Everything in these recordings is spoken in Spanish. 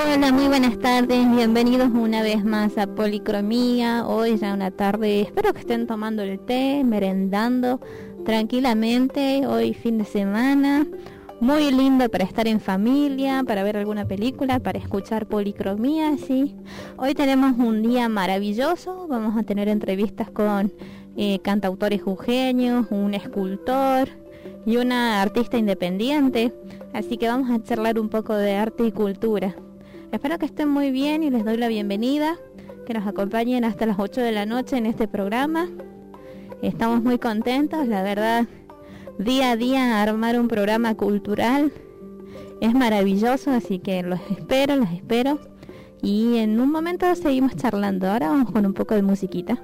Hola, muy buenas tardes, bienvenidos una vez más a Policromía. Hoy ya una tarde, espero que estén tomando el té, merendando tranquilamente. Hoy fin de semana, muy lindo para estar en familia, para ver alguna película, para escuchar Policromía, sí. Hoy tenemos un día maravilloso, vamos a tener entrevistas con cantautores jujeños, un escultor y una artista independiente, así que vamos a charlar un poco de arte y cultura. Espero que estén muy bien y les doy la bienvenida, que nos acompañen hasta las 8 de la noche en este programa. Estamos muy contentos, la verdad, día a día armar un programa cultural es maravilloso, así que los espero y en un momento seguimos charlando. Ahora vamos con un poco de musiquita.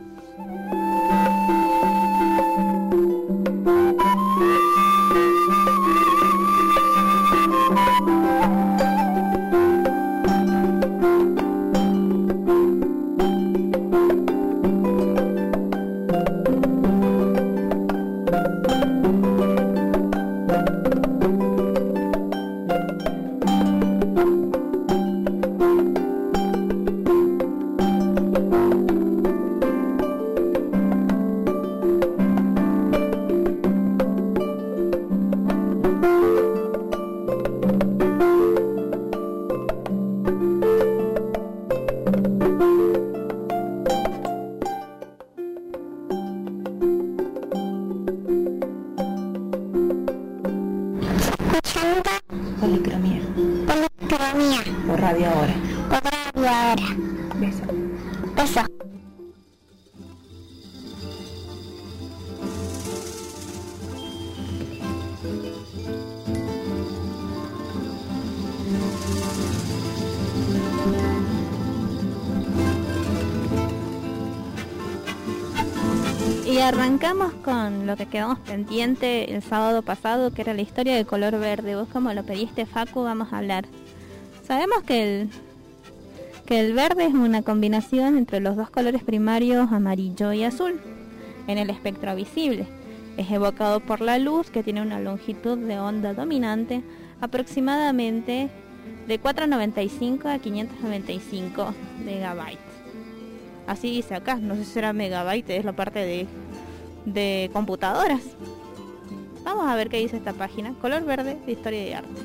Y arrancamos con lo que quedamos pendiente el sábado pasado, que era la historia del color verde. Vos, como lo pediste, Facu, vamos a hablar. Sabemos que el verde es una combinación entre los dos colores primarios, amarillo y azul, en el espectro visible. Es evocado por la luz, que tiene una longitud de onda dominante aproximadamente de 495 a 595 megabytes. Así dice acá, no sé si será megabyte, es la parte de computadoras. Vamos a ver qué dice esta página. Color verde de historia y arte.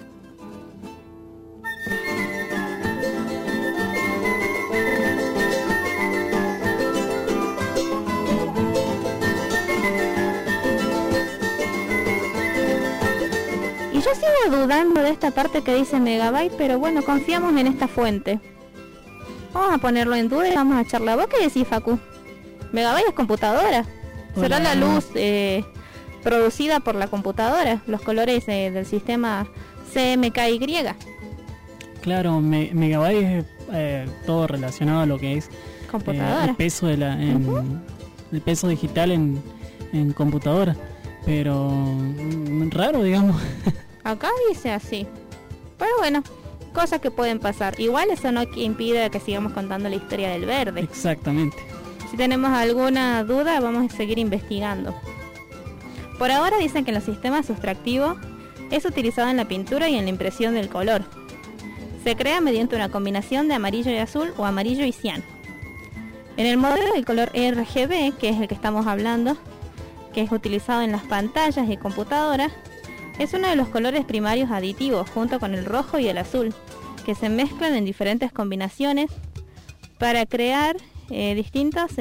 Y yo sigo dudando de esta parte que dice megabyte, pero bueno, confiamos en esta fuente. Vamos a ponerlo en duda y vamos a charlar. ¿Vos qué decís, Facu? ¿Megabyte es computadora? ¿Será Hola, la luz producida por la computadora? Los colores del sistema CMKY. Claro, megabyte es todo relacionado a lo que es Computadora. el peso de el peso digital en computadora. Pero raro, digamos. Acá dice así. Pero bueno, cosas que pueden pasar. Igual eso no impide que sigamos contando la historia del verde. Exactamente. Si tenemos alguna duda, vamos a seguir investigando. Por ahora dicen que en los sistemas sustractivos es utilizado en la pintura y en la impresión del color. Se crea mediante una combinación de amarillo y azul o amarillo y cian. En el modelo del color RGB, que es el que estamos hablando, que es utilizado en las pantallas y computadoras, es uno de los colores primarios aditivos junto con el rojo y el azul, que se mezclan en diferentes combinaciones para crear distintos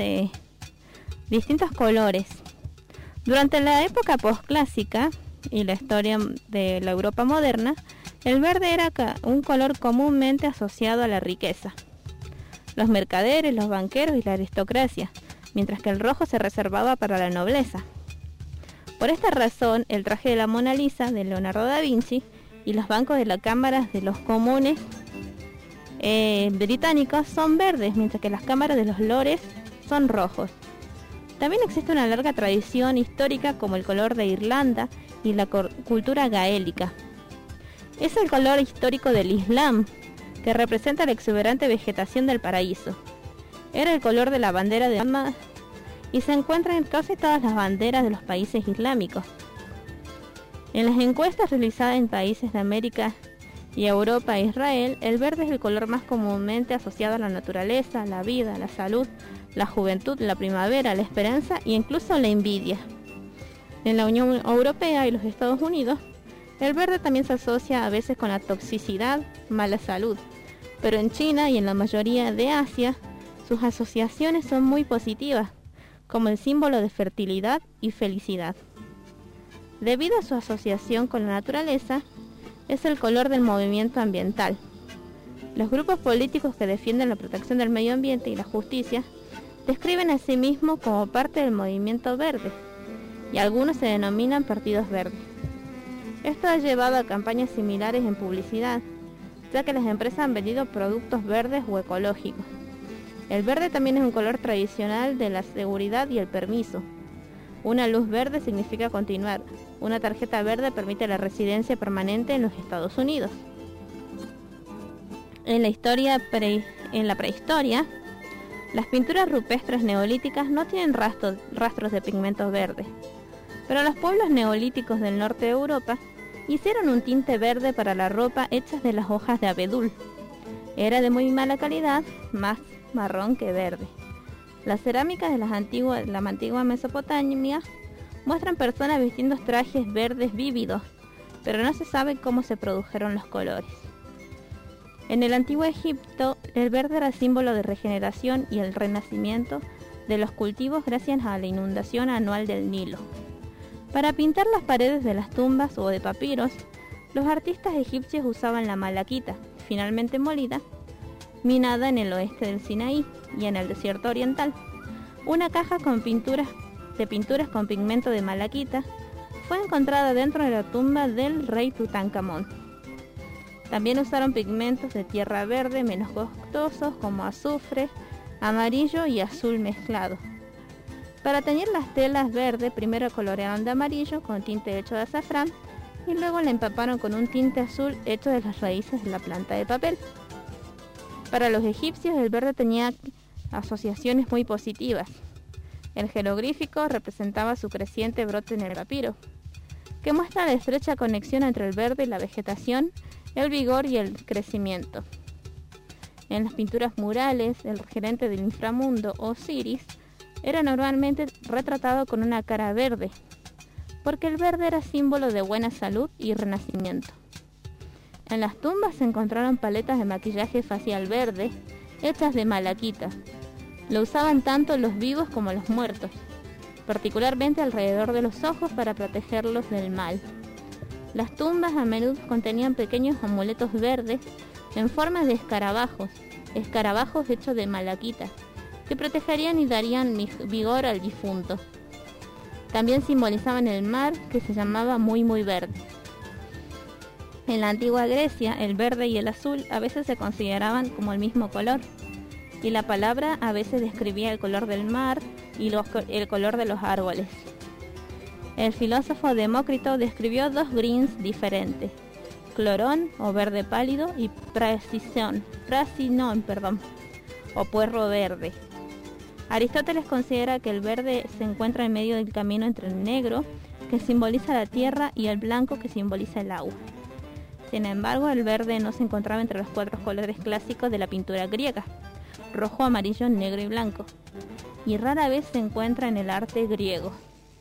colores. Durante la época posclásica y la historia de la Europa moderna, el verde era un color comúnmente asociado a la riqueza, los mercaderes, los banqueros y la aristocracia, mientras que el rojo se reservaba para la nobleza. Por esta razón, el traje de la Mona Lisa de Leonardo da Vinci y los bancos de la Cámara de los Comunes británicos son verdes, mientras que las cámaras de los lores son rojos. También existe una larga tradición histórica como el color de Irlanda y la cultura gaélica. Es el color histórico del Islam, que representa la exuberante vegetación del paraíso. Era el color de la bandera de Alma y se encuentra en casi todas las banderas de los países islámicos. En las encuestas realizadas en países de América y Europa e Israel, el verde es el color más comúnmente asociado a la naturaleza, la vida, la salud, la juventud, la primavera, la esperanza e incluso la envidia. En la Unión Europea y los Estados Unidos, el verde también se asocia a veces con la toxicidad, mala salud, pero en China y en la mayoría de Asia, sus asociaciones son muy positivas, como el símbolo de fertilidad y felicidad. Debido a su asociación con la naturaleza, es el color del movimiento ambiental. Los grupos políticos que defienden la protección del medio ambiente y la justicia describen a sí mismos como parte del movimiento verde, y algunos se denominan partidos verdes. Esto ha llevado a campañas similares en publicidad, ya que las empresas han vendido productos verdes o ecológicos. El verde también es un color tradicional de la seguridad y el permiso. Una luz verde significa continuar. Una tarjeta verde permite la residencia permanente en los Estados Unidos. En la prehistoria, las pinturas rupestres neolíticas no tienen rastros de pigmentos verdes, pero los pueblos neolíticos del norte de Europa hicieron un tinte verde para la ropa hechas de las hojas de abedul. Era de muy mala calidad, más marrón que verde. Las cerámicas de la antigua Mesopotamia muestran personas vistiendo trajes verdes vívidos, pero no se sabe cómo se produjeron los colores. En el antiguo Egipto, el verde era símbolo de regeneración y el renacimiento de los cultivos gracias a la inundación anual del Nilo. Para pintar las paredes de las tumbas o de papiros, los artistas egipcios usaban la malaquita, finalmente molida, minada en el oeste del Sinaí y en el desierto oriental. Una caja con pinturas con pigmento de malaquita fue encontrada dentro de la tumba del rey Tutankamón. También usaron pigmentos de tierra verde menos costosos como azufre, amarillo y azul mezclado. Para teñir las telas verde, primero colorearon de amarillo con tinte hecho de azafrán y luego la empaparon con un tinte azul hecho de las raíces de la planta de papel. Para los egipcios el verde tenía asociaciones muy positivas. El jeroglífico representaba su creciente brote en el papiro, que muestra la estrecha conexión entre el verde y la vegetación, el vigor y el crecimiento. En las pinturas murales, el gerente del inframundo, Osiris, era normalmente retratado con una cara verde, porque el verde era símbolo de buena salud y renacimiento. En las tumbas se encontraron paletas de maquillaje facial verde, hechas de malaquita. Lo usaban tanto los vivos como los muertos, particularmente alrededor de los ojos para protegerlos del mal. Las tumbas a menudo contenían pequeños amuletos verdes en forma de escarabajos hechos de malaquita, que protegerían y darían vigor al difunto. También simbolizaban el mar, que se llamaba muy verde. En la antigua Grecia, el verde y el azul a veces se consideraban como el mismo color, y la palabra a veces describía el color del mar y el color de los árboles. El filósofo Demócrito describió dos greens diferentes, clorón o verde pálido y prasinón, o puerro verde. Aristóteles considera que el verde se encuentra en medio del camino entre el negro, que simboliza la tierra, y el blanco, que simboliza el agua. Sin embargo, el verde no se encontraba entre los cuatro colores clásicos de la pintura griega: rojo, amarillo, negro y blanco, y rara vez se encuentra en el arte griego.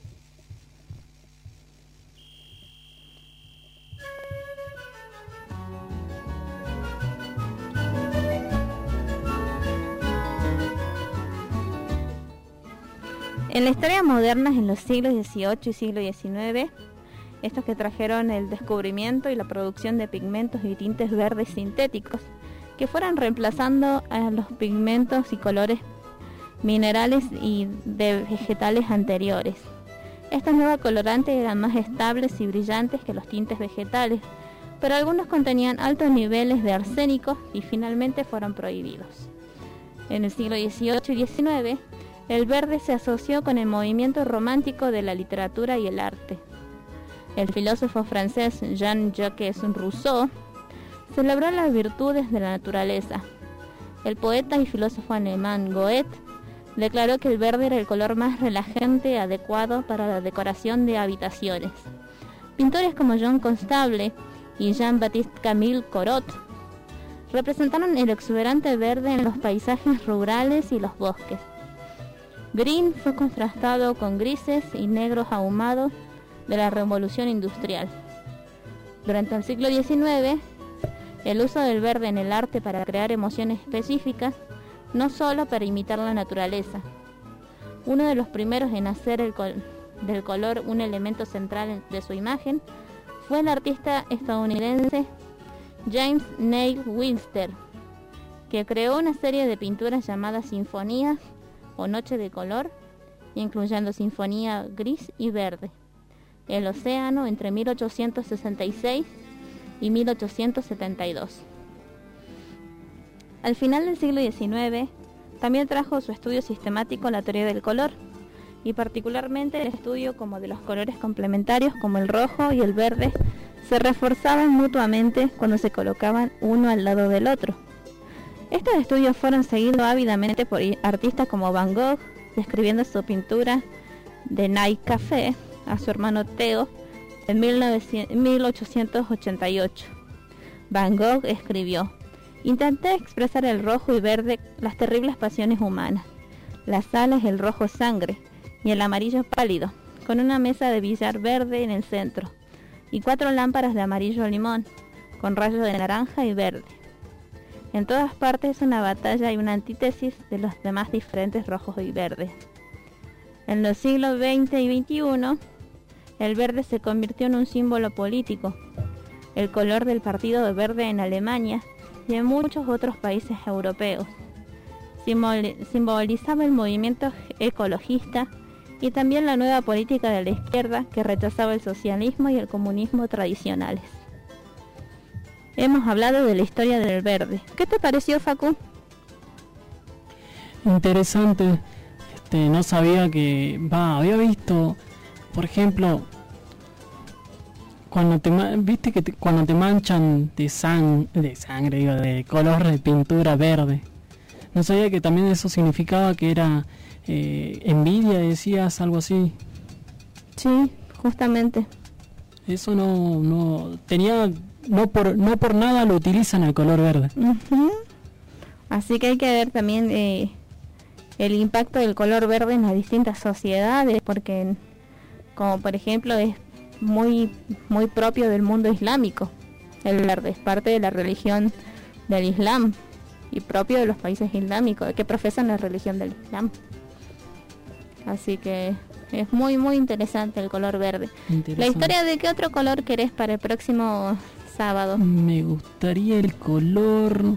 En la historia moderna, en los siglos XVIII y siglo XIX, estos que trajeron el descubrimiento y la producción de pigmentos y tintes verdes sintéticos, que fueron reemplazando a los pigmentos y colores minerales y de vegetales anteriores. Estos nuevos colorantes eran más estables y brillantes que los tintes vegetales, pero algunos contenían altos niveles de arsénico y finalmente fueron prohibidos. En el siglo XVIII y XIX, el verde se asoció con el movimiento romántico de la literatura y el arte. El filósofo francés Jean-Jacques Rousseau celebró las virtudes de la naturaleza. El poeta y filósofo alemán Goethe declaró que el verde era el color más relajante adecuado para la decoración de habitaciones. Pintores como John Constable y Jean-Baptiste Camille Corot representaron el exuberante verde en los paisajes rurales y los bosques. Green fue contrastado con grises y negros ahumados de la revolución industrial. Durante el siglo XIX, el uso del verde en el arte para crear emociones específicas, no solo para imitar la naturaleza. Uno de los primeros en hacer del color un elemento central de su imagen fue el artista estadounidense James Neil Wilster, que creó una serie de pinturas llamadas sinfonías o noche de color, incluyendo sinfonía gris y verde, el océano entre 1866 y 1872. Al final del siglo XIX, también trajo su estudio sistemático la teoría del color, y particularmente el estudio como de los colores complementarios como el rojo y el verde se reforzaban mutuamente cuando se colocaban uno al lado del otro. Estos estudios fueron seguidos ávidamente por artistas como Van Gogh, describiendo su pintura The Night Café a su hermano Theo en 1888. Van Gogh escribió: intenté expresar el rojo y verde las terribles pasiones humanas. La sala es el rojo sangre y el amarillo pálido, con una mesa de billar verde en el centro y 4 lámparas de amarillo limón, con rayos de naranja y verde. En todas partes una batalla y una antítesis de los demás diferentes rojos y verdes. En los siglos XX y XXI, el verde se convirtió en un símbolo político, el color del Partido Verde en Alemania y en muchos otros países europeos. Simbolizaba el movimiento ecologista y también la nueva política de la izquierda que rechazaba el socialismo y el comunismo tradicionales. Hemos hablado de la historia del verde. ¿Qué te pareció, Facu? Interesante. No sabía había visto, por ejemplo, cuando cuando te manchan de sangre, digo, de color de pintura verde. No sabía que también eso significaba que era envidia, decías, algo así. Sí, justamente. Eso no por nada lo utilizan el color verde. Uh-huh. Así que hay que ver también el impacto del color verde en las distintas sociedades, porque como por ejemplo es muy propio del mundo islámico. El verde es parte de la religión del Islam y propio de los países islámicos que profesan la religión del Islam. Así que es muy interesante el color verde. La historia de qué otro color querés para el próximo sábado. Me gustaría el color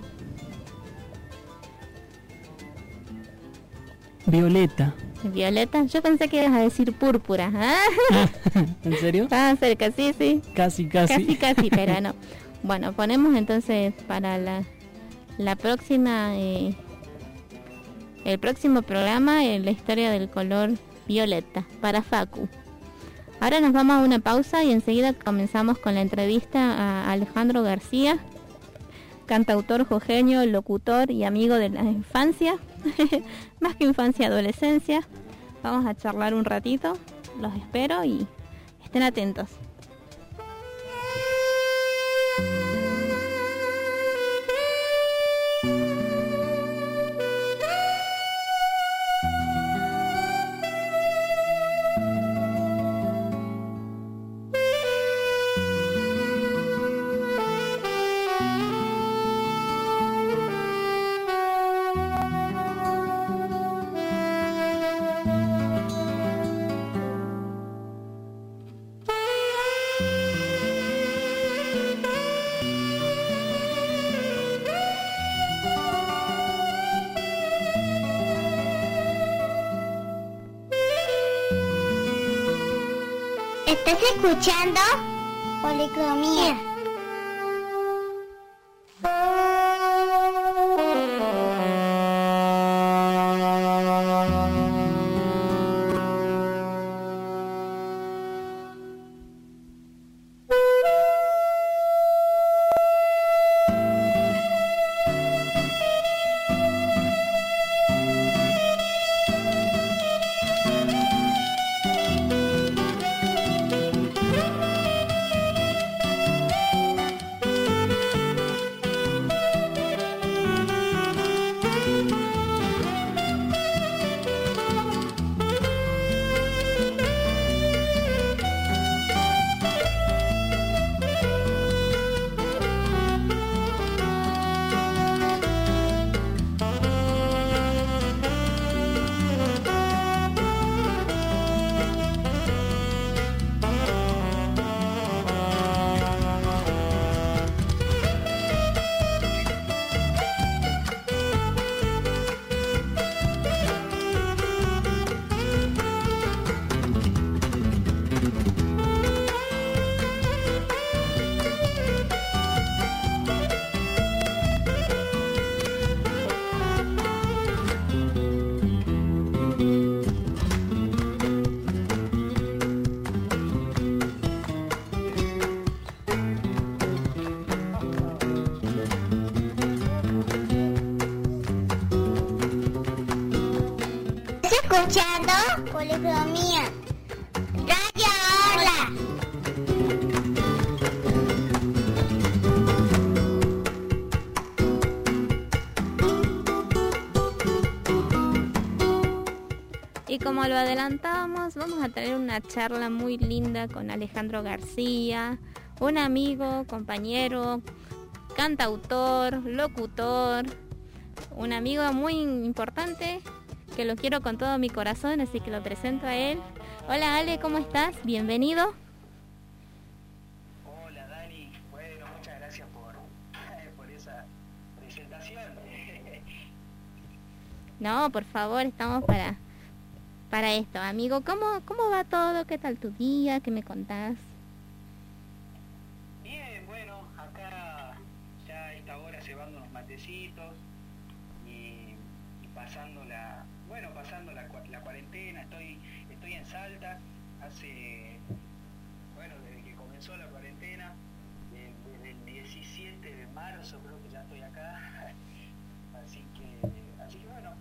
violeta. ¿Violeta? Yo pensé que ibas a decir púrpura. ¿En serio? Cerca, sí. Casi, pero no. Bueno, ponemos entonces para la próxima, el próximo programa, la historia del color violeta, para Facu. Ahora nos vamos a una pausa y enseguida comenzamos con la entrevista a Alejandro García, cantautor jujeño, locutor y amigo de la infancia, más que infancia, adolescencia. Vamos a charlar un ratito, los espero y estén atentos. ¿Estás escuchando? Policromía. escuchando Policromía. Radio Hola. Y como lo adelantamos, vamos a tener una charla muy linda con Alejandro García, un amigo, compañero, cantautor, locutor, un amigo muy importante que lo quiero con todo mi corazón, así que lo presento a él. Hola Ale, ¿cómo estás? Bienvenido. Hola Dani, bueno, muchas gracias por esa presentación. No, por favor, estamos para esto, amigo. ¿Cómo va todo? ¿Qué tal tu día? ¿Qué me contás? Bien, bueno, acá ya a esta hora cebando unos matecitos y pasando la cuarentena. Estoy en Salta, desde que comenzó la cuarentena, desde el 17 de marzo creo que ya estoy acá, así que bueno,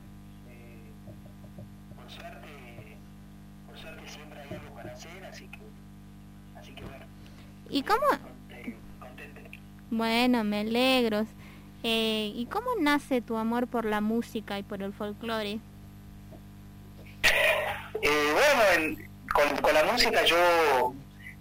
por suerte siempre hay algo para hacer, así que bueno. ¿Y cómo? Contento. Bueno, me alegro. ¿Y cómo nace tu amor por la música y por el folclore? Con la música yo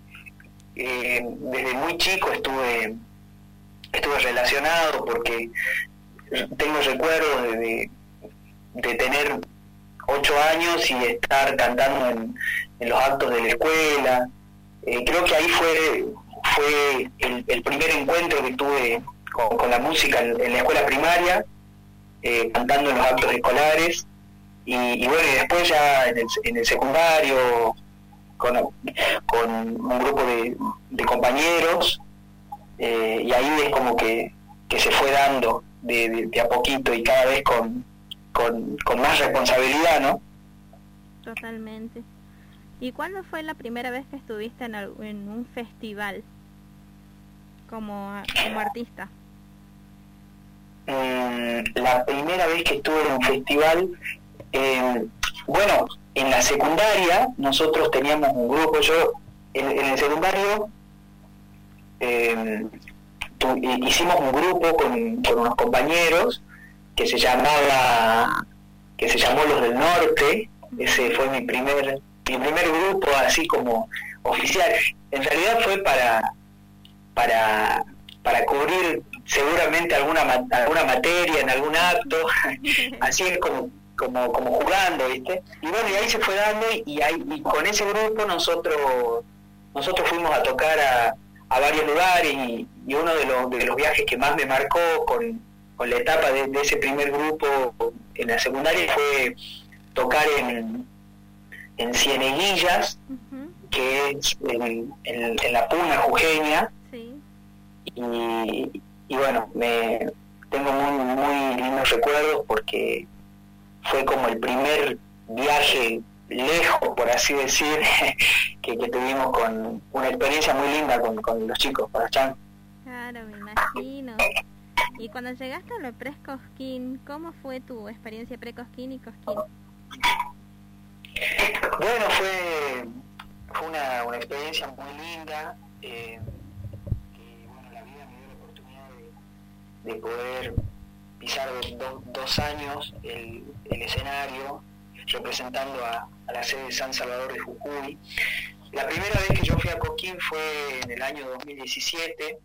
desde muy chico estuve relacionado, porque tengo recuerdos de tener 8 años y estar cantando en los actos de la escuela. Creo que ahí fue el primer encuentro que tuve con la música en la escuela primaria, cantando en los actos escolares, y bueno, y después ya en el secundario con un grupo de compañeros, y ahí es como que se fue dando de a poquito y cada vez con más responsabilidad, ¿no? Totalmente. ¿Y cuándo fue la primera vez que estuviste en un festival como artista? La primera vez que estuve en un festival, bueno, en la secundaria nosotros teníamos un grupo. Yo en el secundario hicimos un grupo con unos compañeros que se llamó Los del Norte. Ese fue mi primer grupo así como oficial. En realidad fue para cubrir seguramente alguna materia en algún acto, así es como jugando, ¿viste? Y bueno, y ahí se fue dando, y con ese grupo nosotros fuimos a tocar a varios lugares, y uno de los viajes que más me marcó con la etapa de ese primer grupo en la secundaria fue tocar en Cieneguillas, uh-huh, que es en la Puna jujeña. Sí. Y bueno, tengo muy, muy lindos recuerdos, porque fue como el primer viaje lejos, por así decir, que tuvimos, con una experiencia muy linda con los chicos, con los changos. Claro, me imagino. Y cuando llegaste a lo pre-Cosquín, ¿cómo fue tu experiencia pre-Cosquín y Cosquín? Bueno, fue una experiencia muy linda, que bueno, la vida me dio la oportunidad de poder pisar 2 años el escenario, representando a la sede de San Salvador de Jujuy. La primera vez que yo fui a Cosquín fue en el año 2017,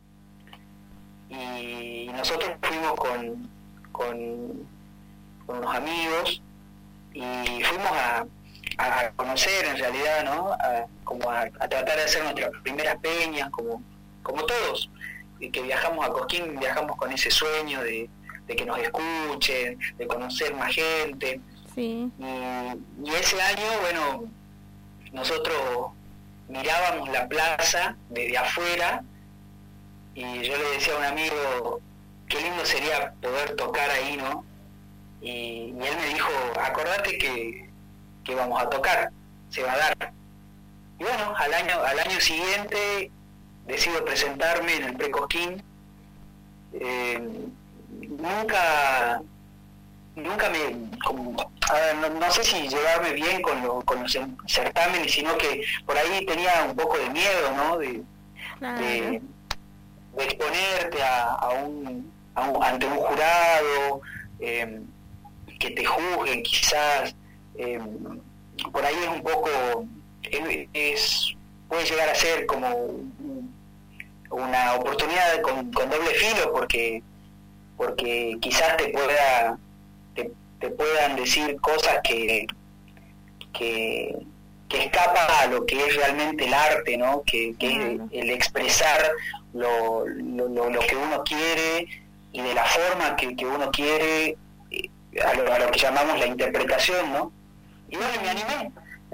y nosotros fuimos con unos amigos, y fuimos a conocer, en realidad, ¿no? A tratar de hacer nuestras primeras peñas, como todos, y que viajamos a Cosquín, viajamos con ese sueño de que nos escuchen, de conocer más gente. Sí. Y ese año, bueno, nosotros mirábamos la plaza desde afuera, y yo le decía a un amigo, qué lindo sería poder tocar ahí, ¿no? Y él me dijo, acordate que vamos a tocar, se va a dar. Y bueno, al año siguiente decido presentarme en el pre-Cosquín. Nunca me a ver, no sé si llevarme bien con los certámenes, sino que por ahí tenía un poco de miedo, ¿no? De exponerte ante un jurado, que te juzguen quizás, por ahí es un poco, puede llegar a ser como una oportunidad con doble filo, porque quizás te puedan decir cosas que escapan a lo que es realmente el arte, ¿no? Que es el expresar lo que uno quiere y de la forma que uno quiere, a lo que llamamos la interpretación, ¿no? Y bueno, me animé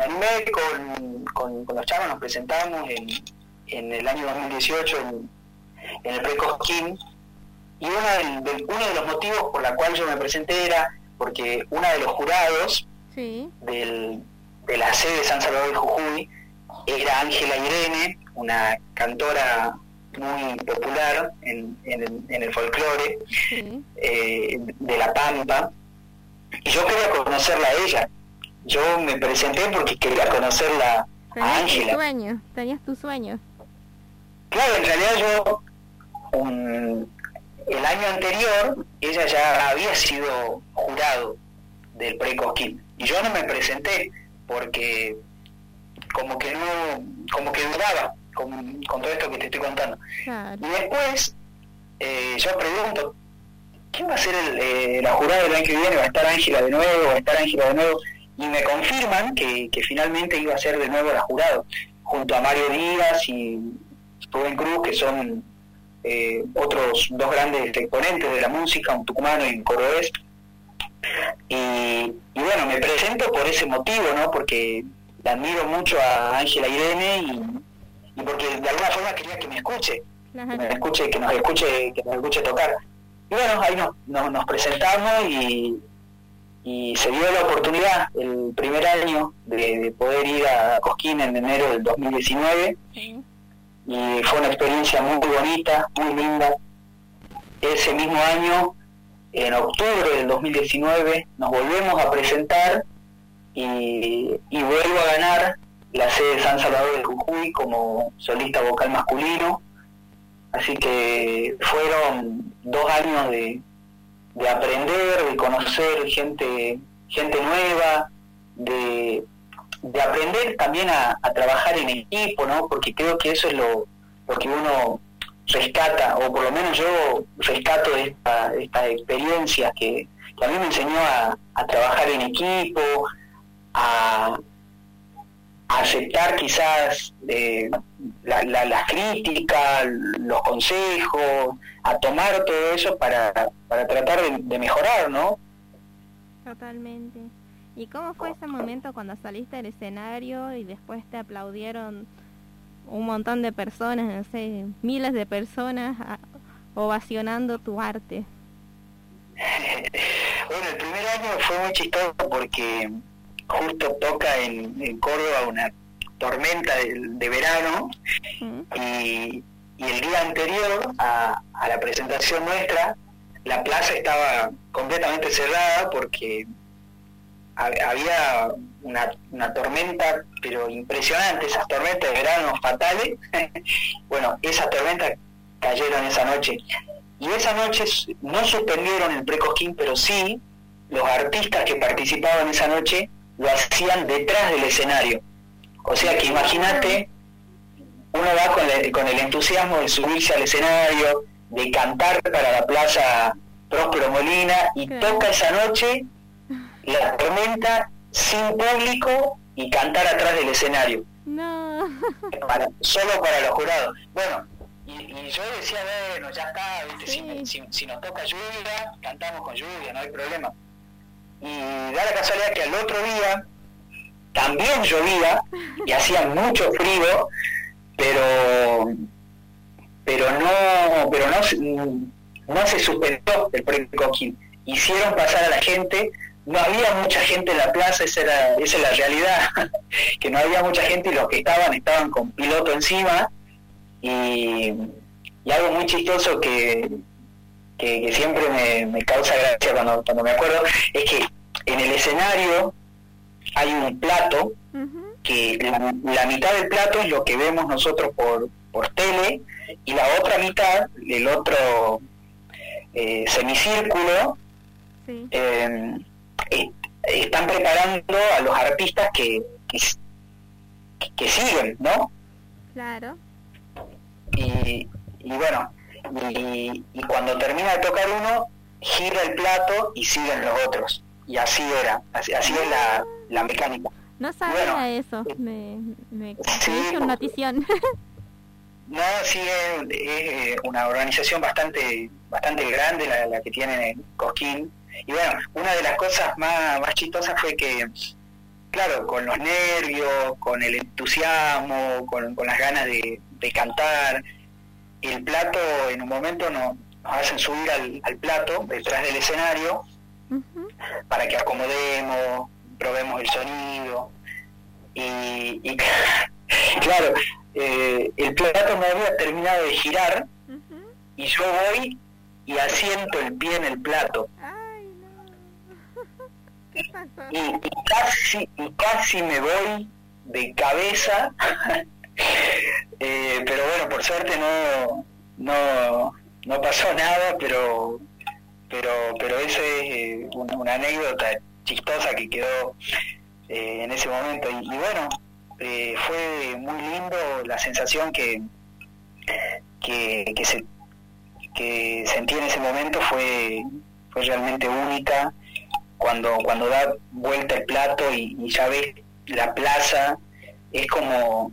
con los chavos, nos presentamos en el año 2018 en el Pre-Cosquín, y uno de los motivos por la cual yo me presenté era porque una de los jurados de la sede de San Salvador de Jujuy era Ángela Irene, una cantora muy popular en el folclore de La Pampa, y yo quería conocerla a ella. Yo me presenté porque quería conocerla a Ángela. Tenías tu sueño. Claro, en realidad yo el año anterior ella ya había sido jurado del Pre-Cosquín y yo no me presenté porque como que dudaba con todo esto que te estoy contando. Claro. Y después yo pregunto, ¿quién va a ser la jurada del año que viene? ¿Va a estar Ángela de nuevo? Y me confirman que finalmente iba a ser de nuevo la jurado, junto a Mario Díaz y Rubén Cruz, que son otros dos grandes exponentes de la música, un tucumano y un cordobés. Y bueno, me presento por ese motivo, ¿no? Porque la admiro mucho a Ángela Irene y porque de alguna forma quería que me escuche, que nos escuche tocar. Y bueno, ahí nos presentamos y se dio la oportunidad el primer año de poder ir a Cosquín en enero del 2019. Y fue una experiencia muy bonita, muy linda. Ese mismo año, en octubre del 2019, nos volvemos a presentar y vuelvo a ganar la sede de San Salvador de Jujuy como solista vocal masculino. Así que fueron 2 años de aprender, de conocer gente nueva, de aprender también a trabajar en equipo, ¿no? Porque creo que eso es lo que uno rescata, o por lo menos yo rescato de estas experiencias que a mí me enseñó a trabajar en equipo, a aceptar quizás las críticas, los consejos, a tomar todo eso para tratar de mejorar, ¿no? Totalmente. ¿Y cómo fue ese momento cuando saliste del escenario y después te aplaudieron un montón de personas, no sé, miles de personas ovacionando tu arte? Bueno, el primer año fue muy chistoso porque justo toca en Córdoba una tormenta de verano y el día anterior a la presentación nuestra la plaza estaba completamente cerrada porque había una tormenta, pero impresionante, esas tormentas de verano fatales. Bueno, esas tormentas cayeron esa noche. Y esa noche no suspendieron el Pre-Cosquín, pero sí los artistas que participaban esa noche lo hacían detrás del escenario. O sea que imagínate, uno va con el entusiasmo de subirse al escenario, de cantar para la Plaza Próspero Molina, y toca esa noche la tormenta sin público y cantar atrás del escenario. No. Solo para los jurados. Bueno, y yo decía, bueno, ya está, ¿viste? Sí. Si nos toca lluvia, cantamos con lluvia, no hay problema. Y da la casualidad que al otro día también llovía y hacía mucho frío, pero no se suspendió el Pre-Cosquín. Hicieron pasar a la gente. No había mucha gente en la plaza, esa es la realidad, que no había mucha gente y los que estaban con piloto encima. Y algo muy chistoso que siempre me causa gracia cuando me acuerdo es que en el escenario hay un plato que la mitad del plato es lo que vemos nosotros por tele, y la otra mitad, el otro semicírculo, Sí. Están preparando a los artistas que siguen, ¿no? Claro. Y bueno, y cuando termina de tocar uno, gira el plato y siguen los otros. Y así es la mecánica. No sabía Bueno, eso. Me sí, hizo una notición. No, sí, es una organización bastante grande la que tienen en Cosquín. Y bueno, una de las cosas más chistosas fue que, claro, con los nervios, con el entusiasmo, con las ganas de cantar, el plato en un momento nos hacen subir al plato detrás del escenario para que acomodemos, probemos el sonido. Y claro, el plato no había terminado de girar y yo voy y asiento el pie en el plato. Ay, no. ¿Qué pasó? Y casi me voy de cabeza, pero bueno, por suerte no pasó nada, pero esa es una anécdota chistosa que quedó en ese momento. Y bueno, fue muy lindo la sensación que sentí en ese momento, fue realmente única. Cuando da vuelta el plato y ya ves la plaza, es como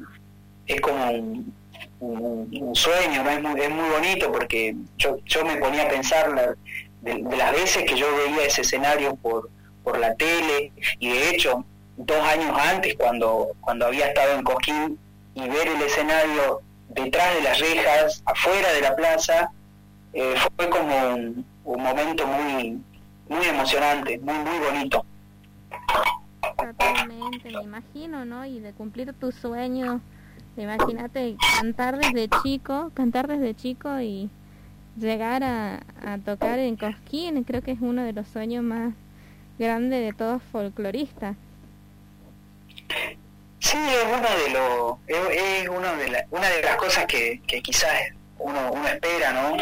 un sueño, ¿no? Es muy bonito, porque yo me ponía a pensar de las veces que yo veía ese escenario por la tele, y de hecho 2 años antes, cuando había estado en Cosquín, y ver el escenario detrás de las rejas, afuera de la plaza, fue como un momento muy emocionante, muy bonito. Totalmente, me imagino, ¿no? Y de cumplir tu sueño, imagínate cantar desde chico y llegar a tocar en Cosquín. Creo que es uno de los sueños más grandes de todos folcloristas. Sí, es una de las cosas que quizás uno espera, ¿no?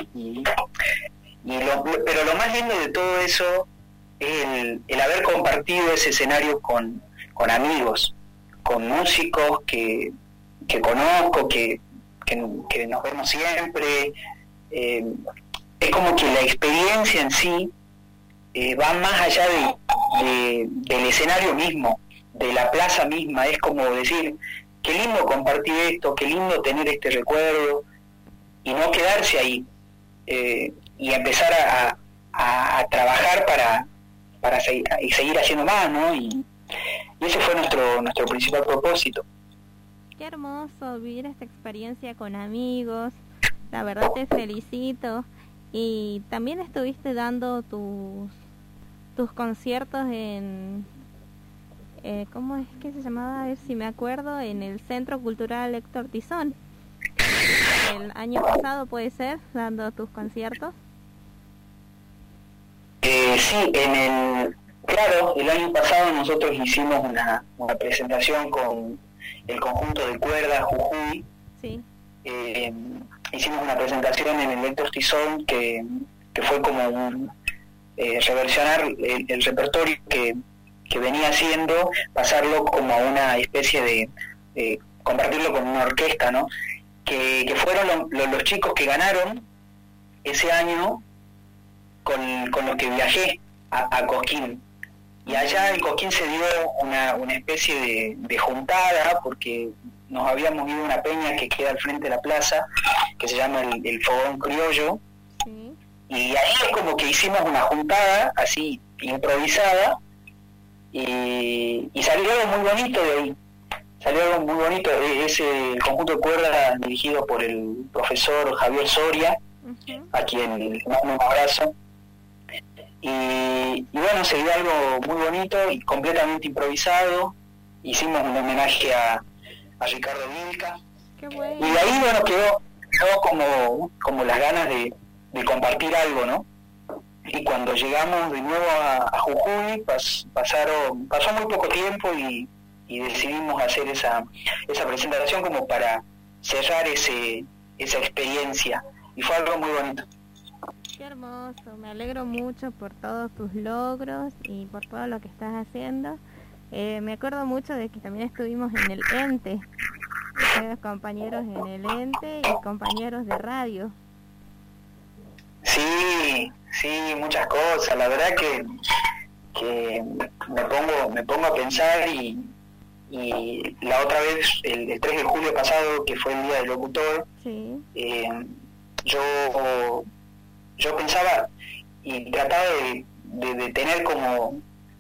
Pero lo más lindo de todo eso es el haber compartido ese escenario con amigos, con músicos que conozco, que nos vemos siempre. Es como que la experiencia en sí va más allá del escenario mismo, de la plaza misma. Es como decir, qué lindo compartir esto, qué lindo tener este recuerdo, y no quedarse ahí, y empezar a trabajar para seguir haciendo más, ¿no? Y ese fue nuestro principal propósito. Qué hermoso vivir esta experiencia con amigos. La verdad te felicito. Y también estuviste dando tus conciertos en... ¿cómo es que se llamaba? A ver si me acuerdo. En el Centro Cultural Héctor Tizón. El año pasado, ¿puede ser? Dando tus conciertos. Sí, claro, el año pasado nosotros hicimos una presentación con el conjunto de cuerdas Jujuy. Sí. Hicimos una presentación en el Héctor Tizón que fue como reversionar el repertorio que venía haciendo, pasarlo como a una especie de compartirlo con una orquesta, ¿no? Que fueron los chicos que ganaron ese año con los que viajé a Cosquín. Y allá en Cosquín se dio una especie de juntada, porque nos habíamos ido a una peña que queda al frente de la plaza, que se llama el Fogón Criollo. Sí. Y ahí es como que hicimos una juntada así improvisada, y salió algo muy bonito de ahí. Salió algo muy bonito, ese conjunto de cuerdas dirigido por el profesor Javier Soria, a quien le mando un abrazo. Y bueno, se dio algo muy bonito y completamente improvisado. Hicimos un homenaje a Ricardo Vilca. Qué bueno. Y de ahí, bueno, quedó como las ganas de compartir algo, ¿no? y cuando llegamos de nuevo a Jujuy pasó muy poco tiempo y decidimos hacer esa presentación como para cerrar esa experiencia, y fue algo muy bonito. Qué hermoso, me alegro mucho por todos tus logros y por todo lo que estás haciendo. Me acuerdo mucho de que también estuvimos en el ENTE, compañeros en el ENTE y compañeros de radio. Sí, muchas cosas, la verdad que me pongo a pensar y la otra vez, el 3 de julio pasado, que fue el Día del Locutor, sí. Yo pensaba y trataba de tener como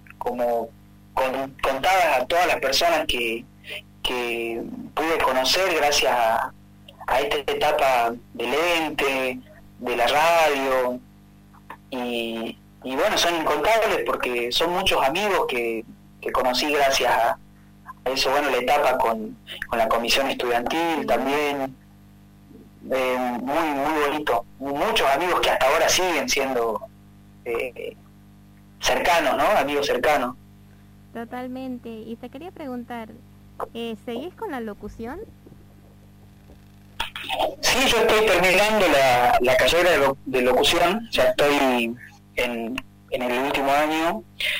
contadas a todas las personas que pude conocer gracias a esta etapa del ente, de la radio, y bueno, son incontables porque son muchos amigos que conocí gracias a eso. Bueno, la etapa con la comisión estudiantil también, muy bonito, muchos amigos que hasta ahora siguen siendo cercanos, ¿no? Amigos cercanos. Totalmente. Y te quería preguntar, ¿seguís con la locución? Sí, yo estoy terminando la carrera de locución, ya estoy en el último año,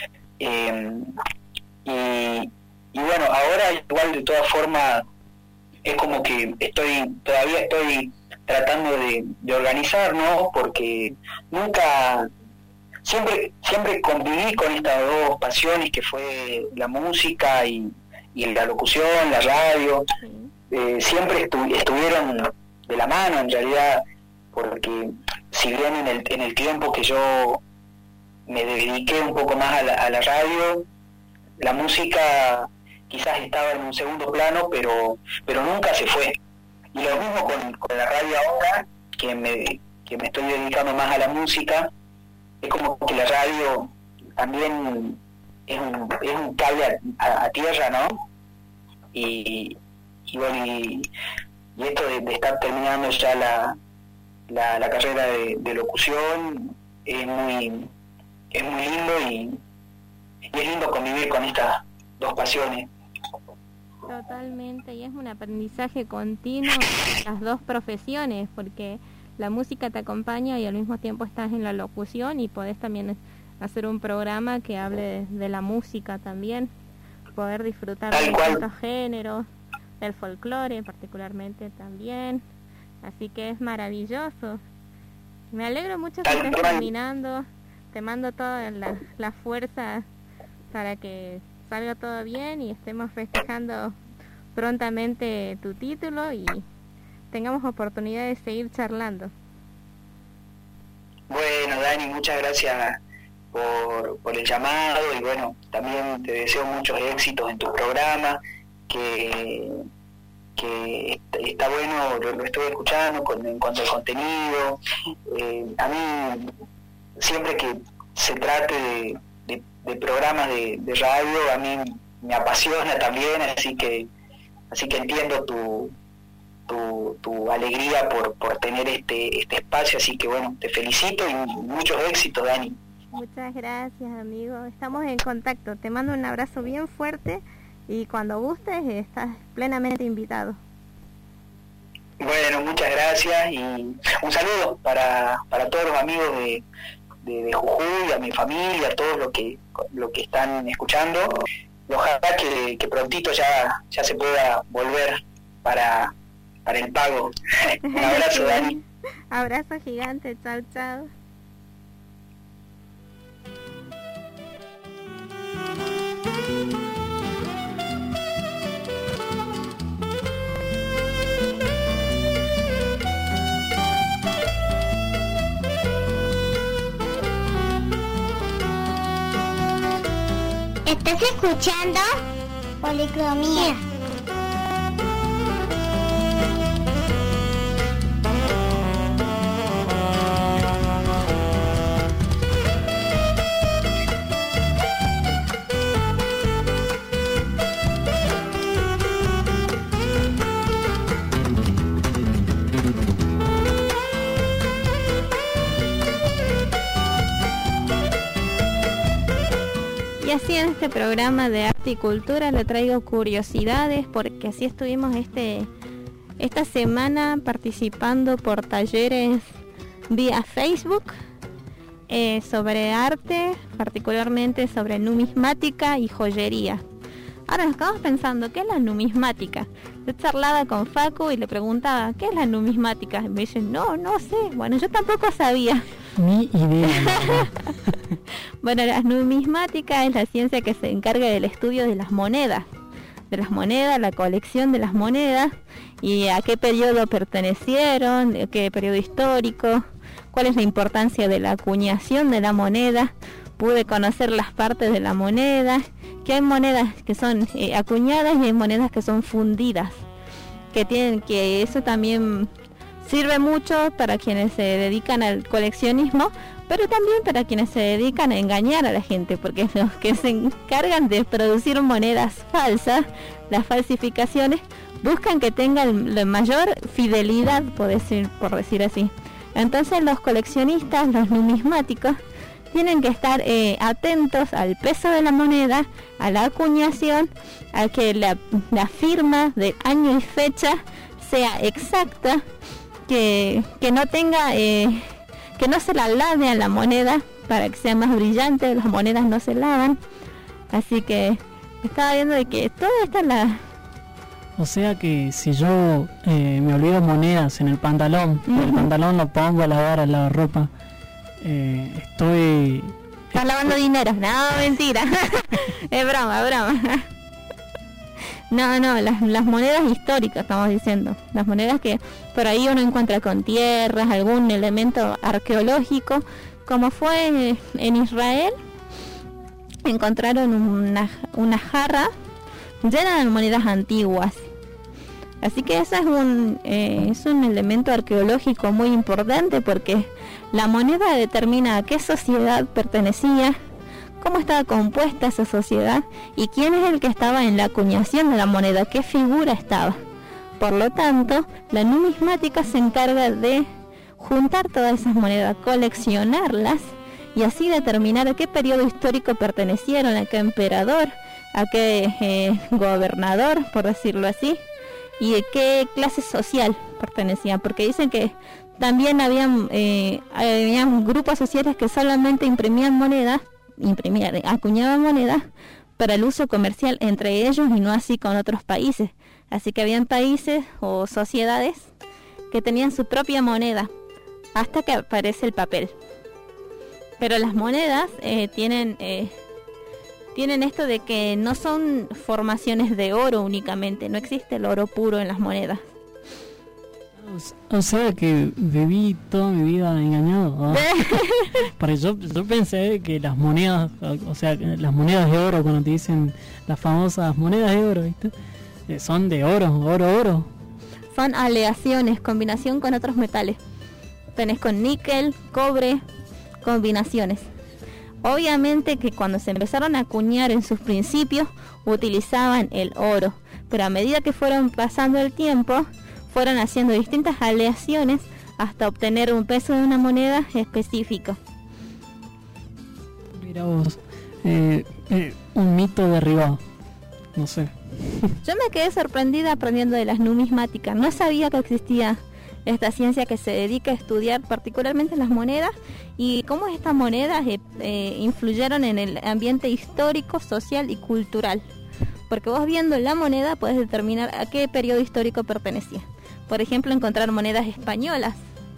y bueno, ahora igual de todas formas es como que todavía estoy tratando de organizar, ¿no? Porque siempre conviví con estas dos pasiones que fue la música y la locución, la radio. Siempre estuvieron de la mano en realidad, porque si bien en el tiempo que yo me dediqué un poco más a la radio, la música quizás estaba en un segundo plano, pero nunca se fue. Y lo mismo con la radio ahora, que me estoy dedicando más a la música. Es como que la radio también es un cable a tierra, ¿no? Y bueno, y esto de estar terminando ya la carrera de locución es muy lindo, y es lindo convivir con estas dos pasiones. Totalmente, y es un aprendizaje continuo en las dos profesiones, porque la música te acompaña y al mismo tiempo estás en la locución, y podés también hacer un programa que hable de la música también, poder disfrutar de distintos géneros, del folclore particularmente también, así que es maravilloso. Me alegro mucho que estés terminando, te mando toda la fuerza para que salga todo bien y estemos festejando prontamente tu título y tengamos oportunidad de seguir charlando. Bueno, Dani, muchas gracias por el llamado, y bueno, también te deseo muchos éxitos en tu programa, que está bueno, lo estoy escuchando en cuanto al contenido. A mí, siempre que se trate de programas de radio, a mí me apasiona también, así que entiendo tu alegría por tener este espacio, así que bueno, te felicito y muchos éxitos, Dani. Muchas gracias, amigo, estamos en contacto, te mando un abrazo bien fuerte y cuando gustes estás plenamente invitado. Bueno, muchas gracias y un saludo para todos los amigos de Jujuy, a mi familia, a todos los que están escuchando. Ojalá que prontito ya se pueda volver para el pago. Un abrazo, Dani. Abrazo gigante, chao, chao. ¿Estás escuchando? Policromía. Y así en este programa de arte y cultura le traigo curiosidades, porque así estuvimos esta semana participando por talleres vía Facebook sobre arte, particularmente sobre numismática y joyería. Ahora nos quedamos pensando, ¿qué es la numismática? Yo charlaba con Facu y le preguntaba, ¿qué es la numismática? Y me dicen, no sé. Bueno, yo tampoco sabía. Ni idea. Bueno, la numismática es la ciencia que se encarga del estudio de las monedas, la colección de las monedas y a qué periodo pertenecieron, qué periodo histórico, cuál es la importancia de la acuñación de la moneda. Pude conocer las partes de la moneda, que hay monedas que son acuñadas y hay monedas que son fundidas, que eso también sirve mucho para quienes se dedican al coleccionismo, pero también para quienes se dedican a engañar a la gente, porque los que se encargan de producir monedas falsas, las falsificaciones, buscan que tengan la mayor fidelidad, por decir así. Entonces los coleccionistas, los numismáticos, tienen que estar atentos al peso de la moneda, a la acuñación, a que la firma de año y fecha sea exacta, que no tenga, que no se la lave a la moneda para que sea más brillante. Las monedas no se lavan, así que estaba viendo de que todo está en la... O sea que si yo me olvido monedas en el pantalón, el pantalón lo pongo a lavar al lavarropa, ¿Estás lavando dinero? No, mentira. Es broma. No, las monedas históricas estamos diciendo. Las monedas que por ahí uno encuentra con tierras, algún elemento arqueológico, como fue en Israel. Encontraron una jarra llena de monedas antiguas. Así que eso es un elemento arqueológico muy importante, porque la moneda determina a qué sociedad pertenecía, cómo estaba compuesta esa sociedad y quién es el que estaba en la acuñación de la moneda, qué figura estaba. Por lo tanto, la numismática se encarga de juntar todas esas monedas, coleccionarlas y así determinar a qué periodo histórico pertenecieron, a qué emperador, a qué gobernador, por decirlo así, y de qué clase social pertenecían, porque dicen que también habían grupos sociales que solamente acuñaban monedas para el uso comercial entre ellos y no así con otros países. Así que habían países o sociedades que tenían su propia moneda hasta que aparece el papel. Pero las monedas tienen esto de que no son formaciones de oro únicamente, no existe el oro puro en las monedas. O sea que viví toda mi vida engañado, ¿no? Porque yo pensé que las monedas, o sea, las monedas de oro, cuando te dicen las famosas monedas de oro, ¿viste? Son de oro. Son aleaciones, combinación con otros metales. Tenés con níquel, cobre, combinaciones. Obviamente que cuando se empezaron a acuñar en sus principios utilizaban el oro, pero a medida que fueron pasando el tiempo fueron haciendo distintas aleaciones hasta obtener un peso de una moneda específico. Mira vos, un mito derribado, no sé. Yo me quedé sorprendida aprendiendo de las numismáticas. No sabía que existía esta ciencia que se dedica a estudiar particularmente las monedas y cómo estas monedas influyeron en el ambiente histórico, social y cultural. Porque vos viendo la moneda puedes determinar a qué periodo histórico pertenecía. Por ejemplo, encontrar monedas españolas.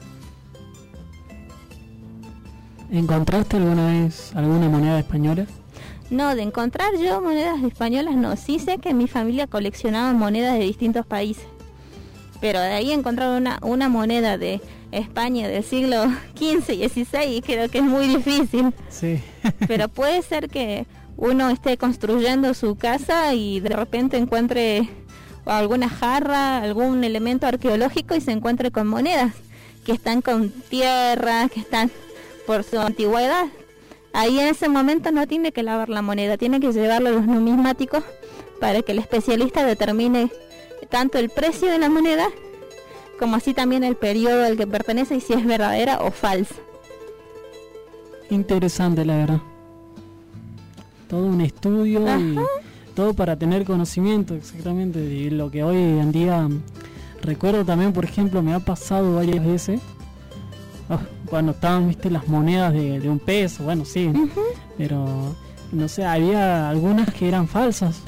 ¿Encontraste alguna vez alguna moneda española? No, de encontrar yo monedas españolas no. Sí sé que mi familia coleccionaba monedas de distintos países. Pero de ahí encontrar una moneda de España del siglo XV y XVI creo que es muy difícil. Sí. Pero puede ser que uno esté construyendo su casa y de repente encuentre alguna jarra, algún elemento arqueológico y se encuentre con monedas que están con tierra, que están por su antigüedad. Ahí en ese momento no tiene que lavar la moneda, tiene que llevarlo a los numismáticos para que el especialista determine tanto el precio de la moneda como así también el periodo al que pertenece y si es verdadera o falsa. Interesante, la verdad. todo un estudio y todo para tener conocimiento, exactamente, de lo que hoy en día recuerdo también, por ejemplo, me ha pasado varias veces, cuando estaban, viste, las monedas de un peso, bueno, sí, pero no sé, había algunas que eran falsas.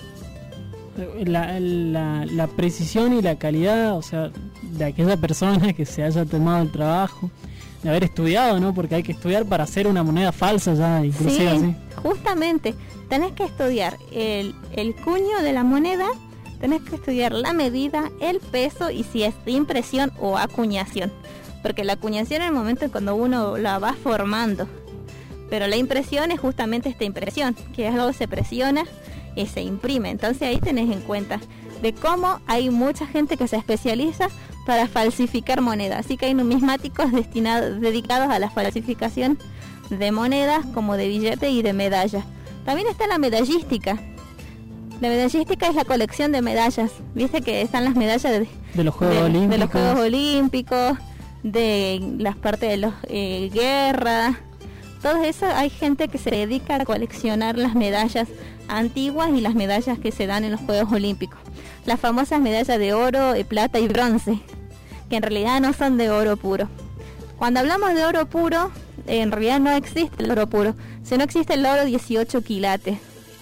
La precisión y la calidad, o sea, de aquella persona que se haya tomado el trabajo de haber estudiado, ¿no? Porque hay que estudiar para hacer una moneda falsa ya, inclusive así. Justamente, tenés que estudiar el cuño de la moneda, tenés que estudiar la medida, el peso y si es de impresión o acuñación. Porque la acuñación es el momento en cuando uno la va formando. Pero la impresión es justamente esta impresión, que es algo que se presiona y se imprime. Entonces ahí tenés en cuenta de cómo hay mucha gente que se especializa para falsificar monedas. Así que hay numismáticos dedicados a la falsificación de monedas, como de billetes y de medallas. También está la medallística. La medallística es la colección de medallas. Viste que están las medallas de los Juegos Olímpicos. De los Juegos Olímpicos, de las partes de los guerras. Todo eso, hay gente que se dedica a coleccionar las medallas antiguas y las medallas que se dan en los Juegos Olímpicos. Las famosas medallas de oro, plata y bronce, que en realidad no son de oro puro. Cuando hablamos de oro puro, en realidad no existe el oro puro, sino existe el oro 18 quilates.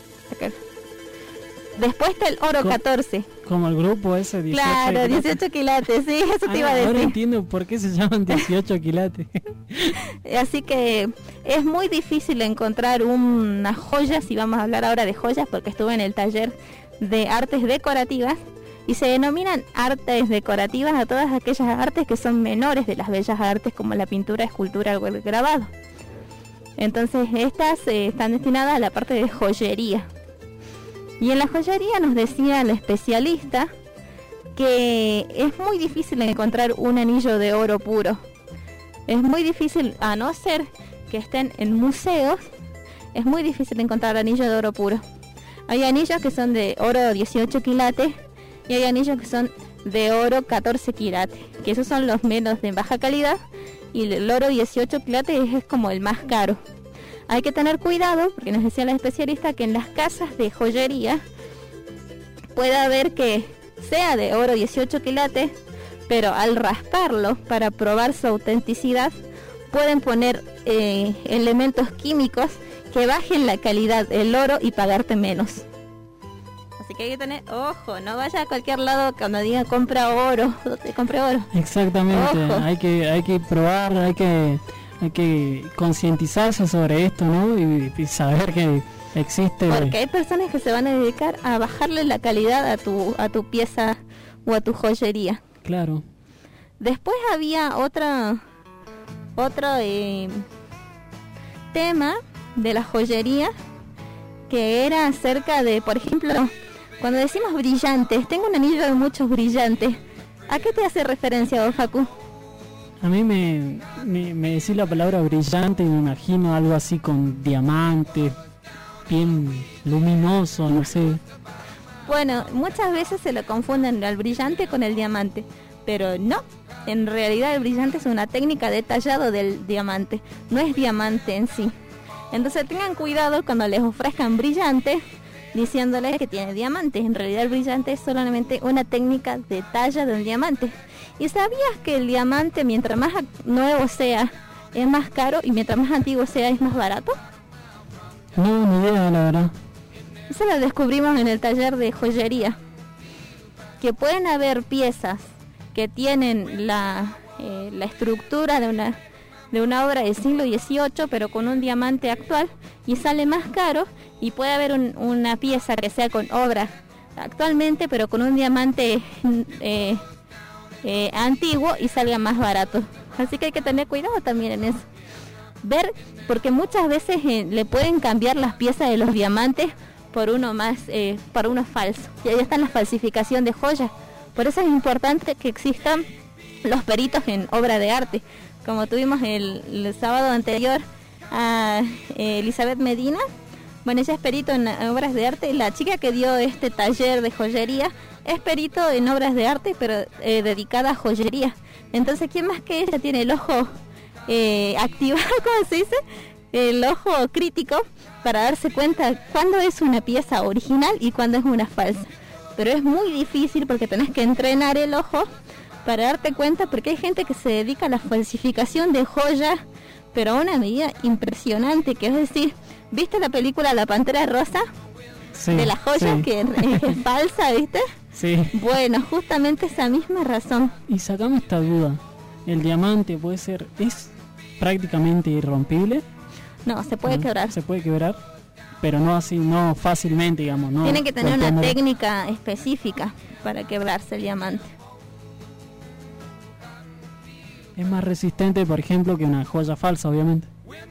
Después está el oro 14. Como el grupo ese, 18 claro, quilates. 18 quilates, sí, eso te iba a decir. Ahora entiendo por qué se llaman 18 quilates. Así que es muy difícil encontrar una joya, si vamos a hablar ahora de joyas, porque estuve en el taller de artes decorativas, y se denominan artes decorativas a todas aquellas artes que son menores de las bellas artes, como la pintura, escultura o el grabado. Entonces estas están destinadas a la parte de joyería. Y en la joyería nos decía el especialista que es muy difícil encontrar un anillo de oro puro. Es muy difícil, a no ser que estén en museos, es muy difícil encontrar anillos de oro puro. Hay anillos que son de oro 18 quilates y hay anillos que son de oro 14 quilates, que esos son los menos de baja calidad, y el oro 18 quilates es como el más caro. Hay que tener cuidado, porque nos decía la especialista que en las casas de joyería puede haber que sea de oro 18 quilates, pero al rasparlo para probar su autenticidad pueden poner elementos químicos que bajen la calidad del oro y pagarte menos. Así que hay que tener ojo, no vaya a cualquier lado cuando diga compra oro, compre oro. Exactamente, ojo. hay que probar, hay que concientizarse sobre esto, ¿no? Y saber que existe. Porque hay personas que se van a dedicar a bajarle la calidad a tu pieza o a tu joyería. Claro. Después había otro tema de la joyería que era acerca de, por ejemplo, cuando decimos brillantes, tengo un anillo de muchos brillantes. ¿A qué te hace referencia, don Facu? A mí me decís la palabra brillante y me imagino algo así con diamantes, bien luminoso, no sé. Bueno, muchas veces se lo confunden al brillante con el diamante, pero no. En realidad el brillante es una técnica de tallado del diamante, no es diamante en sí. Entonces tengan cuidado cuando les ofrezcan brillante diciéndoles que tiene diamantes. En realidad el brillante es solamente una técnica de talla del diamante. ¿Y sabías que el diamante, mientras más nuevo sea, es más caro, y mientras más antiguo sea, es más barato? No, ni idea, la verdad. Eso lo descubrimos en el taller de joyería, que pueden haber piezas que tienen la estructura de una obra del siglo XVIII, pero con un diamante actual, y sale más caro, y puede haber una pieza que sea con obra actualmente, pero con un diamante antiguo, y salga más barato. Así que hay que tener cuidado también en eso. Ver, porque muchas veces le pueden cambiar las piezas de los diamantes por uno falso, y ahí está la falsificación de joyas. Por eso es importante que existan los peritos en obra de arte, como tuvimos el sábado anterior a Elizabeth Medina. Bueno, ella es perito en obras de arte, y la chica que dio este taller de joyería es perito en obras de arte, pero dedicada a joyería. Entonces, ¿quién más que ella tiene el ojo activado, como se dice? el ojo crítico para darse cuenta cuándo es una pieza original y cuándo es una falsa. Pero es muy difícil porque tenés que entrenar el ojo para darte cuenta, porque hay gente que se dedica a la falsificación de joyas, pero a una medida impresionante, que es decir, ¿viste la película La Pantera Rosa? Sí, de la joya sí. que es falsa, ¿viste? Sí. Bueno, justamente esa misma razón. Y sacame esta duda. ¿El diamante es prácticamente irrompible? No, se puede quebrar. Se puede quebrar, pero no así, no fácilmente, digamos. No Tiene que tener una golpeándolo. técnica específica para quebrarse el diamante. Es más resistente, por ejemplo, que una joya falsa, obviamente.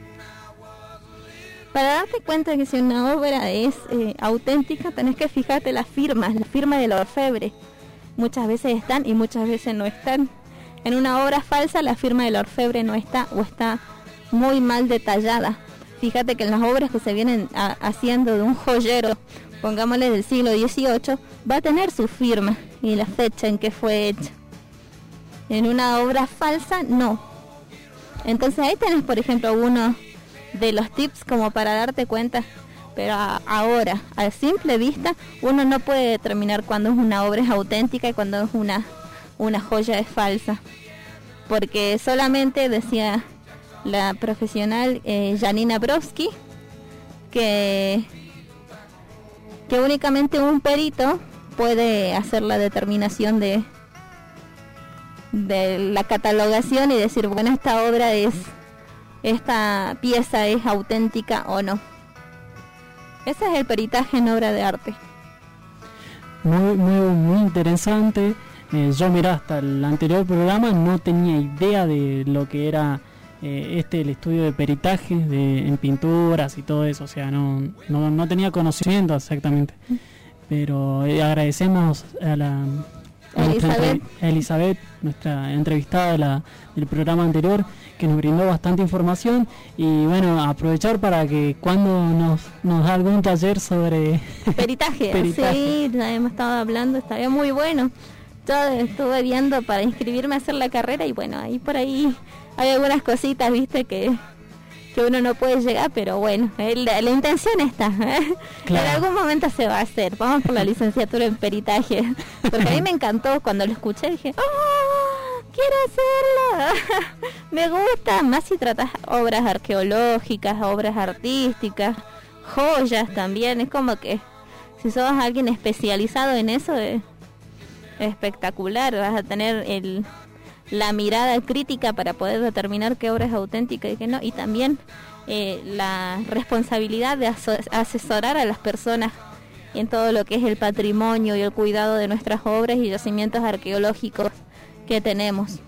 Para darte cuenta que si una obra es auténtica, tenés que fijarte las firmas, la firma del orfebre. Muchas veces están y muchas veces no están. En una obra falsa la firma del orfebre no está o está muy mal detallada. Fíjate que en las obras que se vienen haciendo de un joyero, pongámosle del siglo XVIII, va a tener su firma y la fecha en que fue hecha. En una obra falsa, no. Entonces ahí tenés, por ejemplo, uno de los tips como para darte cuenta. Pero ahora, a simple vista, uno no puede determinar cuándo es una obra es auténtica y cuándo es una joya es falsa. Porque solamente decía la profesional Janina Brodsky que únicamente un perito puede hacer la determinación de la catalogación y decir, bueno, esta pieza es auténtica o no. Ese es el peritaje en obra de arte. Muy interesante. Yo, mirá, hasta el anterior programa no tenía idea de lo que era el estudio de peritaje en pinturas y todo eso. O sea, no tenía conocimiento exactamente. Pero agradecemos a Elizabeth, nuestra entrevistada del programa anterior, que nos brindó bastante información. Y bueno, aprovechar para que cuando nos da algún taller sobre peritaje. Sí, ya hemos estado hablando, estaría muy bueno. Yo estuve viendo para inscribirme a hacer la carrera y bueno, ahí por ahí hay algunas cositas, viste, que uno no puede llegar, pero bueno, la intención está, ¿eh? Claro. En algún momento se va a hacer. Vamos por la licenciatura en peritaje, porque a mí me encantó cuando lo escuché, dije, ¡oh! ¡Quiero hacerlo! Me gusta, más si tratas obras arqueológicas, obras artísticas, joyas también. Es como que si sos alguien especializado en eso, es espectacular. Vas a tener la mirada crítica para poder determinar qué obra es auténtica y qué no, y también la responsabilidad de asesorar a las personas en todo lo que es el patrimonio y el cuidado de nuestras obras y yacimientos arqueológicos que tenemos.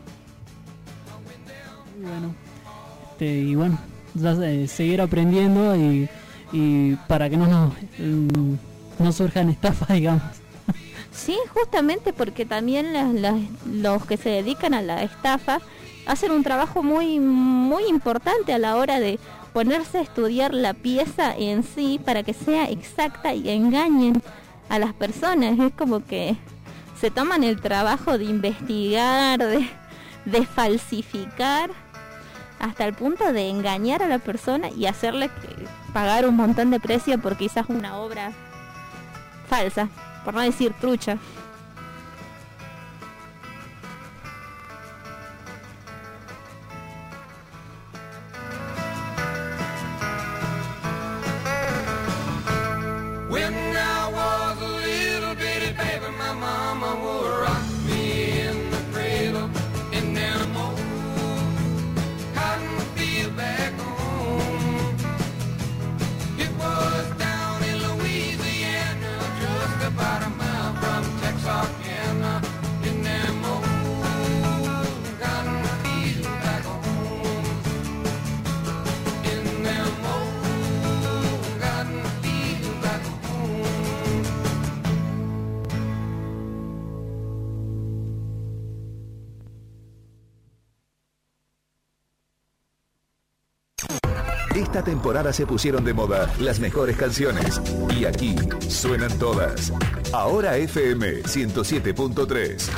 Y bueno, seguir aprendiendo y para que no surjan estafas, digamos. Sí, justamente porque también los que se dedican a la estafa hacen un trabajo muy muy importante a la hora de ponerse a estudiar la pieza en sí para que sea exacta y engañen a las personas. Es como que se toman el trabajo de investigar, de falsificar, hasta el punto de engañar a la persona y hacerle pagar un montón de precio por quizás una obra falsa, por no decir trucha. When I was a little bitty baby, my mama would rock me in the cradle in them old cotton field back home. It was down in Louisiana, just about a mile from Texarkana, in them old cotton field back home. In them old cotton field back home. Esta temporada se pusieron de moda las mejores canciones y aquí suenan todas. Ahora FM 107.3.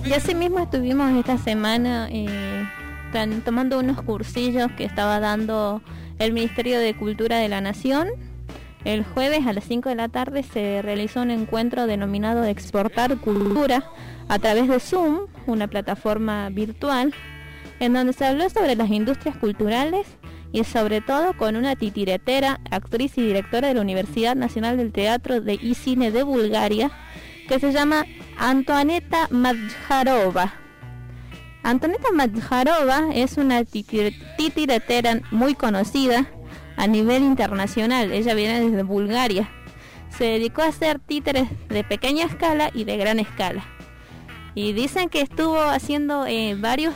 Y así mismo estuvimos esta semana tomando unos cursillos que estaba dando el Ministerio de Cultura de la Nación. El jueves a las 5 de la tarde se realizó un encuentro denominado Exportar Cultura a través de Zoom, una plataforma virtual, en donde se habló sobre las industrias culturales y sobre todo con una titiretera, actriz y directora de la Universidad Nacional del Teatro y Cine de Bulgaria, que se llama Antoaneta Madjarova. Antoaneta Madjarova es una titiretera muy conocida a nivel internacional. Ella viene desde Bulgaria. Se dedicó a hacer títeres de pequeña escala y de gran escala. Y dicen que estuvo haciendo varios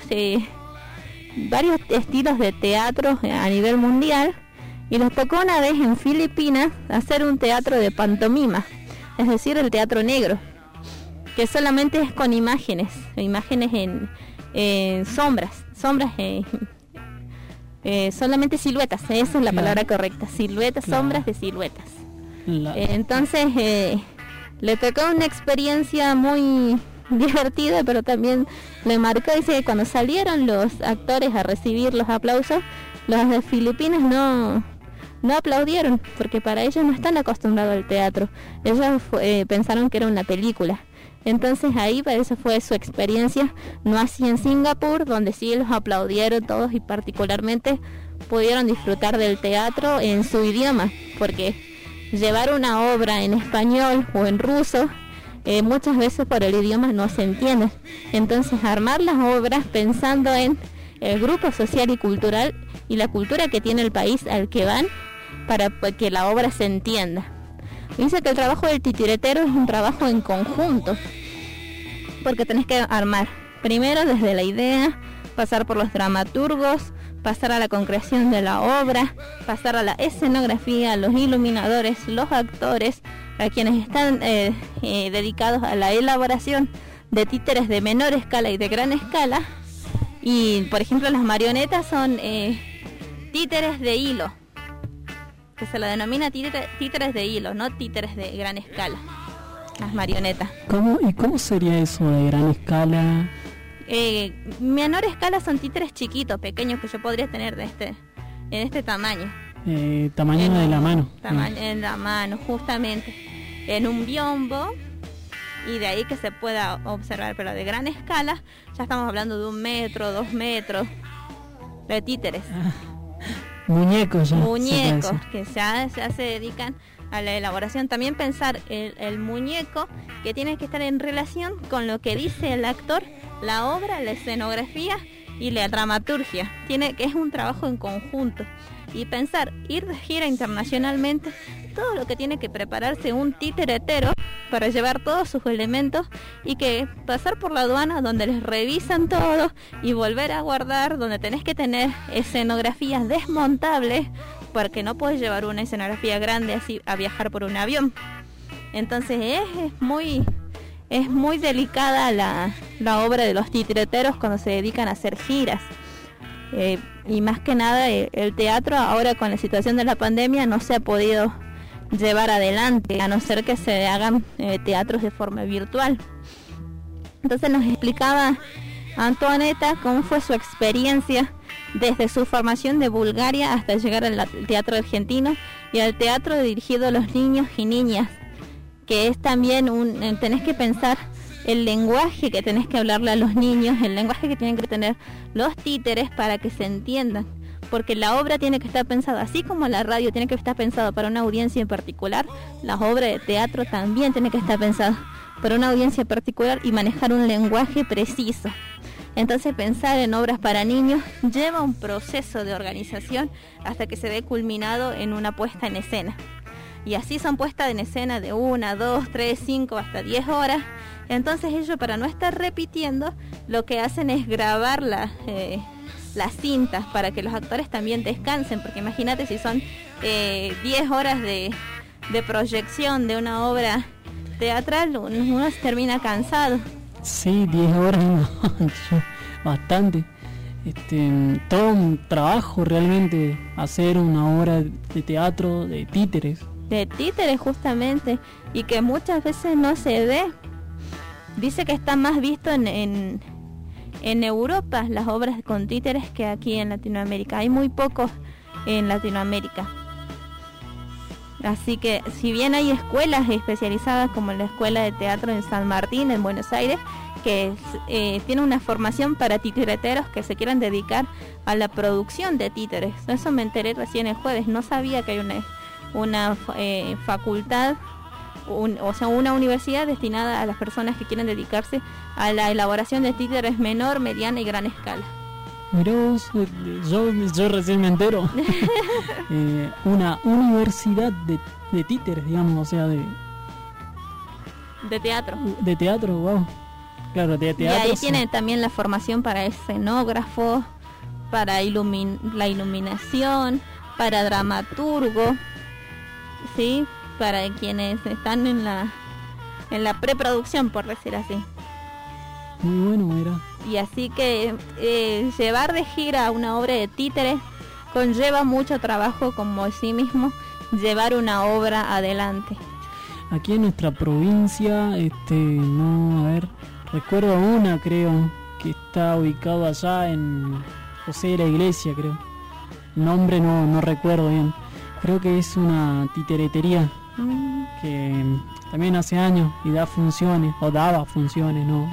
estilos de teatro a nivel mundial, y nos tocó una vez en Filipinas hacer un teatro de pantomima, es decir, el teatro negro, que solamente es con imágenes en sombras, solamente siluetas, esa es la palabra correcta, siluetas, sombras de siluetas. Entonces le tocó una experiencia muy divertida, pero también le marcó. Dice que cuando salieron los actores a recibir los aplausos, los de Filipinas no aplaudieron, porque para ellos no están acostumbrados al teatro. Ellos pensaron que era una película. Entonces ahí para eso fue su experiencia, no así en Singapur, donde sí los aplaudieron todos y particularmente pudieron disfrutar del teatro en su idioma, porque llevar una obra en español o en ruso, muchas veces por el idioma no se entiende. Entonces armar las obras pensando en el grupo social y cultural y la cultura que tiene el país al que van, para que la obra se entienda. Dice que el trabajo del titiretero es un trabajo en conjunto, porque tenés que armar primero desde la idea, pasar por los dramaturgos, pasar a la concreción de la obra, pasar a la escenografía, los iluminadores, los actores, a quienes están dedicados a la elaboración de títeres de menor escala y de gran escala. Y por ejemplo las marionetas son títeres de hilo, que se la denomina títeres de hilo, no títeres de gran escala, las marionetas. ¿Cómo sería eso de gran escala? Menor escala son títeres chiquitos, pequeños, que yo podría tener en este tamaño. Tamaño de la mano. En la mano, justamente. En un biombo, y de ahí que se pueda observar, pero de gran escala ya estamos hablando de 1 metro, 2 metros de títeres. Muñecos que ya se dedican a la elaboración. También pensar el muñeco, que tiene que estar en relación con lo que dice el actor, la obra, la escenografía y la dramaturgia. Es un trabajo en conjunto. Y pensar, ir de gira internacionalmente, todo lo que tiene que prepararse un titiretero para llevar todos sus elementos, y que pasar por la aduana donde les revisan todo y volver a guardar, donde tenés que tener escenografías desmontables, porque no puedes llevar una escenografía grande así a viajar por un avión. Entonces es muy delicada la obra de los titireteros cuando se dedican a hacer giras. Y más que nada el teatro ahora con la situación de la pandemia no se ha podido llevar adelante, a no ser que se hagan teatros de forma virtual. Entonces nos explicaba Antoaneta cómo fue su experiencia desde su formación de Bulgaria hasta llegar al teatro argentino y al teatro dirigido a los niños y niñas, que es también tenés que pensar el lenguaje que tenés que hablarle a los niños, el lenguaje que tienen que tener los títeres para que se entiendan, porque la obra tiene que estar pensada, así como la radio tiene que estar pensada para una audiencia en particular, la obra de teatro también tiene que estar pensada para una audiencia particular y manejar un lenguaje preciso. Entonces pensar en obras para niños lleva un proceso de organización hasta que se ve culminado en una puesta en escena. Y así son puestas en escena de 1, 2, 3, 5 hasta 10 horas. Entonces ellos, para no estar repitiendo, lo que hacen es grabar las cintas para que los actores también descansen, porque imagínate si son 10 horas de proyección de una obra teatral, uno se termina cansado. Sí, 10 horas, no, bastante. Todo un trabajo realmente hacer una obra de teatro de títeres. De títeres justamente, y que muchas veces no se ve. dice que está más visto en Europa las obras con títeres que aquí en Latinoamérica. Hay muy pocos en Latinoamérica. Así que si bien hay escuelas especializadas como la Escuela de Teatro en San Martín, en Buenos Aires, que tiene una formación para titireteros que se quieran dedicar a la producción de títeres. Eso me enteré recién el jueves. No sabía que hay una facultad, una universidad destinada a las personas que quieren dedicarse a la elaboración de títeres menor, mediana y gran escala. Mirá vos, yo recién me entero. Una universidad de títeres, digamos, o sea, de teatro. De teatro, wow. Claro, de teatro. Y ahí tiene también la formación para escenógrafo, para la iluminación, para dramaturgo, ¿sí? Para quienes están en la preproducción, por decir así. Muy bueno, mira. Y así que llevar de gira una obra de títeres conlleva mucho trabajo, como sí mismo llevar una obra adelante. Aquí en nuestra provincia, no, a ver, recuerdo una, creo, que está ubicado allá en José de la Iglesia, creo. El nombre no recuerdo bien. Creo que es una titeretería que también hace años y da funciones, o daba funciones, ¿no?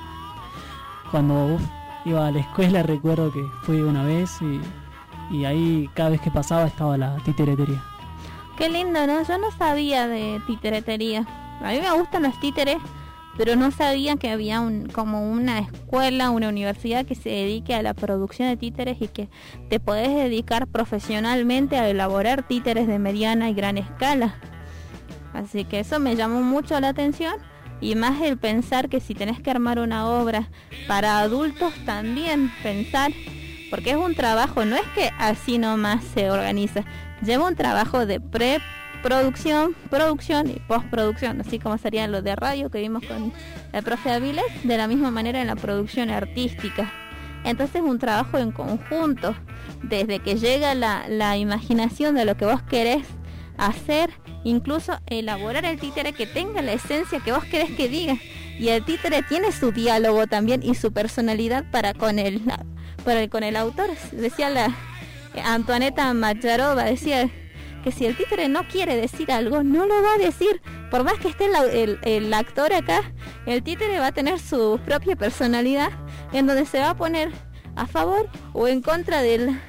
Cuando iba a la escuela recuerdo que fui una vez y ahí cada vez que pasaba estaba la titeretería. Qué lindo, ¿no? Yo no sabía de titeretería. A mí me gustan los títeres, pero no sabía que había como una escuela, una universidad que se dedique a la producción de títeres y que te podés dedicar profesionalmente a elaborar títeres de mediana y gran escala. Así que eso me llamó mucho la atención. Y más el pensar que si tenés que armar una obra para adultos también pensar, porque es un trabajo, no es que así nomás se organiza, lleva un trabajo de preproducción, producción y postproducción, así como sería lo de radio que vimos con el profe Aviles, de la misma manera en la producción artística. Entonces un trabajo en conjunto, desde que llega la imaginación de lo que vos querés hacer, incluso elaborar el títere que tenga la esencia que vos querés que diga, y el títere tiene su diálogo también y su personalidad para con el autor. Decía la Antoaneta Macharova, decía que si el títere no quiere decir algo, no lo va a decir, por más que esté el actor acá, el títere va a tener su propia personalidad en donde se va a poner a favor o en contra del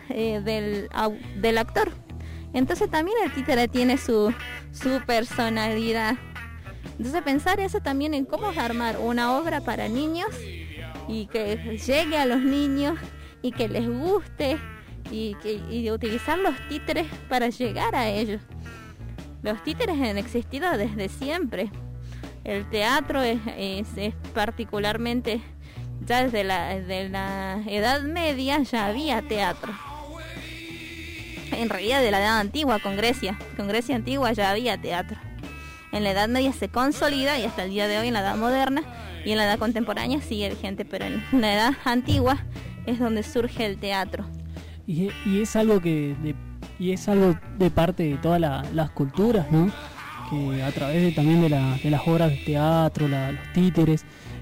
actor. Entonces también el títere tiene su personalidad. Entonces pensar eso también en cómo armar una obra para niños y que llegue a los niños y que les guste y utilizar los títeres para llegar a ellos. Los títeres han existido desde siempre. El teatro es particularmente, ya desde la Edad Media ya había teatro. En realidad de la Edad Antigua con Grecia Antigua ya había teatro. En la Edad Media se consolida y hasta el día de hoy en la Edad Moderna y en la Edad Contemporánea sigue vigente, pero en la Edad Antigua es donde surge el teatro. Y es algo de parte de todas las culturas, ¿no? Que a través también de las obras de teatro, los títeres,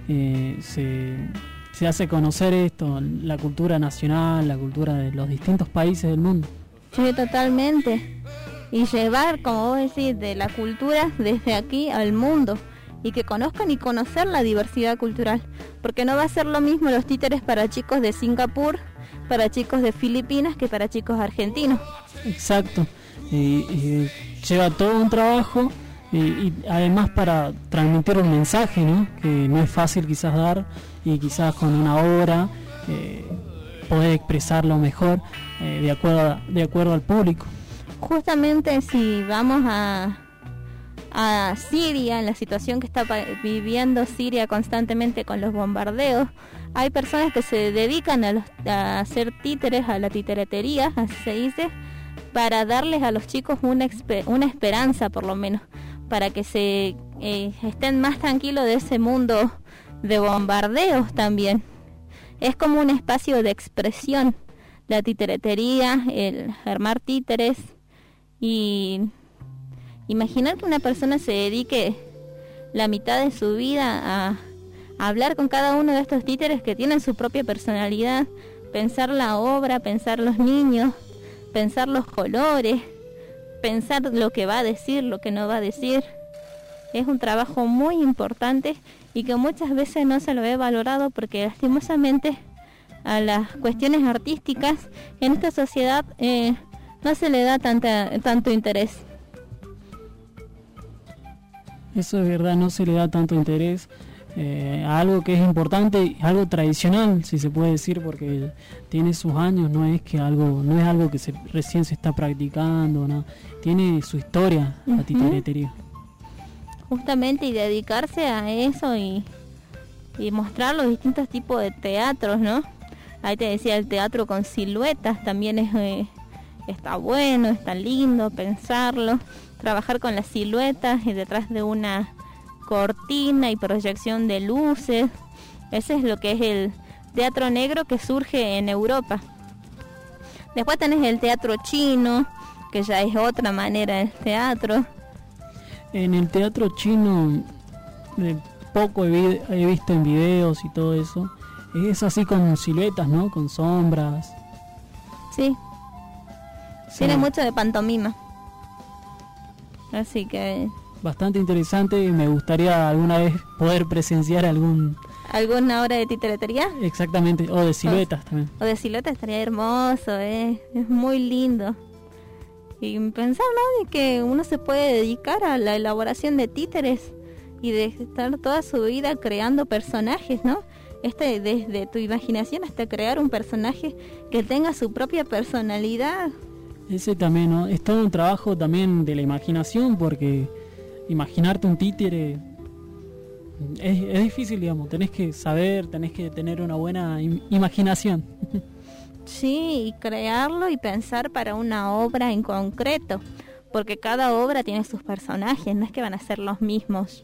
se hace conocer esto, la cultura nacional, la cultura de los distintos países del mundo. Sí, totalmente. Y llevar, como vos decís, de la cultura desde aquí al mundo. Y que conozcan y conocer la diversidad cultural. Porque no va a ser lo mismo los títeres para chicos de Singapur, para chicos de Filipinas, que para chicos argentinos. Exacto. Y lleva todo un trabajo y además para transmitir un mensaje, ¿no? Que no es fácil quizás dar y quizás con una obra poder expresarlo mejor de acuerdo al público. Justamente si vamos a Siria, en la situación que está viviendo Siria constantemente con los bombardeos, hay personas que se dedican a hacer títeres, a la titeretería, así se dice, para darles a los chicos una esperanza, por lo menos, para que se estén más tranquilos de ese mundo de bombardeos también. Es como un espacio de expresión, la titeretería, el armar títeres. Y imaginar que una persona se dedique la mitad de su vida hablar con cada uno de estos títeres que tienen su propia personalidad, pensar la obra, pensar los niños, pensar los colores, pensar lo que va a decir, lo que no va a decir. Es un trabajo muy importante y que muchas veces no se lo ve valorado porque lastimosamente a las cuestiones artísticas en esta sociedad no se le da tanto interés. Eso es verdad, no se le da tanto interés a algo que es importante, algo tradicional, si se puede decir, porque tiene sus años, no es algo que recién se está practicando, no, tiene su historia, la titeretería. Justamente, y dedicarse a eso y mostrar los distintos tipos de teatros, ¿no? Ahí te decía, el teatro con siluetas también está bueno, está lindo pensarlo, trabajar con las siluetas y detrás de una cortina y proyección de luces. Ese es lo que es el teatro negro que surge en Europa. Después tenés el teatro chino, que ya es otra manera del teatro. En el teatro chino, poco he visto en videos y todo eso, es así con siluetas, ¿no? Con sombras. Sí. Sí. Tiene mucho de pantomima. Así que... Bastante interesante y me gustaría alguna vez poder presenciar alguna obra de titeretería. Exactamente, o de siluetas también. O de siluetas estaría hermoso, es muy lindo. Y pensar, ¿no?, de que uno se puede dedicar a la elaboración de títeres y de estar toda su vida creando personajes, ¿no? Desde tu imaginación hasta crear un personaje que tenga su propia personalidad. Ese también, ¿no? Es todo un trabajo también de la imaginación, porque imaginarte un títere es difícil, digamos. Tenés que saber, tenés que tener una buena imaginación. Sí, y crearlo y pensar para una obra en concreto, porque cada obra tiene sus personajes, no es que van a ser los mismos.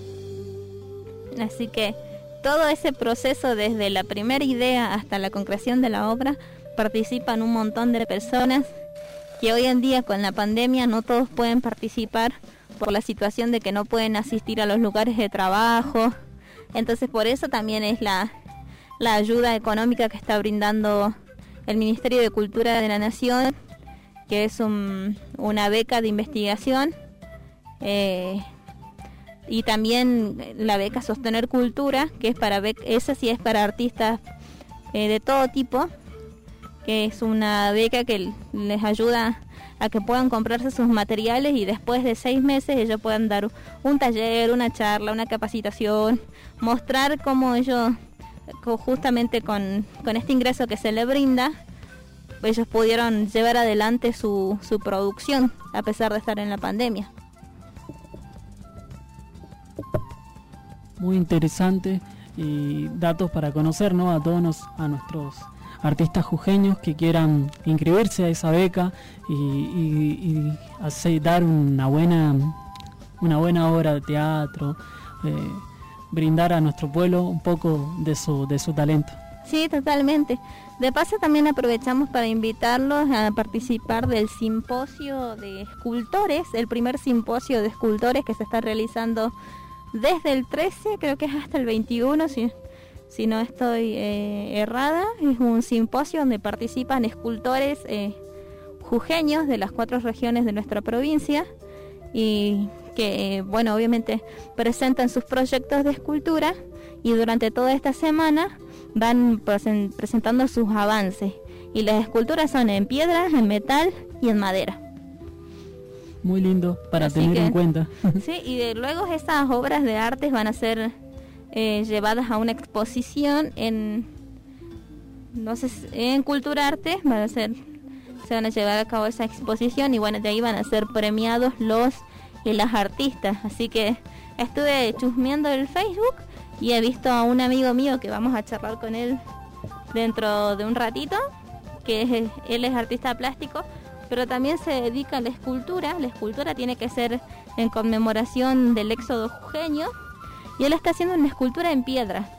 Así que todo ese proceso, desde la primera idea hasta la concreción de la obra, participan un montón de personas que hoy en día con la pandemia no todos pueden participar por la situación de que no pueden asistir a los lugares de trabajo. Entonces por eso también es la ayuda económica que está brindando el Ministerio de Cultura de la Nación, que es una beca de investigación, y también la beca Sostener Cultura, que es esa sí es para artistas de todo tipo, que es una beca que les ayuda a que puedan comprarse sus materiales y después de 6 meses ellos puedan dar un taller, una charla, una capacitación, mostrar cómo ellos, justamente con este ingreso que se les brinda, ellos pudieron llevar adelante su producción a pesar de estar en la pandemia. Muy interesante, y datos para conocer, ¿no?, a todos a nuestros artistas jujeños que quieran inscribirse a esa beca y dar una buena obra de teatro, brindar a nuestro pueblo un poco de su talento. Sí, totalmente. De paso también aprovechamos para invitarlos a participar del simposio de escultores, el primer simposio de escultores que se está realizando desde el 13, creo que es hasta el 21, si no estoy errada. Es un simposio donde participan escultores jujeños de las 4 regiones de nuestra provincia y que, bueno, obviamente presentan sus proyectos de escultura, y durante toda esta semana van presentando sus avances, y las esculturas son en piedra, en metal y en madera. Muy lindo para Así tener que, en cuenta. Sí, y luego esas obras de arte van a ser llevadas a una exposición en Cultura Arte, se van a llevar a cabo esa exposición, y bueno, de ahí van a ser premiados los y las artistas. Así que estuve chusmeando el Facebook y he visto a un amigo mío que vamos a charlar con él dentro de un ratito, que él es artista plástico, pero también se dedica a la escultura. La escultura tiene que ser en conmemoración del éxodo jujeño, y él está haciendo una escultura en piedra.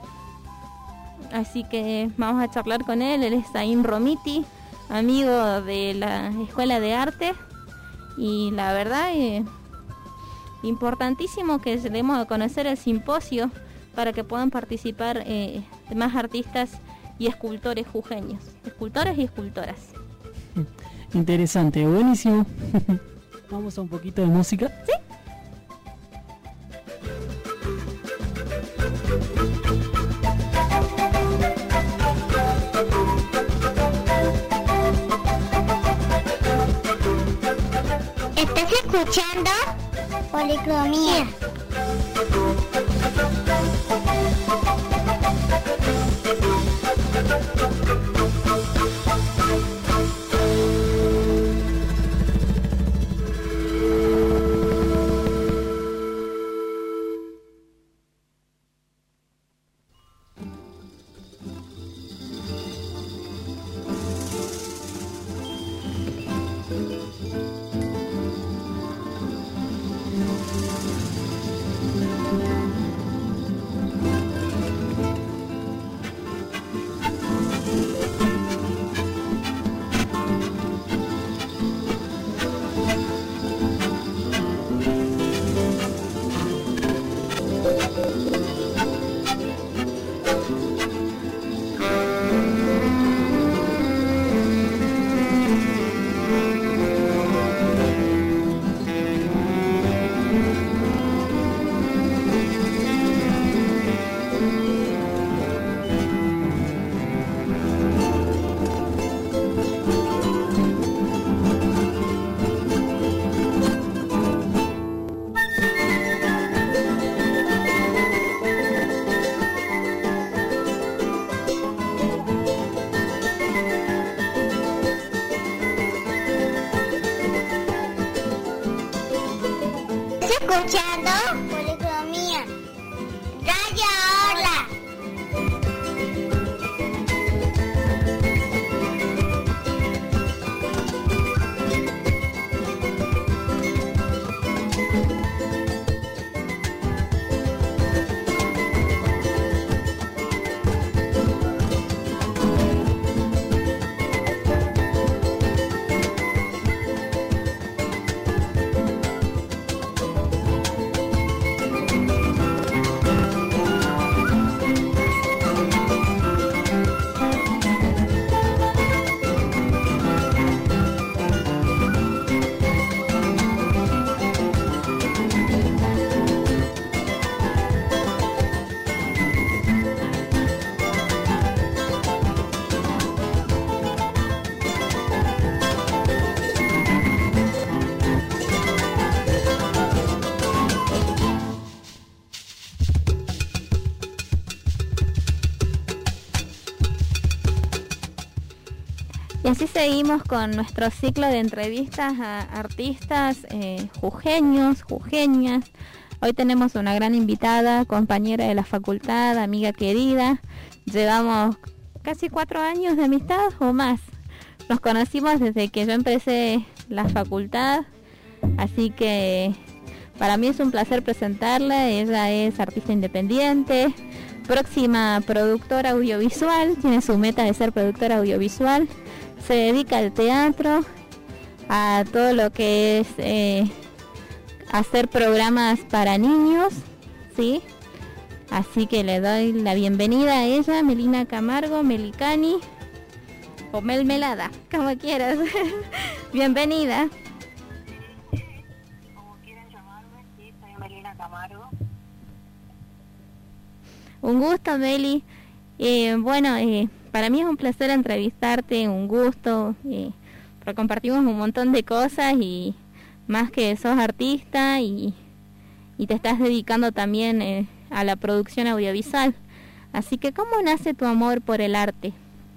Así que vamos a charlar con él. Él es Zain Romiti, amigo de la Escuela de Arte, y la verdad importantísimo que demos a conocer el simposio para que puedan participar más artistas y escultores jujeños, escultores y escultoras. Interesante, buenísimo. Vamos a un poquito de música. Sí. ¿Estás escuchando? Policromía. Escuchando Policromía. Radio Hola. Y así seguimos con nuestro ciclo de entrevistas a artistas jujeños, jujeñas. Hoy tenemos una gran invitada, compañera de la facultad, amiga querida. Llevamos casi 4 años de amistad o más. Nos conocimos desde que yo empecé la facultad, así que para mí es un placer presentarla. Ella es artista independiente, próxima productora audiovisual, tiene su meta de ser productora audiovisual. Se dedica al teatro, a todo lo que es hacer programas para niños, ¿sí? Así que le doy la bienvenida a ella, Melina Camargo, Melicani, o Melmelada, como quieras. Bienvenida. Como quieran llamarme, sí, soy Melina Camargo. Un gusto, Meli. Para mí es un placer entrevistarte, un gusto, porque compartimos un montón de cosas y más que sos artista y te estás dedicando también a la producción audiovisual. Así que, ¿cómo nace tu amor por el arte?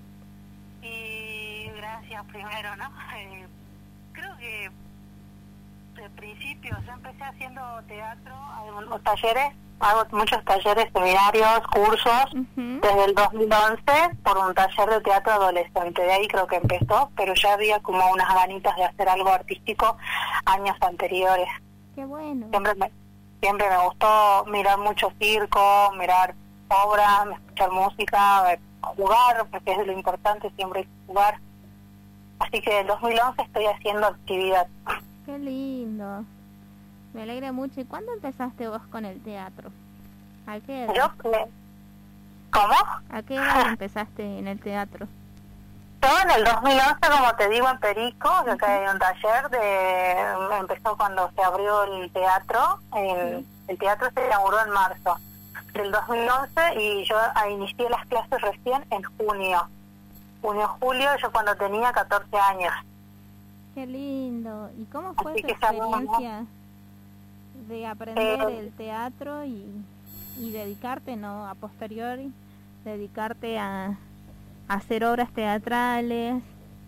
Gracias primero, ¿no? Creo que de principio yo empecé haciendo teatro, algunos talleres, hago muchos talleres, seminarios, cursos, desde el 2011 por un taller de teatro adolescente. De ahí creo que empezó, pero ya había como unas ganitas de hacer algo artístico años anteriores. Qué bueno. Siempre me gustó mirar mucho circo, mirar obras, escuchar música, jugar, porque es lo importante, siempre jugar. Así que en 2011 estoy haciendo actividad. Qué lindo. Me alegra mucho. ¿Y cuándo empezaste vos con el teatro? ¿A qué edad? ¿Cómo? ¿A qué edad empezaste en el teatro? Yo en el 2011, como te digo, en Perico, que acá hay un taller, empezó cuando se abrió el teatro. El teatro se inauguró en marzo del 2011 y yo inicié las clases recién en julio, julio, yo cuando tenía 14 años. Qué lindo. ¿Y cómo fue Así tu que experiencia de aprender el teatro y dedicarte, ¿no? A posteriori, dedicarte a hacer obras teatrales?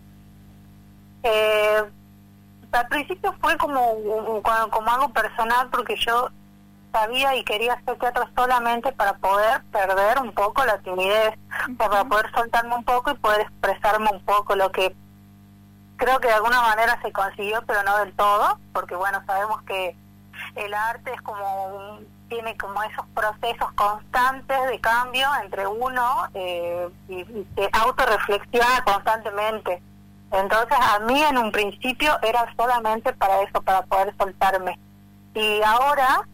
Al principio fue como algo personal, porque yo sabía y quería hacer teatro solamente para poder perder un poco la timidez, para poder soltarme un poco y poder expresarme un poco, lo que creo que de alguna manera se consiguió, pero no del todo, porque bueno, sabemos que el arte es tiene como esos procesos constantes de cambio entre uno y se autorreflexiona constantemente. Entonces a mí en un principio era solamente para eso, para poder soltarme. Y ahora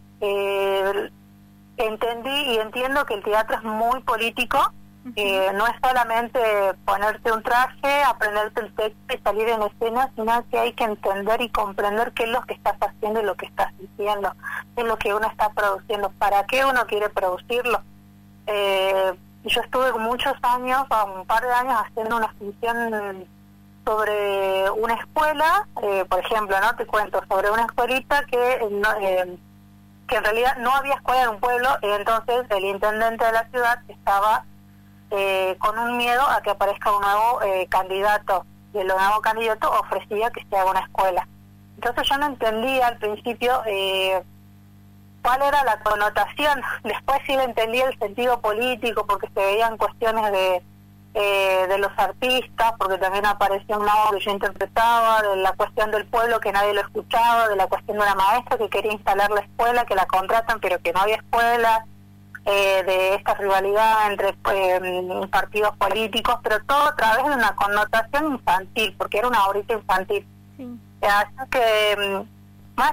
entendí y entiendo que el teatro es muy político. No es solamente ponerte un traje, aprenderte el texto y salir en escena, sino que hay que entender y comprender qué es lo que estás haciendo y lo que estás diciendo, qué es lo que uno está produciendo, para qué uno quiere producirlo. Yo estuve muchos años, un par de años, haciendo una función sobre una escuela, por ejemplo, no te cuento, sobre una escuelita que en realidad no había escuela en un pueblo, y entonces el intendente de la ciudad estaba con un miedo a que aparezca un nuevo candidato, y el nuevo candidato ofrecía que se haga una escuela. Entonces yo no entendía al principio cuál era la connotación. Después sí entendí el sentido político, porque se veían cuestiones de los artistas, porque también apareció un audio que yo interpretaba, de la cuestión del pueblo que nadie lo escuchaba, de la cuestión de una maestra que quería instalar la escuela, que la contratan pero que no había escuela, de esta rivalidad entre partidos políticos, pero todo a través de una connotación infantil, porque era una obrita infantil. Sí. Así que más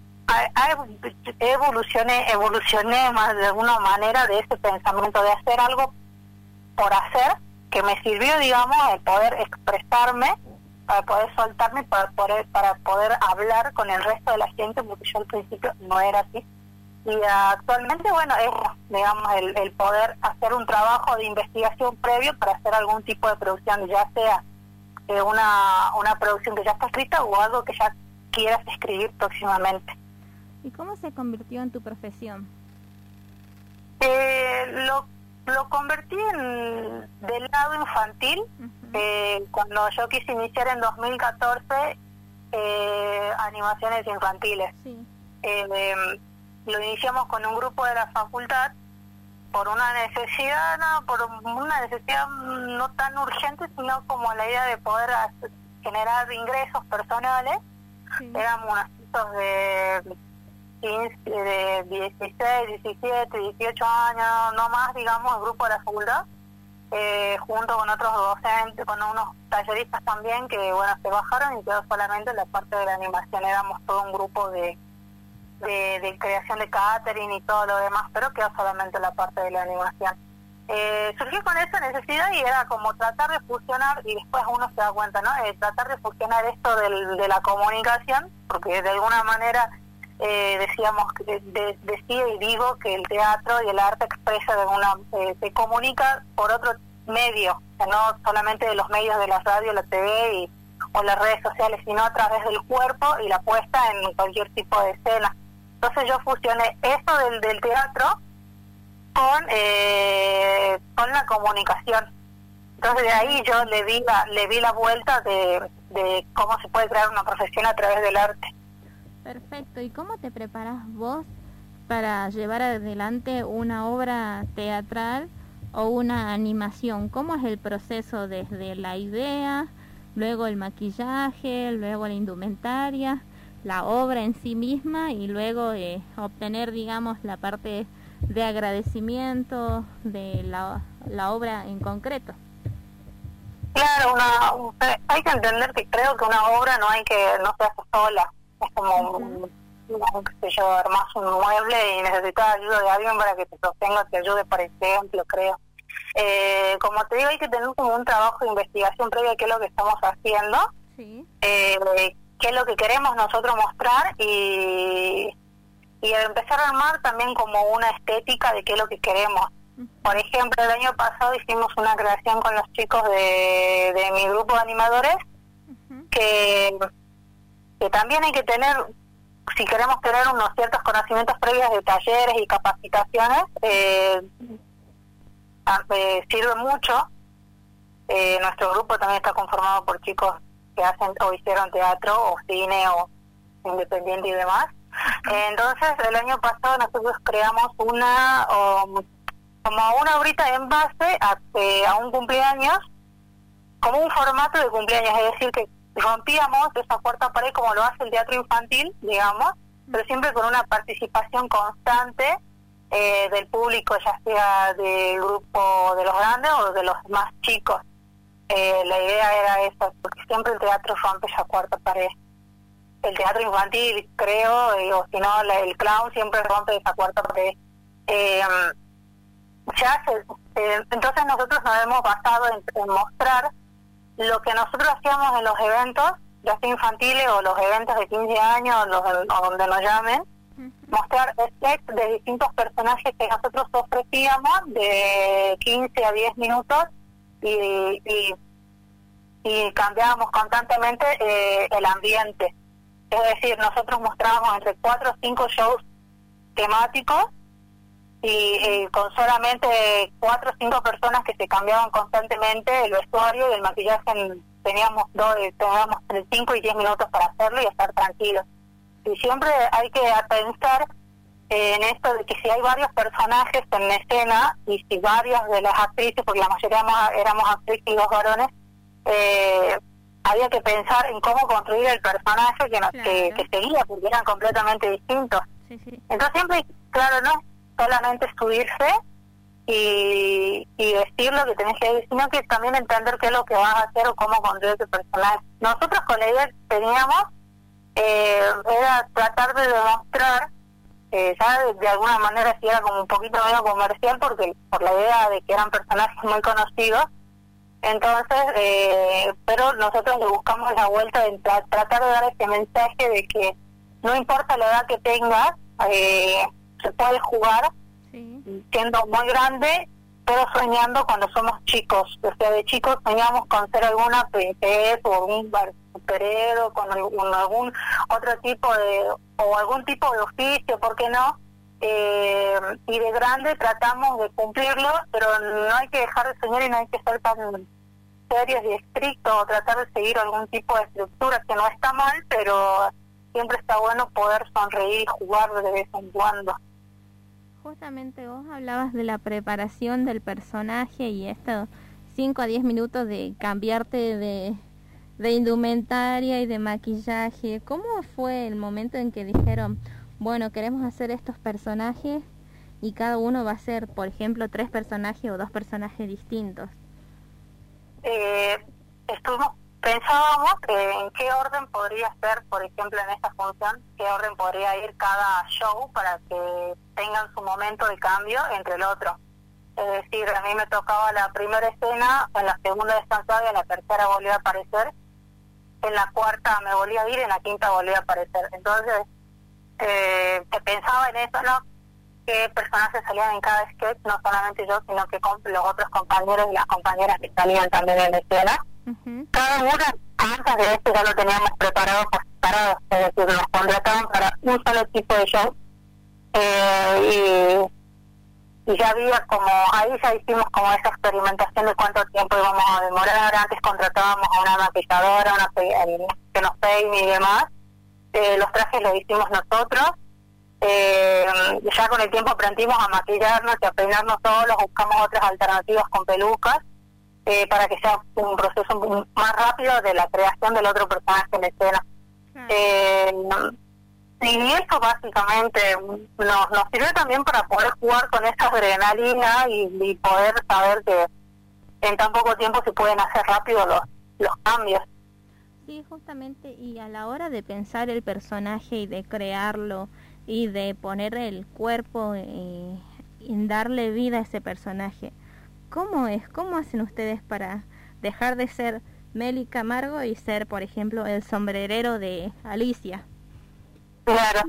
evolucioné más de alguna manera de ese pensamiento de hacer algo por hacer, que me sirvió, digamos, el poder expresarme, para poder soltarme, para poder hablar con el resto de la gente, porque yo al principio no era así. Y actualmente, bueno, es, digamos, el poder hacer un trabajo de investigación previo para hacer algún tipo de producción, ya sea una producción que ya está escrita o algo que ya quieras escribir próximamente. ¿Y cómo se convirtió en tu profesión? Lo convertí del lado infantil. Cuando yo quise iniciar en 2014 animaciones infantiles. Sí. Lo iniciamos con un grupo de la facultad por una necesidad no tan urgente, sino como la idea de poder generar ingresos personales. Sí. Éramos unos chicos de 16, 17, 18 años, no más, digamos, el grupo de la facultad, junto con otros docentes, con unos talleristas también, que bueno, se bajaron y quedó solamente la parte de la animación. Éramos todo un grupo de creación de catering y todo lo demás, pero quedó solamente la parte de la animación. Surgió con esa necesidad y era como tratar de fusionar, y después uno se da cuenta, ¿no? Tratar de fusionar esto de la comunicación, porque de alguna manera decía y digo que el teatro y el arte expresa se comunica por otro medio, o sea, no solamente de los medios de la radio, la TV o las redes sociales, sino a través del cuerpo y la puesta en cualquier tipo de escena. Entonces yo fusioné eso del teatro con la comunicación. Entonces de ahí yo le vi la vuelta de cómo se puede crear una profesión a través del arte. Perfecto. ¿Y cómo te preparas vos para llevar adelante una obra teatral o una animación? ¿Cómo es el proceso desde la idea, luego el maquillaje, luego la indumentaria, la obra en sí misma y luego obtener, digamos, la parte de agradecimiento de la obra en concreto? Claro, hay que entender que creo que una obra no se hace sola. Es como qué sé yo, armás un mueble y necesitas ayuda de alguien para que te sostenga, te ayude, por ejemplo, creo. Como te digo, hay que tener como un trabajo de investigación previa de qué es lo que estamos haciendo, Sí. qué es lo que queremos nosotros mostrar y empezar a armar también como una estética de qué es lo que queremos. Por ejemplo, el año pasado hicimos una creación con los chicos de mi grupo de animadores, que también hay que tener, si queremos tener unos ciertos conocimientos previos de talleres y capacitaciones, sirve mucho. Nuestro grupo también está conformado por chicos que hacen o hicieron teatro o cine o independiente y demás. Entonces, el año pasado nosotros creamos como una obrita en base a un cumpleaños, como un formato de cumpleaños, es decir, que rompíamos esa cuarta pared como lo hace el teatro infantil, digamos, pero siempre con una participación constante del público, ya sea del grupo de los grandes o de los más chicos. La idea era esa, porque siempre el teatro rompe esa cuarta pared. El teatro infantil, creo, o si no, el clown siempre rompe esa cuarta pared. Entonces nosotros nos hemos basado en mostrar lo que nosotros hacíamos en los eventos, ya sea infantiles o los eventos de 15 años o donde nos llamen, mostrar sketches de distintos personajes que nosotros ofrecíamos de 15 a 10 minutos y cambiábamos constantemente el ambiente. Es decir, nosotros mostrábamos entre 4 o 5 shows temáticos y con solamente 4 o 5 personas que se cambiaban constantemente el vestuario y el maquillaje. Teníamos 5 y 10 minutos para hacerlo y estar tranquilos. Y siempre hay que pensar en esto de que si hay varios personajes en escena y si varias de las actrices, porque la mayoría éramos actrices y 2 varones, había que pensar en cómo construir el personaje que seguía, porque eran completamente distintos. Sí, sí. Entonces siempre, claro, no solamente subirse y decir lo que tenés que decir, sino que también entender qué es lo que vas a hacer o cómo construir tu personaje. Nosotros con la idea que teníamos era tratar de demostrar, ya de alguna manera si era como un poquito menos comercial, porque por la idea de que eran personajes muy conocidos. Entonces, pero nosotros le buscamos la vuelta de tratar de dar este mensaje de que no importa la edad que tengas, se puede jugar, Sí. siendo muy grande, pero soñando cuando somos chicos. O sea, de chicos soñamos con ser alguna princesa o algún superhéroe, con algún otro tipo algún tipo de oficio, ¿por qué no? Y de grande tratamos de cumplirlo, pero no hay que dejar de soñar y no hay que ser tan serios y estrictos o tratar de seguir algún tipo de estructura, que no está mal, pero siempre está bueno poder sonreír y jugar de vez en cuando. Justamente vos hablabas de la preparación del personaje y estos 5 a 10 minutos de cambiarte de indumentaria y de maquillaje. ¿Cómo fue el momento en que dijeron, bueno, queremos hacer estos personajes y cada uno va a ser, por ejemplo, 3 personajes o 2 personajes distintos? Pensábamos en qué orden podría ser, por ejemplo, en esta función, qué orden podría ir cada show para que tengan su momento de cambio entre el otro. Es decir, a mí me tocaba la primera escena, en la segunda descansaba y en la tercera volvía a aparecer, en la cuarta me volvía a ir, en la quinta volvía a aparecer. Entonces, se pensaba en eso, ¿no? Qué personajes salían en cada sketch, no solamente yo, sino que los otros compañeros y las compañeras que salían también en la escena. Cada una, antes de esto ya lo teníamos preparado por separado, es decir, nos contrataban para un solo tipo de show, y ya había ahí ya hicimos como esa experimentación de cuánto tiempo íbamos a demorar. Antes contratábamos a una maquilladora, que nos peine y demás. Los trajes los hicimos nosotros. Ya con el tiempo aprendimos a maquillarnos y a peinarnos solos, buscamos otras alternativas con pelucas, para que sea un proceso más rápido de la creación del otro personaje en escena. Y eso básicamente nos sirve también para poder jugar con esa adrenalina y poder saber que en tan poco tiempo se pueden hacer rápido los cambios. Sí, justamente, y a la hora de pensar el personaje y de crearlo y de poner el cuerpo y darle vida a ese personaje, ¿cómo hacen ustedes para dejar de ser Meli Camargo y ser, por ejemplo, el sombrerero de Alicia? Claro.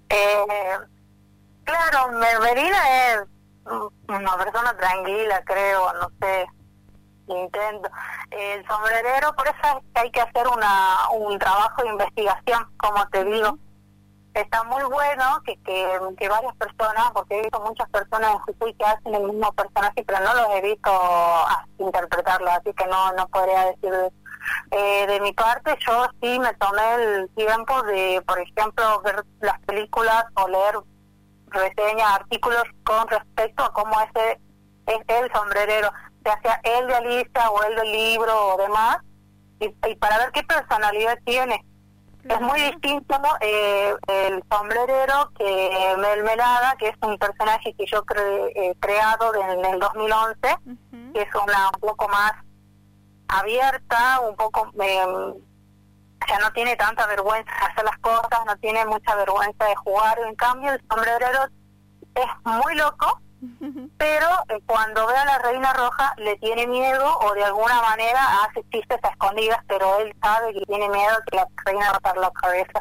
Claro, Merverina es una persona tranquila, creo, no sé, intento. El sombrerero, por eso es que hay que hacer un trabajo de investigación, como te digo. Está muy bueno que varias personas, porque he visto muchas personas en Jujuy que hacen el mismo personaje, pero no los he visto interpretarlo, así que no podría decir de mi parte. Yo sí me tomé el tiempo de, por ejemplo, ver las películas o leer reseñas, artículos con respecto a cómo es el sombrerero, ya sea el de Alicia o el del libro o demás, y para ver qué personalidad tiene. Es muy distinto el sombrerero que Melmelada, que es un personaje que yo creado en el 2011, que es una un poco más abierta, un poco, o sea, no tiene tanta vergüenza de hacer las cosas, no tiene mucha vergüenza de jugar. En cambio, el sombrerero es muy loco, pero cuando ve a la Reina Roja le tiene miedo, o de alguna manera hace chistes a escondidas, pero él sabe que tiene miedo que la Reina va a cortar la cabeza.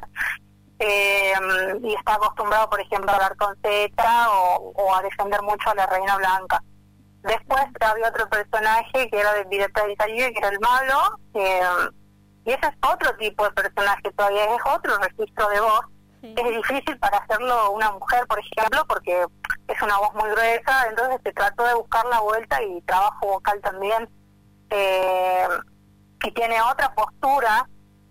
Y está acostumbrado, por ejemplo, a hablar con Zeta o a defender mucho a la Reina Blanca. Después había otro personaje que era de Pirata del Caribe, que era el malo, y ese es otro tipo de personaje, todavía es otro registro de voz. Sí. Es difícil para hacerlo una mujer, por ejemplo, porque es una voz muy gruesa, entonces se trató de buscar la vuelta, y trabajo vocal también, y tiene otra postura,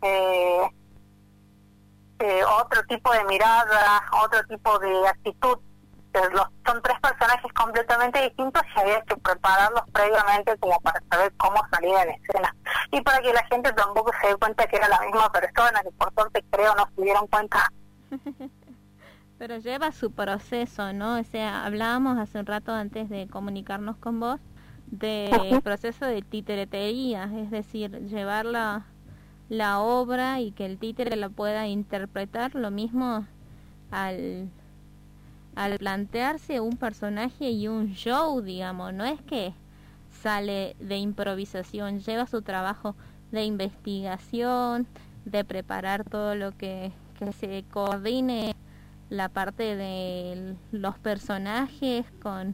otro tipo de mirada, otro tipo de actitud. Son tres personajes completamente distintos y había que prepararlos previamente como para saber cómo salir en escena. Y para que la gente tampoco se dé cuenta que era la misma persona, que por suerte creo no se dieron cuenta. Pero lleva su proceso, ¿no? O sea, hablábamos hace un rato antes de comunicarnos con vos del proceso de titeretería, es decir, llevar la obra y que el títere la pueda interpretar, lo mismo al plantearse un personaje y un show, digamos, no es que sale de improvisación, lleva su trabajo de investigación, de preparar todo lo que se coordine la parte de los personajes con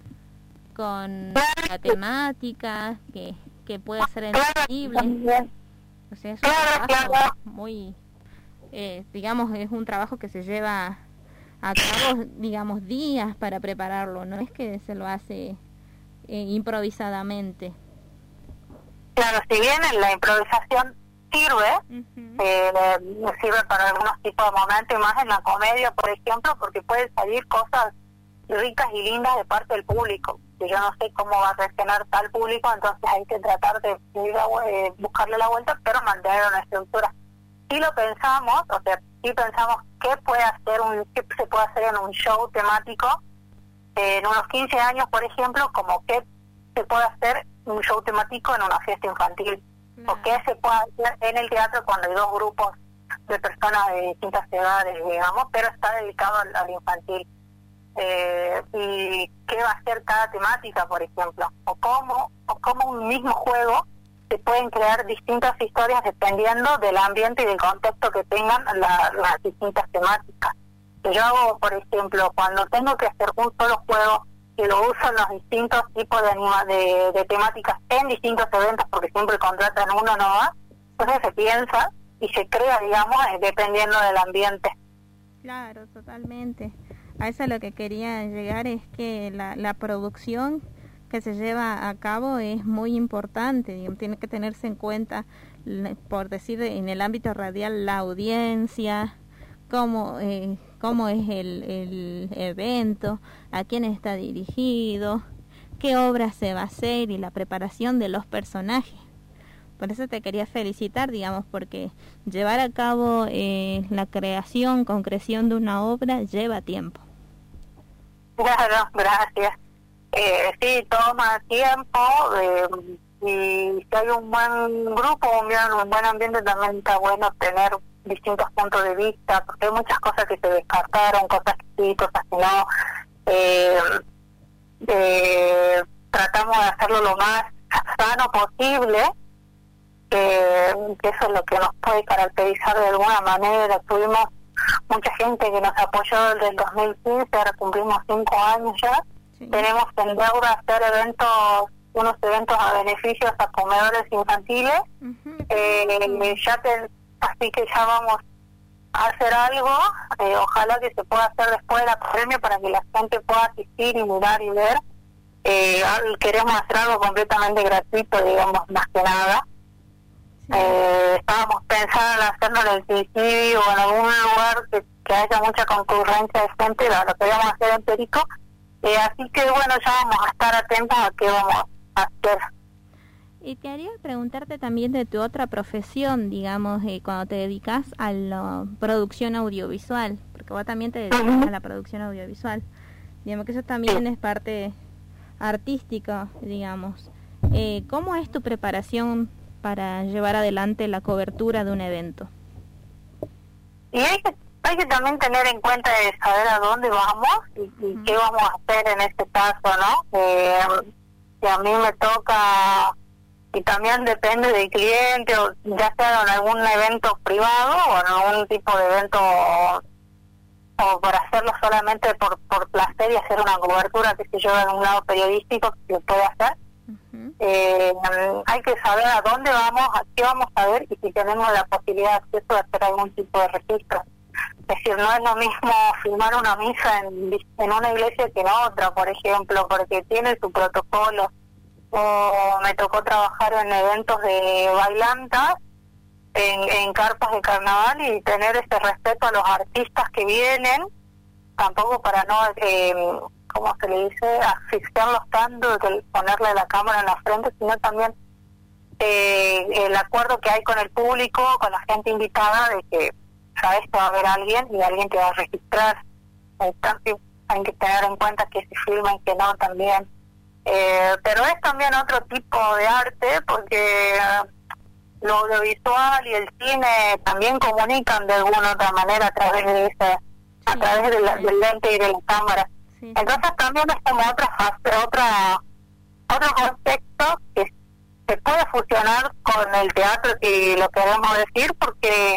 la temática, que pueda ser entendible. O sea, es un trabajo muy, digamos, es un trabajo que se lleva a cabo, digamos, días para prepararlo, no es que se lo hace improvisadamente. Claro, si bien la improvisación sirve, sirve para algunos tipos de momentos, y más en la comedia, por ejemplo, porque pueden salir cosas ricas y lindas de parte del público, que yo no sé cómo va a reaccionar tal público, entonces hay que tratar de buscarle la vuelta, pero mantener una estructura. Si lo pensamos, o sea, si pensamos qué se puede hacer en un show temático en unos 15 años, por ejemplo, como qué se puede hacer un show temático en una fiesta infantil, o qué se puede hacer en el teatro cuando hay dos grupos de personas de distintas edades, digamos, pero está dedicado al infantil. Y qué va a ser cada temática, por ejemplo, o cómo un mismo juego se pueden crear distintas historias dependiendo del ambiente y del contexto que tengan las distintas temáticas. Yo hago, por ejemplo, cuando tengo que hacer un solo juego y lo uso en los distintos tipos de temáticas en distintos eventos, porque siempre contratan uno nomás, entonces se piensa y se crea, digamos, dependiendo del ambiente. Claro, totalmente. A eso lo que quería llegar es que la producción que se lleva a cabo es muy importante, digamos, tiene que tenerse en cuenta, por decir, en el ámbito radial, la audiencia, cómo es el evento, a quién está dirigido, qué obra se va a hacer y la preparación de los personajes. Por eso te quería felicitar, digamos, porque llevar a cabo la concreción de una obra lleva tiempo. Claro, gracias. Sí, toma tiempo, si hay un buen grupo, un buen ambiente, también está bueno tener distintos puntos de vista, porque hay muchas cosas que se descartaron, cosas que sí, cosas que no. Tratamos de hacerlo lo más sano posible, que eso es lo que nos puede caracterizar de alguna manera. Tuvimos mucha gente que nos apoyó desde el 2015, ahora cumplimos 5 años ya. Sí. Tenemos en deuda hacer unos eventos a beneficios a comedores infantiles. Así que ya vamos a hacer algo, ojalá que se pueda hacer después de la pandemia para que la gente pueda asistir y mirar y ver. Queremos hacer algo completamente gratuito, digamos, más que nada. Sí. Estábamos pensando en hacerlo en el CICIBI o en algún lugar que haya mucha concurrencia de gente, lo queríamos hacer en Perico. Así que bueno, ya vamos a estar atentos a qué vamos a hacer. Y quería preguntarte también de tu otra profesión, digamos, cuando te dedicas a la producción audiovisual, porque vos también te dedicas a la producción audiovisual. Digamos que eso también es parte artística, digamos. ¿Cómo es tu preparación para llevar adelante la cobertura de un evento? Y hay que también tener en cuenta de saber a dónde vamos y qué vamos a hacer en este caso, ¿no? Si a mí me toca, y también depende del cliente, o ya sea en algún evento privado o en algún tipo de evento, o por hacerlo solamente por placer y hacer una cobertura que se lleva en un lado periodístico que se puede hacer. Hay que saber a dónde vamos, a qué vamos a ver y si tenemos la posibilidad de acceso de hacer algún tipo de registro. Es decir, no es lo mismo filmar una misa en una iglesia que en otra, por ejemplo, porque tiene su protocolo. O me tocó trabajar en eventos de bailantas, en carpas de carnaval, y tener ese respeto a los artistas que vienen, tampoco para no, ¿cómo se le dice?, asfixiarlos tanto, ponerle la cámara en la frente, sino también el acuerdo que hay con el público, con la gente invitada, de que sabes que va a haber alguien y alguien te va a registrar. Entonces hay que tener en cuenta que se filma y que no también. Pero es también otro tipo de arte, porque lo audiovisual y el cine también comunican de alguna otra manera a través de del lente y de la cámara. Sí. Entonces también es como otra fase, otro concepto que se puede fusionar con el teatro, si lo queremos decir, porque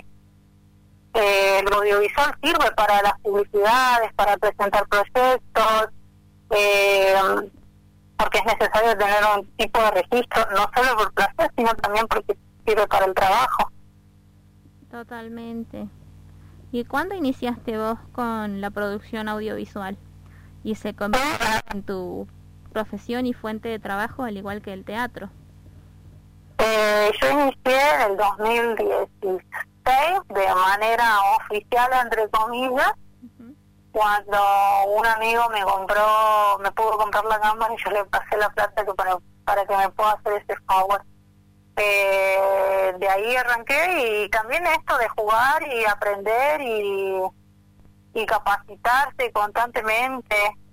el audiovisual sirve para las publicidades, para presentar proyectos, porque es necesario tener un tipo de registro, no solo por placer, sino también porque sirve para el trabajo. Totalmente. ¿Y cuándo iniciaste vos con la producción audiovisual? ¿Y se convirtió en tu profesión y fuente de trabajo, al igual que el teatro? Yo inicié en el 2016, de manera oficial, entre comillas, cuando un amigo me pudo comprar la cámara y yo le pasé la plata para que me pueda hacer ese favor. De ahí arranqué, y también esto de jugar y aprender y capacitarse constantemente,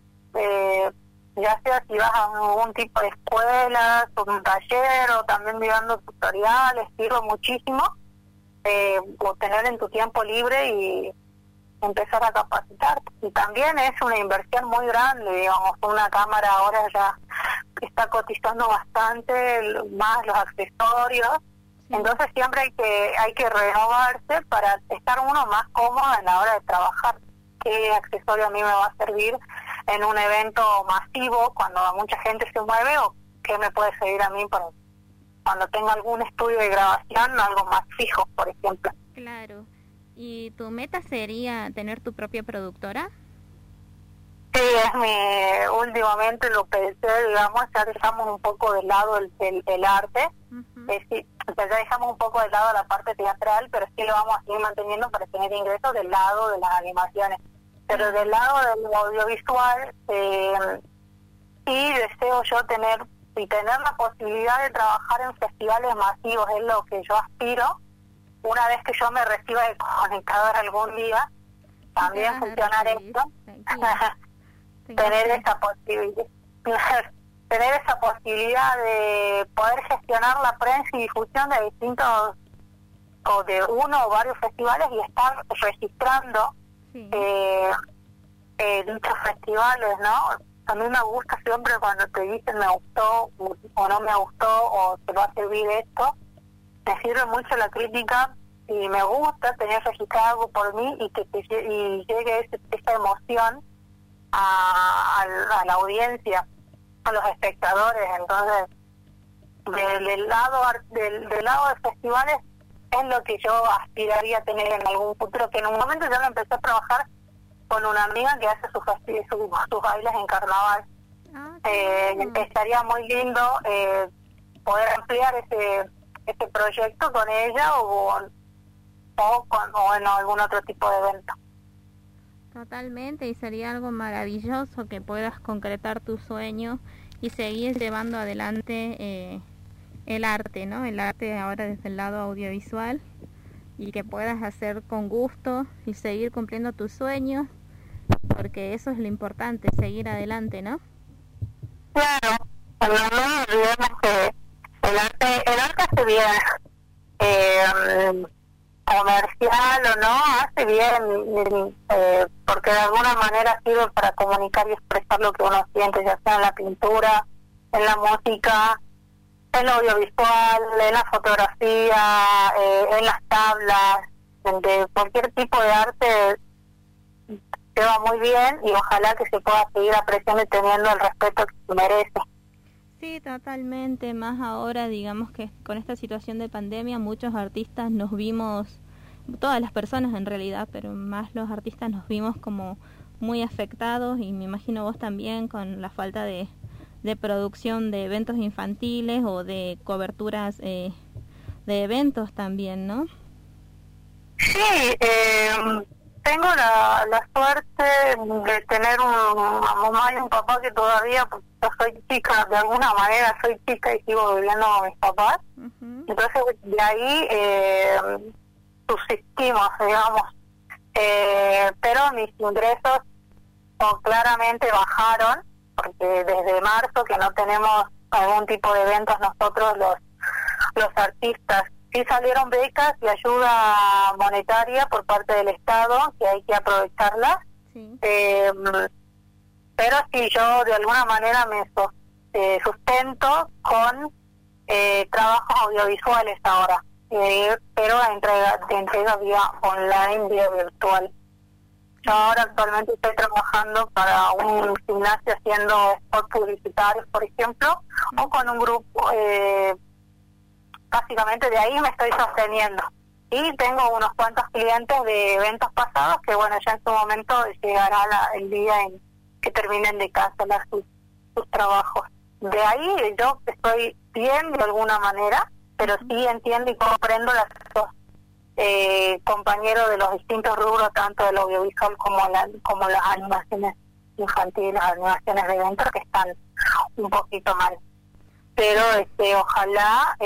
ya sea si vas a algún tipo de escuela, o un taller, o también mirando tutoriales, sirve muchísimo, o tener en tu tiempo libre y empezar a capacitarte. Y también es una inversión muy grande, digamos, una cámara ahora ya está cotizando bastante, más los accesorios. Sí. Entonces siempre hay que renovarse para estar uno más cómodo en la hora de trabajar. ¿Qué accesorio a mí me va a servir en un evento masivo cuando mucha gente se mueve, o qué me puede servir a mí para cuando tengo algún estudio de grabación, algo más fijo, por ejemplo? Claro. ¿Y tu meta sería tener tu propia productora? Sí, últimamente lo pensé, digamos, ya dejamos un poco de lado el arte, sí, ya dejamos un poco de lado la parte teatral, pero sí lo vamos a seguir manteniendo para tener ingresos del lado de las animaciones. Pero del lado del audiovisual, sí deseo yo tener la posibilidad de trabajar en festivales masivos, es lo que yo aspiro. Una vez que yo me reciba de comunicador algún día, también funcionar esto, tener esa posibilidad. tener esa posibilidad de poder gestionar la prensa y difusión de distintos, o de uno o varios festivales, y estar registrando dichos festivales, ¿no? A mí me gusta siempre cuando te dicen me gustó o no me gustó o te va a servir esto. Me sirve mucho la crítica y me gusta tener registrado algo por mí y que llegue esa emoción a la audiencia, a los espectadores. Entonces, del lado de festivales es lo que yo aspiraría a tener en algún futuro, que en un momento ya lo empecé a trabajar con una amiga que hace sus bailes en carnaval. Estaría muy lindo poder ampliar ese proyecto con ella o en algún otro tipo de evento. Totalmente, y sería algo maravilloso que puedas concretar tu sueño y seguir llevando adelante el arte, ¿no? El arte ahora desde el lado audiovisual, y que puedas hacer con gusto y seguir cumpliendo tus sueños, porque eso es lo importante, seguir adelante, ¿no? Claro, no olvidemos que el arte hace bien, comercial o no, hace bien, porque de alguna manera sirve para comunicar y expresar lo que uno siente, ya sea en la pintura, en la música, en lo audiovisual, en la fotografía, en las tablas, de cualquier tipo de arte se va muy bien, y ojalá que se pueda seguir apreciando y teniendo el respeto que se merece. Sí, totalmente, más ahora, digamos que con esta situación de pandemia muchos artistas nos vimos, todas las personas en realidad, pero más los artistas nos vimos como muy afectados, y me imagino vos también con la falta de producción de eventos infantiles o de coberturas de eventos también, ¿no? Sí, tengo la suerte de tener una mamá y un papá que todavía, pues yo soy chica, de alguna manera soy chica y sigo viviendo con mis papás. Entonces de ahí subsistimos, digamos. Pero mis ingresos claramente bajaron, porque desde marzo que no tenemos algún tipo de eventos nosotros los artistas. Sí salieron becas y ayuda monetaria por parte del Estado, que hay que aprovecharlas. Sí. Pero sí, yo de alguna manera me sustento con trabajos audiovisuales ahora, pero de entrega vía online, vía virtual. Yo ahora actualmente estoy trabajando para un gimnasio haciendo spots publicitarios, por ejemplo, o con un grupo. Básicamente de ahí me estoy sosteniendo. Y tengo unos cuantos clientes de eventos pasados que, bueno, ya en su momento llegará el día en que terminen de cancelar sus trabajos. De ahí yo estoy bien de alguna manera, pero sí entiendo y comprendo los compañeros de los distintos rubros, tanto del audiovisual como las animaciones infantiles, las animaciones de eventos, que están un poquito mal. Pero ojalá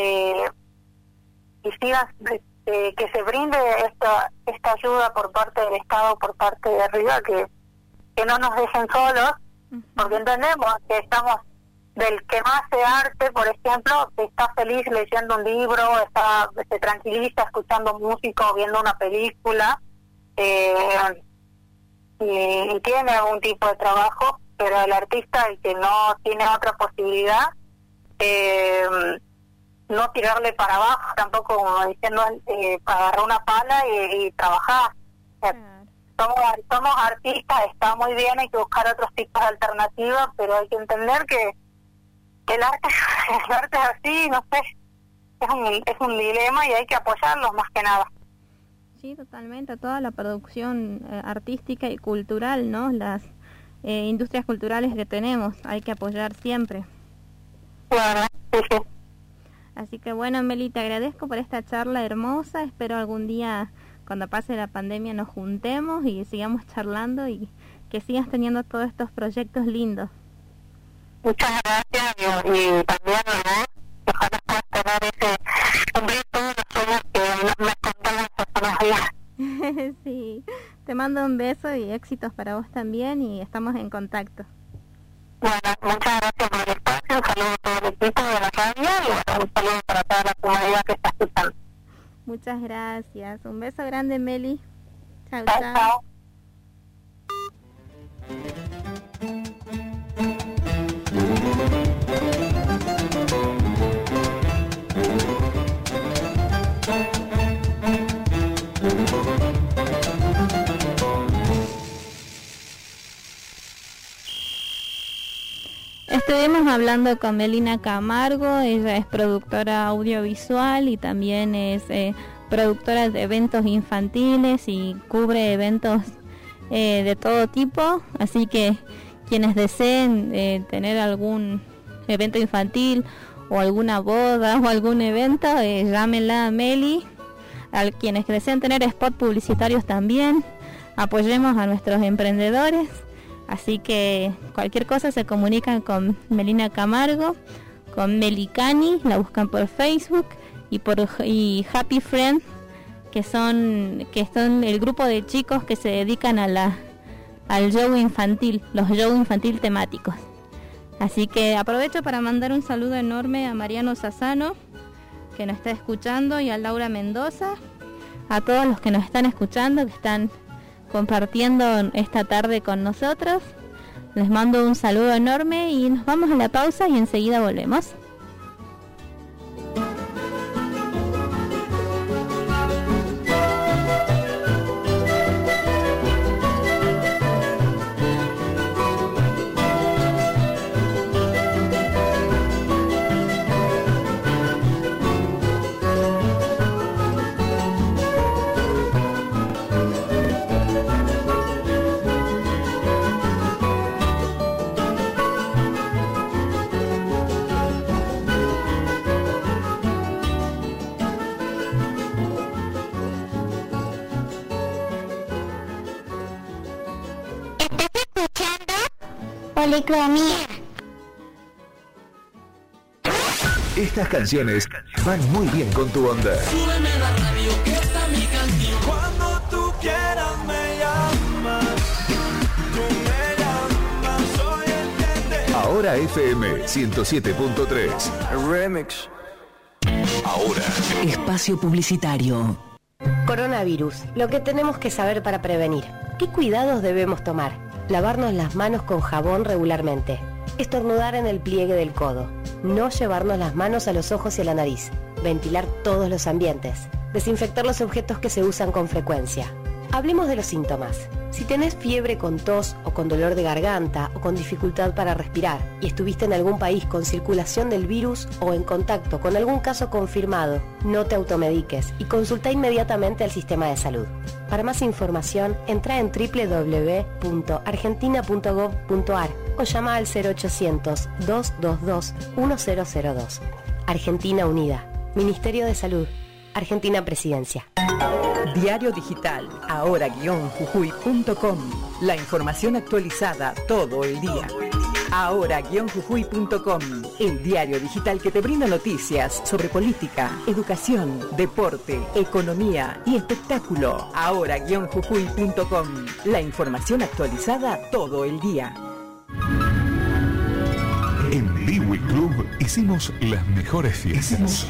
y sigan, que se brinde esta ayuda por parte del Estado, por parte de arriba, que no nos dejen solos, porque entendemos que estamos, del que más hace arte, por ejemplo, está feliz leyendo un libro, se tranquiliza escuchando música o viendo una película, y tiene algún tipo de trabajo, pero el artista, el que no tiene otra posibilidad, no tirarle para abajo tampoco, como diciendo, agarrar una pala y trabajar. Somos artistas, está muy bien, hay que buscar otros tipos de alternativas, pero hay que entender que el arte es así, no sé, es un dilema y hay que apoyarlos más que nada. Sí, totalmente, toda la producción artística y cultural, ¿no? Las industrias culturales que tenemos, hay que apoyar siempre. Claro, sí, sí. Así que bueno, Meli, te agradezco por esta charla hermosa. Espero algún día, cuando pase la pandemia, nos juntemos y sigamos charlando y que sigas teniendo todos estos proyectos lindos. Muchas gracias y también a vos. Ojalá puedas tener cumplir todos los sueños que me contaron hace unos días. Sí, te mando un beso y éxitos para vos también, y estamos en contacto. Bueno, muchas gracias por el espacio grande, Meli. Chao, Chao, chao. chao. Estuvimos hablando con Melina Camargo, ella es productora audiovisual y también es productora de eventos infantiles y cubre eventos de todo tipo, así que quienes deseen tener algún evento infantil o alguna boda o algún evento, llámenla a Meli. A quienes deseen tener spot publicitarios también, apoyemos a nuestros emprendedores. Así que cualquier cosa se comunican con Melina Camargo, con Melicani, la buscan por Facebook y Happy Friend, que son el grupo de chicos que se dedican al show infantil, los shows infantil temáticos. Así que aprovecho para mandar un saludo enorme a Mariano Sassano, que nos está escuchando, y a Laura Mendoza, a todos los que nos están escuchando, que están compartiendo esta tarde con nosotros. Les mando un saludo enorme y nos vamos a la pausa y enseguida volvemos. Policromía. Estas canciones van muy bien con tu onda. Súbeme la radio, que está mi canción. Cuando tú quieras me llamas. Tú me llamas, soy el que te... Ahora FM 107.3. Remix. Ahora. Espacio publicitario. Coronavirus. Lo que tenemos que saber para prevenir. ¿Qué cuidados debemos tomar? Lavarnos las manos con jabón regularmente. Estornudar en el pliegue del codo. No llevarnos las manos a los ojos y a la nariz. Ventilar todos los ambientes. Desinfectar los objetos que se usan con frecuencia. Hablemos de los síntomas. Si tenés fiebre con tos o con dolor de garganta o con dificultad para respirar y estuviste en algún país con circulación del virus o en contacto con algún caso confirmado, no te automediques y consulta inmediatamente al sistema de salud. Para más información, entra en www.argentina.gov.ar o llama al 0800-222-1002. Argentina Unida. Ministerio de Salud. Argentina Presidencia. Diario digital, ahora-jujuy.com. La información actualizada todo el día. Ahora-jujuy.com. El diario digital que te brinda noticias sobre política, educación, deporte, economía y espectáculo. Ahora-jujuy.com. La información actualizada todo el día. En Biwi Club hicimos las mejores fiestas.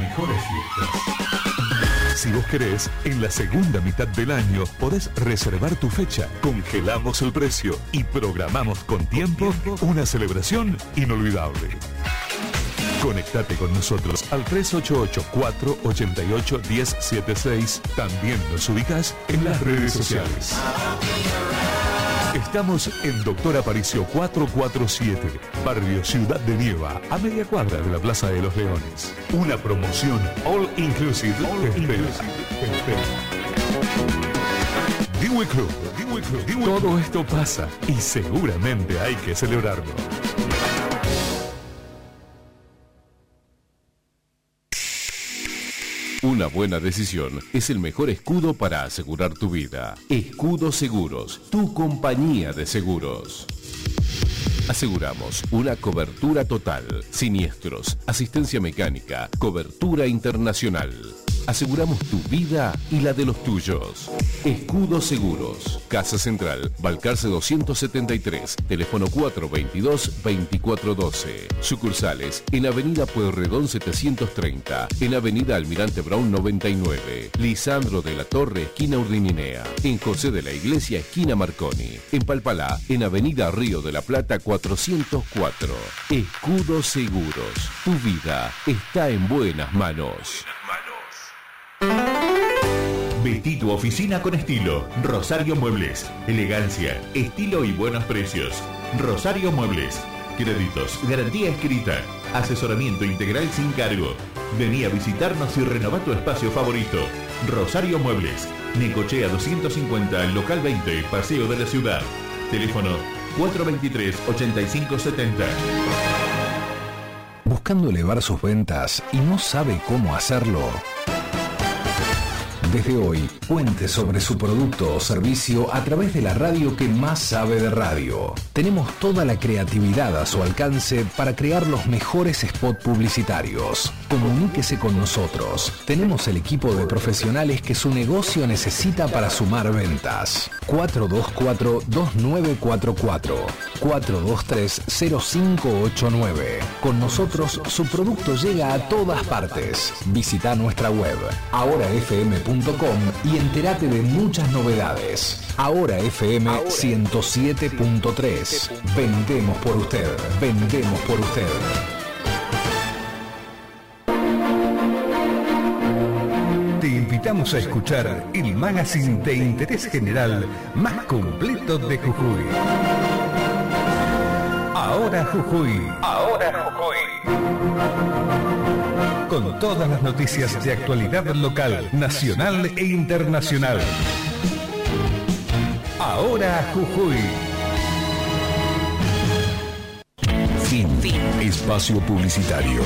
Si vos querés, en la segunda mitad del año podés reservar tu fecha. Congelamos el precio y programamos con tiempo una celebración inolvidable. Conectate con nosotros al 388-488-1076. También nos ubicás en las redes sociales. Estamos en Doctor Aparicio 447, Barrio Ciudad de Nieva, a media cuadra de la Plaza de los Leones. Una promoción all inclusive te espera. Biwi Club. Todo esto pasa y seguramente hay que celebrarlo. Una buena decisión es el mejor escudo para asegurar tu vida. Escudo Seguros, tu compañía de seguros. Aseguramos una cobertura total, siniestros, asistencia mecánica, cobertura internacional. Aseguramos tu vida y la de los tuyos. Escudo Seguros. Casa Central, Balcarce 273, teléfono 422-2412. Sucursales en Avenida Pueyrredón 730, en Avenida Almirante Brown 99, Lisandro de la Torre, esquina Urdininea, en José de la Iglesia, esquina Marconi, en Palpalá, en Avenida Río de la Plata 404. Escudo Seguros. Tu vida está en buenas manos. Vestí tu oficina con estilo. Rosario Muebles. Elegancia, estilo y buenos precios. Rosario Muebles. Créditos, garantía escrita, asesoramiento integral sin cargo. Vení a visitarnos y renová tu espacio favorito. Rosario Muebles. Necochea 250, local 20, Paseo de la Ciudad. Teléfono 423-8570. ¿Buscando elevar sus ventas y no sabe cómo hacerlo? Desde hoy, cuente sobre su producto o servicio a través de la radio que más sabe de radio. Tenemos toda la creatividad a su alcance para crear los mejores spots publicitarios. Comuníquese con nosotros. Tenemos el equipo de profesionales que su negocio necesita para sumar ventas. 424-2944, 423-0589. Con nosotros, su producto llega a todas partes. Visita nuestra web, ahorafm.com, y entérate de muchas novedades. Ahora FM 107.3. Vendemos por usted. Vendemos por usted. Te invitamos a escuchar el magazine de interés general más completo de Jujuy. Ahora Jujuy. Ahora Jujuy. Con todas las noticias de actualidad local, nacional e internacional. Ahora Jujuy. Fin. Espacio publicitario.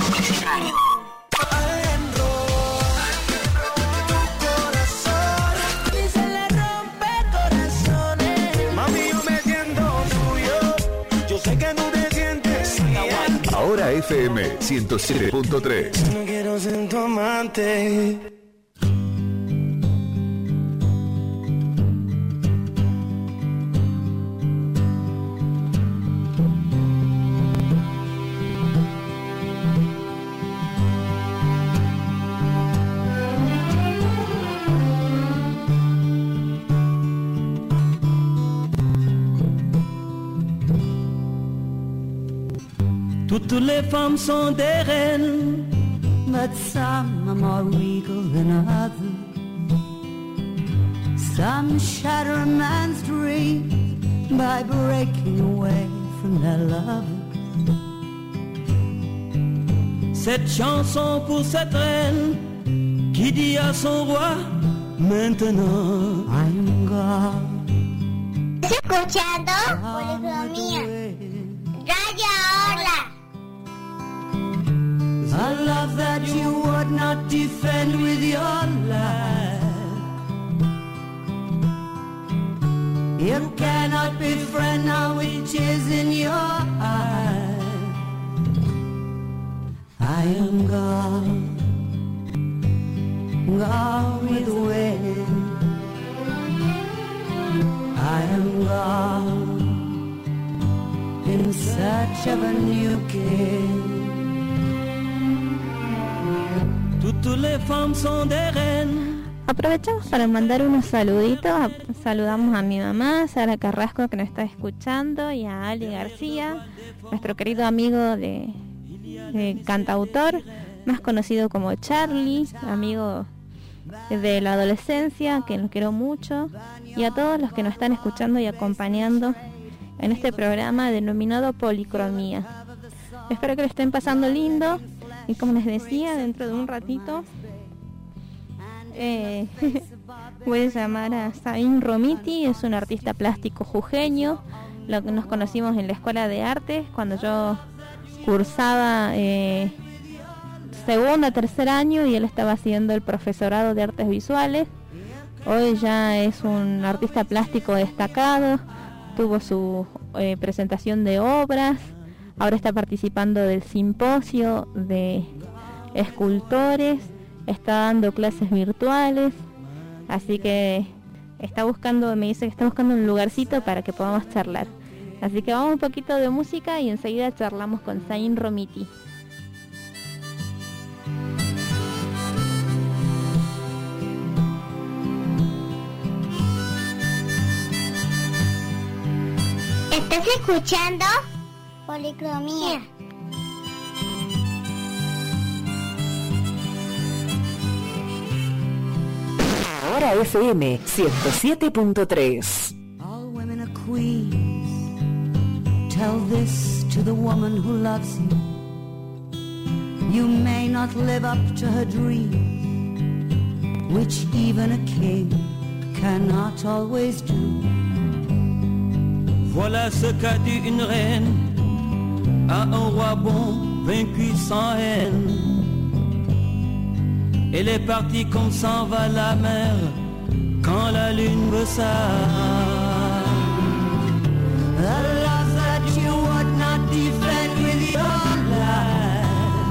Ahora FM 107.3. No quiero ser tu amante. Toutes les femmes sont des reines, but some are more regal than others. Some shatter a man's dreams by breaking away from their lovers. Cette chanson pour cette reine qui dit à son roi, maintenant I am gone. Escuchando Policromía. Radio Orla. A love that you would not defend with your life. You cannot befriend now which is in your eyes. I am gone, gone with the wind. I am gone in search of a new king. Toutes les femmes sont des reines. Aprovechamos para mandar unos saluditos. Saludamos a mi mamá, Sara Carrasco, que nos está escuchando, y a Ali García, nuestro querido amigo de cantautor, más conocido como Charlie, amigo de la adolescencia, que lo quiero mucho, y a todos los que nos están escuchando y acompañando en este programa denominado Policromía. Espero que lo estén pasando lindo. Y como les decía, dentro de un ratito voy a llamar a Sabin Romiti. Es un artista plástico jujeño. Nos conocimos en la Escuela de Artes cuando yo cursaba segundo, tercer año, y él estaba haciendo el profesorado de artes visuales. Hoy ya es un artista plástico destacado. Tuvo su presentación de obras. Ahora está participando del simposio de escultores está dando clases virtuales, así que me dice que está buscando un lugarcito para que podamos charlar. Así que vamos un poquito de música y enseguida charlamos con Zain Romiti. ¿Estás escuchando? Policromía. Ahora FM 107.3. All women are queens. Tell this to the woman who loves you. You may not live up to her dreams, which even a king cannot always do. Voilà ce qu'a dit une reine à un roi bon, vaincu sans haine. Elle est partie comme s'en va la mer quand la lune me sale. The love that you would not defend with your life,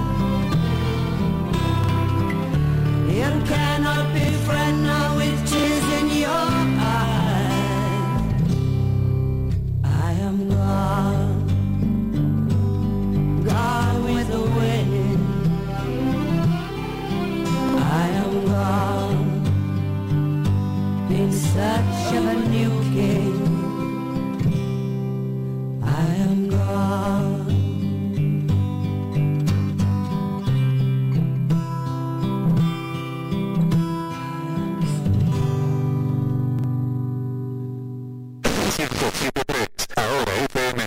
you cannot befriend now with tears in your eyes. I am gone, gone with the wind. I am gone in search of a new king. I am gone. Ahora FM.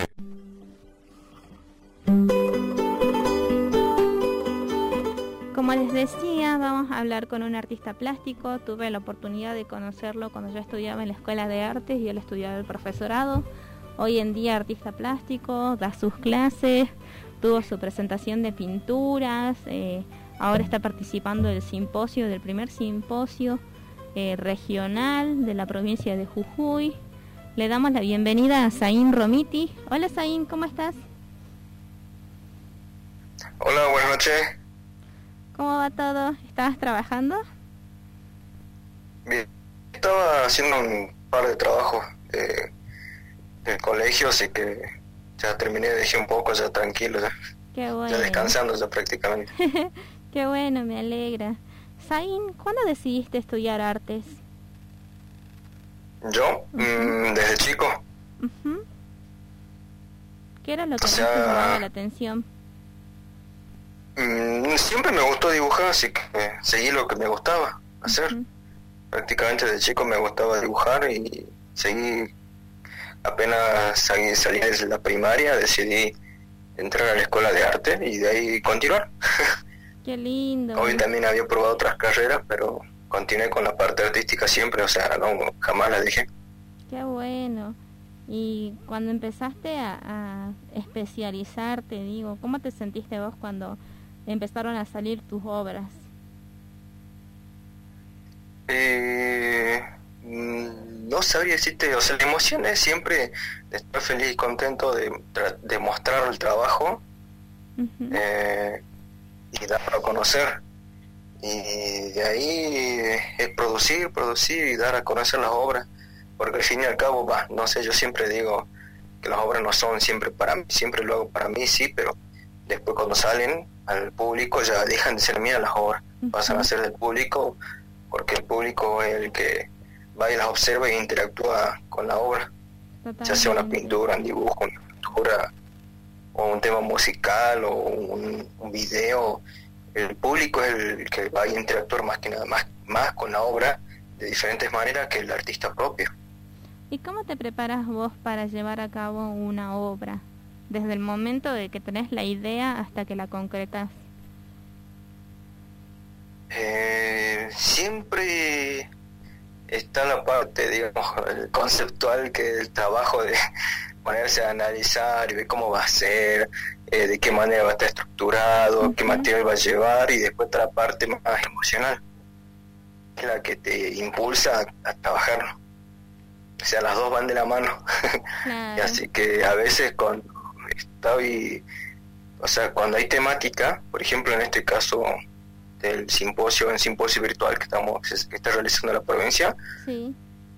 Como les decía, vamos a hablar con un artista plástico. Tuve la oportunidad de conocerlo cuando yo estudiaba en la Escuela de Artes y él estudiaba el profesorado. Hoy en día artista plástico, da sus clases, tuvo su presentación de pinturas, ahora está participando del primer simposio regional de la provincia de Jujuy. Le damos la bienvenida a Zain Romiti. Hola Zain, ¿cómo estás? Hola, buenas noches. ¿Cómo va todo? ¿Estabas trabajando? Bien, estaba haciendo un par de trabajos del colegio, así que ya terminé, dejé un poco ya tranquilo, ya, Qué bueno. ya descansando ya prácticamente. Qué bueno, me alegra. Zain, ¿cuándo decidiste estudiar artes? Yo, desde chico. ¿Qué era lo que más te llamaba la atención? Siempre me gustó dibujar, así que seguí lo que me gustaba hacer. Prácticamente desde chico me gustaba dibujar y seguí, apenas salí de la primaria, decidí entrar a la escuela de arte y de ahí continuar. Qué lindo. Hoy también había probado otras carreras, pero continué con la parte artística siempre, o sea, no, jamás la dejé. Qué bueno. Y cuando empezaste a especializarte, digo, ¿cómo te sentiste vos cuando empezaron a salir tus obras? No sabría decirte, o sea, la emoción es siempre de estar feliz y contento de mostrar el trabajo y darlo a conocer. Y de ahí es producir y dar a conocer las obras, porque al fin y al cabo, no sé, yo siempre digo que las obras no son siempre para mí, siempre lo hago para mí, sí, pero después cuando salen al público ya dejan de ser mías las obras, pasan a ser del público, porque el público es el que va y las observa e interactúa con la obra. Totalmente. Ya sea una pintura, un dibujo, una pintura, o un tema musical, o un video. El público es el que va a interactuar más que nada, más con la obra de diferentes maneras que el artista propio. ¿Y cómo te preparas vos para llevar a cabo una obra? Desde el momento de que tenés la idea hasta que la concretas. Siempre está la parte, digamos, conceptual, que es el trabajo de ponerse a analizar y ver cómo va a ser, de qué manera va a estar estructurado, qué material va a llevar, y después está la parte más emocional, que es la que te impulsa a trabajarlo. O sea, las dos van de la mano. Claro. Y así que a veces cuando cuando hay temática, por ejemplo en este caso del simposio, en simposio virtual que está realizando la provincia. Sí.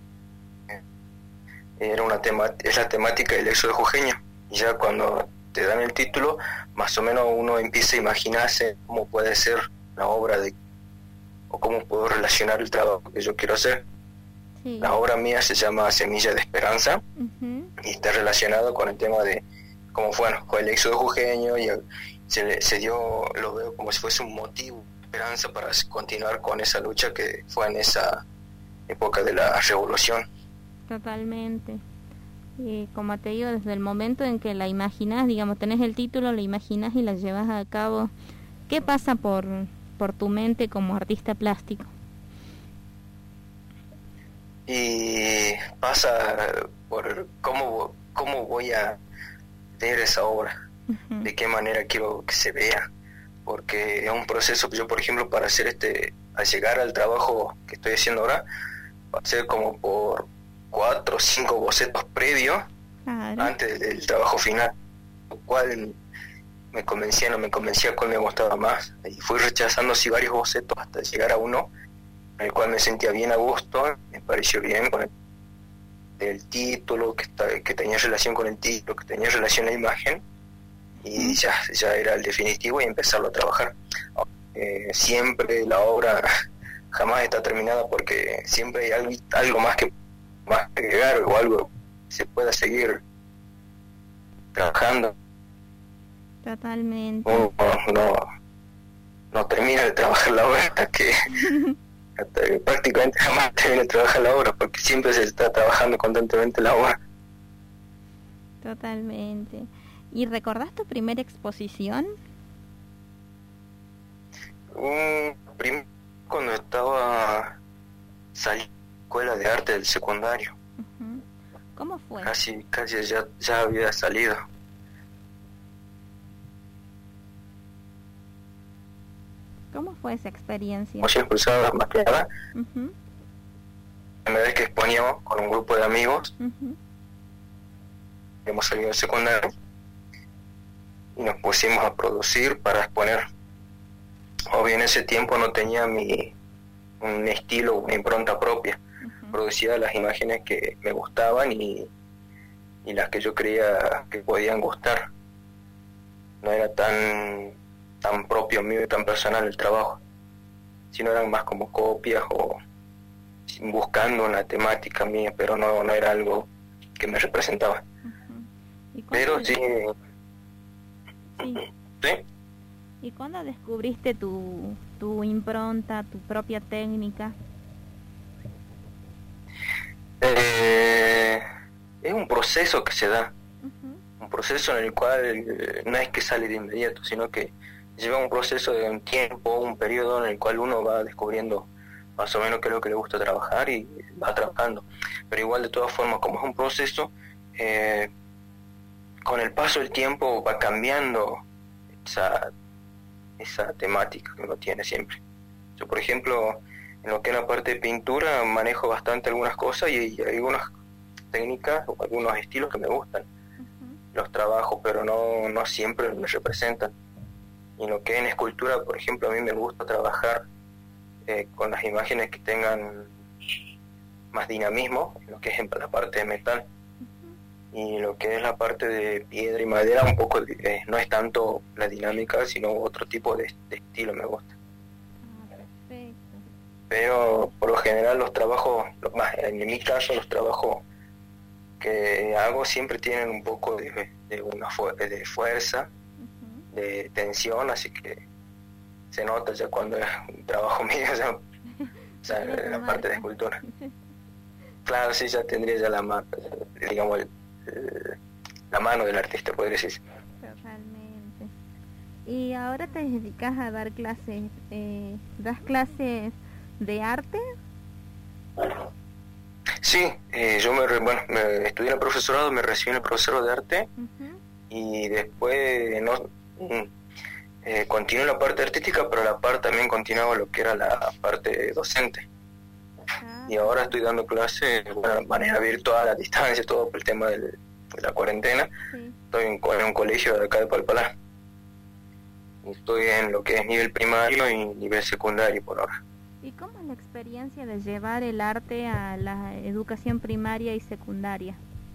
Es la temática del éxodo jujeño. Y ya cuando te dan el título, más o menos uno empieza a imaginarse cómo puede ser la obra o cómo puedo relacionar el trabajo que yo quiero hacer. Sí. La obra mía se llama Semilla de Esperanza, y está relacionado con el tema de cómo fue el éxodo jujeño, y se dio, lo veo como si fuese un motivo de esperanza para continuar con esa lucha que fue en esa época de la revolución. Totalmente. Como te digo, desde el momento en que la imaginas, digamos, tenés el título, la imaginas y la llevas a cabo, ¿qué pasa por tu mente como artista plástico? Y pasa por cómo voy a ver esa obra, de qué manera quiero que se vea, porque es un proceso. Yo, por ejemplo, para hacer al llegar al trabajo que estoy haciendo ahora, va a ser como por 4 o 5 bocetos previos, antes del trabajo final, lo cual me convencía, no me convencía cuál me gustaba más, y fui rechazando así varios bocetos hasta llegar a uno en el cual me sentía bien a gusto, me pareció bien con el título, que tenía relación con el título, que tenía relación a la imagen, y ya era el definitivo y empezarlo a trabajar. Siempre la obra jamás está terminada, porque siempre hay algo más que agregar, o algo que se pueda seguir trabajando. Totalmente. No termina de trabajar la obra hasta que prácticamente jamás termina de trabajar la obra, porque siempre se está trabajando constantemente la obra. Totalmente. ¿Y recordás tu primera exposición? Cuando estaba saliendo de la escuela de arte del secundario. ¿Cómo fue? Casi ya había salido. ¿Cómo fue esa experiencia? Muy impulsada, más que nada. La primera vez que exponíamos con un grupo de amigos, hemos salido del secundario y nos pusimos a producir para exponer. Obvio, en ese tiempo no tenía un estilo, una impronta propia. Producía las imágenes que me gustaban y las que yo creía que podían gustar. No era tan propio mío y tan personal el trabajo, sino eran más como copias o buscando una temática mía, pero no era algo que me representaba. Pero sí. ¿Y cuándo descubriste tu impronta, tu propia técnica? Es un proceso que se da, un proceso en el cual no es que sale de inmediato, sino que lleva un proceso de un tiempo, un periodo en el cual uno va descubriendo más o menos qué es lo que le gusta trabajar y va trabajando. Pero igual, de todas formas, como es un proceso, con el paso del tiempo va cambiando esa temática que uno tiene siempre. Yo, por ejemplo, en lo que es la parte de pintura, manejo bastante algunas cosas y hay algunas técnicas o algunos estilos que me gustan. Los trabajo, pero no siempre me representan. Y en lo que es en escultura, por ejemplo, a mí me gusta trabajar con las imágenes que tengan más dinamismo, en lo que es en la parte de metal. Y lo que es la parte de piedra y madera, un poco no es tanto la dinámica, sino otro tipo de estilo me gusta. Pero por lo general los trabajos, en mi caso, los trabajos que hago siempre tienen un poco de fuerza, de tensión, así que se nota ya cuando es un trabajo mío, la parte de escultura. Claro, sí, ya tendría ya la mano del artista, podría decirse. Totalmente. ¿Y ahora te dedicas a dar clases? ¿Das clases de arte? Sí, yo estudié en el profesorado, me recibí en el profesorado de arte y después continué la parte artística, pero a la par también continuaba lo que era la parte docente. Y ahora estoy dando clases de manera virtual, a distancia, todo por el tema de la cuarentena. Estoy en un colegio de acá de Palpalá. Estoy en lo que es nivel primario y nivel secundario por ahora. ¿Y cómo es la experiencia de llevar el arte a la educación primaria y secundaria?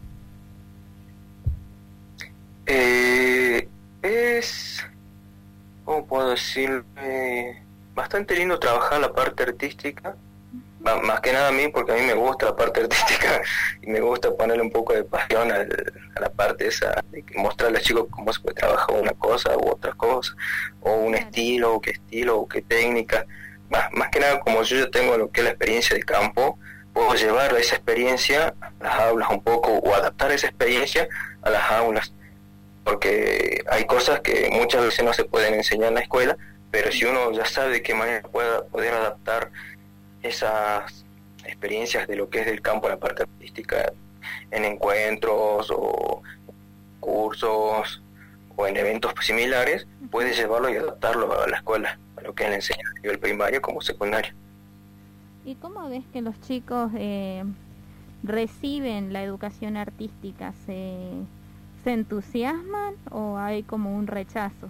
Es, ¿cómo puedo decir? Bastante lindo trabajar la parte artística, más que nada a mí, porque a mí me gusta la parte artística y me gusta ponerle un poco de pasión a la parte esa, de mostrarle a los chicos cómo se puede trabajar una cosa u otra cosa, o un estilo, o qué técnica. Más que nada, como yo ya tengo lo que es la experiencia de campo, puedo llevar esa experiencia a las aulas un poco, o adaptar esa experiencia a las aulas, porque hay cosas que muchas veces no se pueden enseñar en la escuela, pero si uno ya sabe de qué manera poder adaptar esas experiencias de lo que es del campo a la parte artística en encuentros o cursos o en eventos similares, puede llevarlo y adaptarlo a la escuela, a lo que es la enseñanza a nivel primario como secundario. ¿Y cómo ves que los chicos reciben la educación artística? ¿Se entusiasman o hay como un rechazo?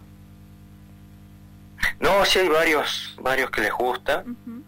No, sí hay varios que les gusta.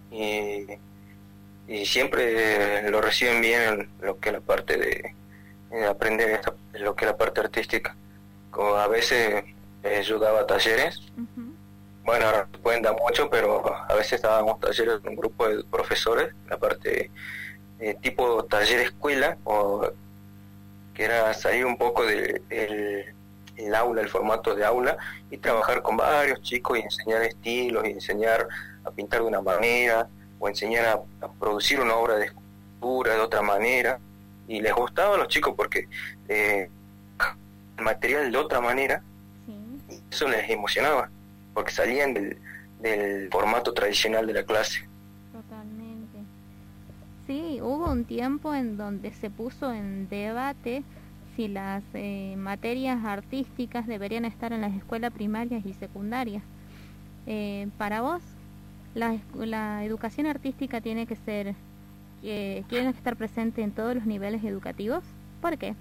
Y siempre lo reciben bien en lo que es la parte de aprender lo que es la parte artística. Como a veces yo daba talleres, bueno, ahora no pueden dar mucho, pero a veces dábamos talleres en un grupo de profesores, la parte tipo taller escuela, o que era salir un poco del el aula, el formato de aula, y trabajar con varios chicos y enseñar estilos, y enseñar a pintar de una manera, o enseñar a producir una obra de escultura de otra manera. Y les gustaba a los chicos porque el material de otra manera, y eso les emocionaba, porque salían del formato tradicional de la clase. Totalmente. Sí, hubo un tiempo en donde se puso en debate si las materias artísticas deberían estar en las escuelas primarias y secundarias. Para vos, la educación artística tiene que ser, tiene que estar presente en todos los niveles educativos. ¿Por qué?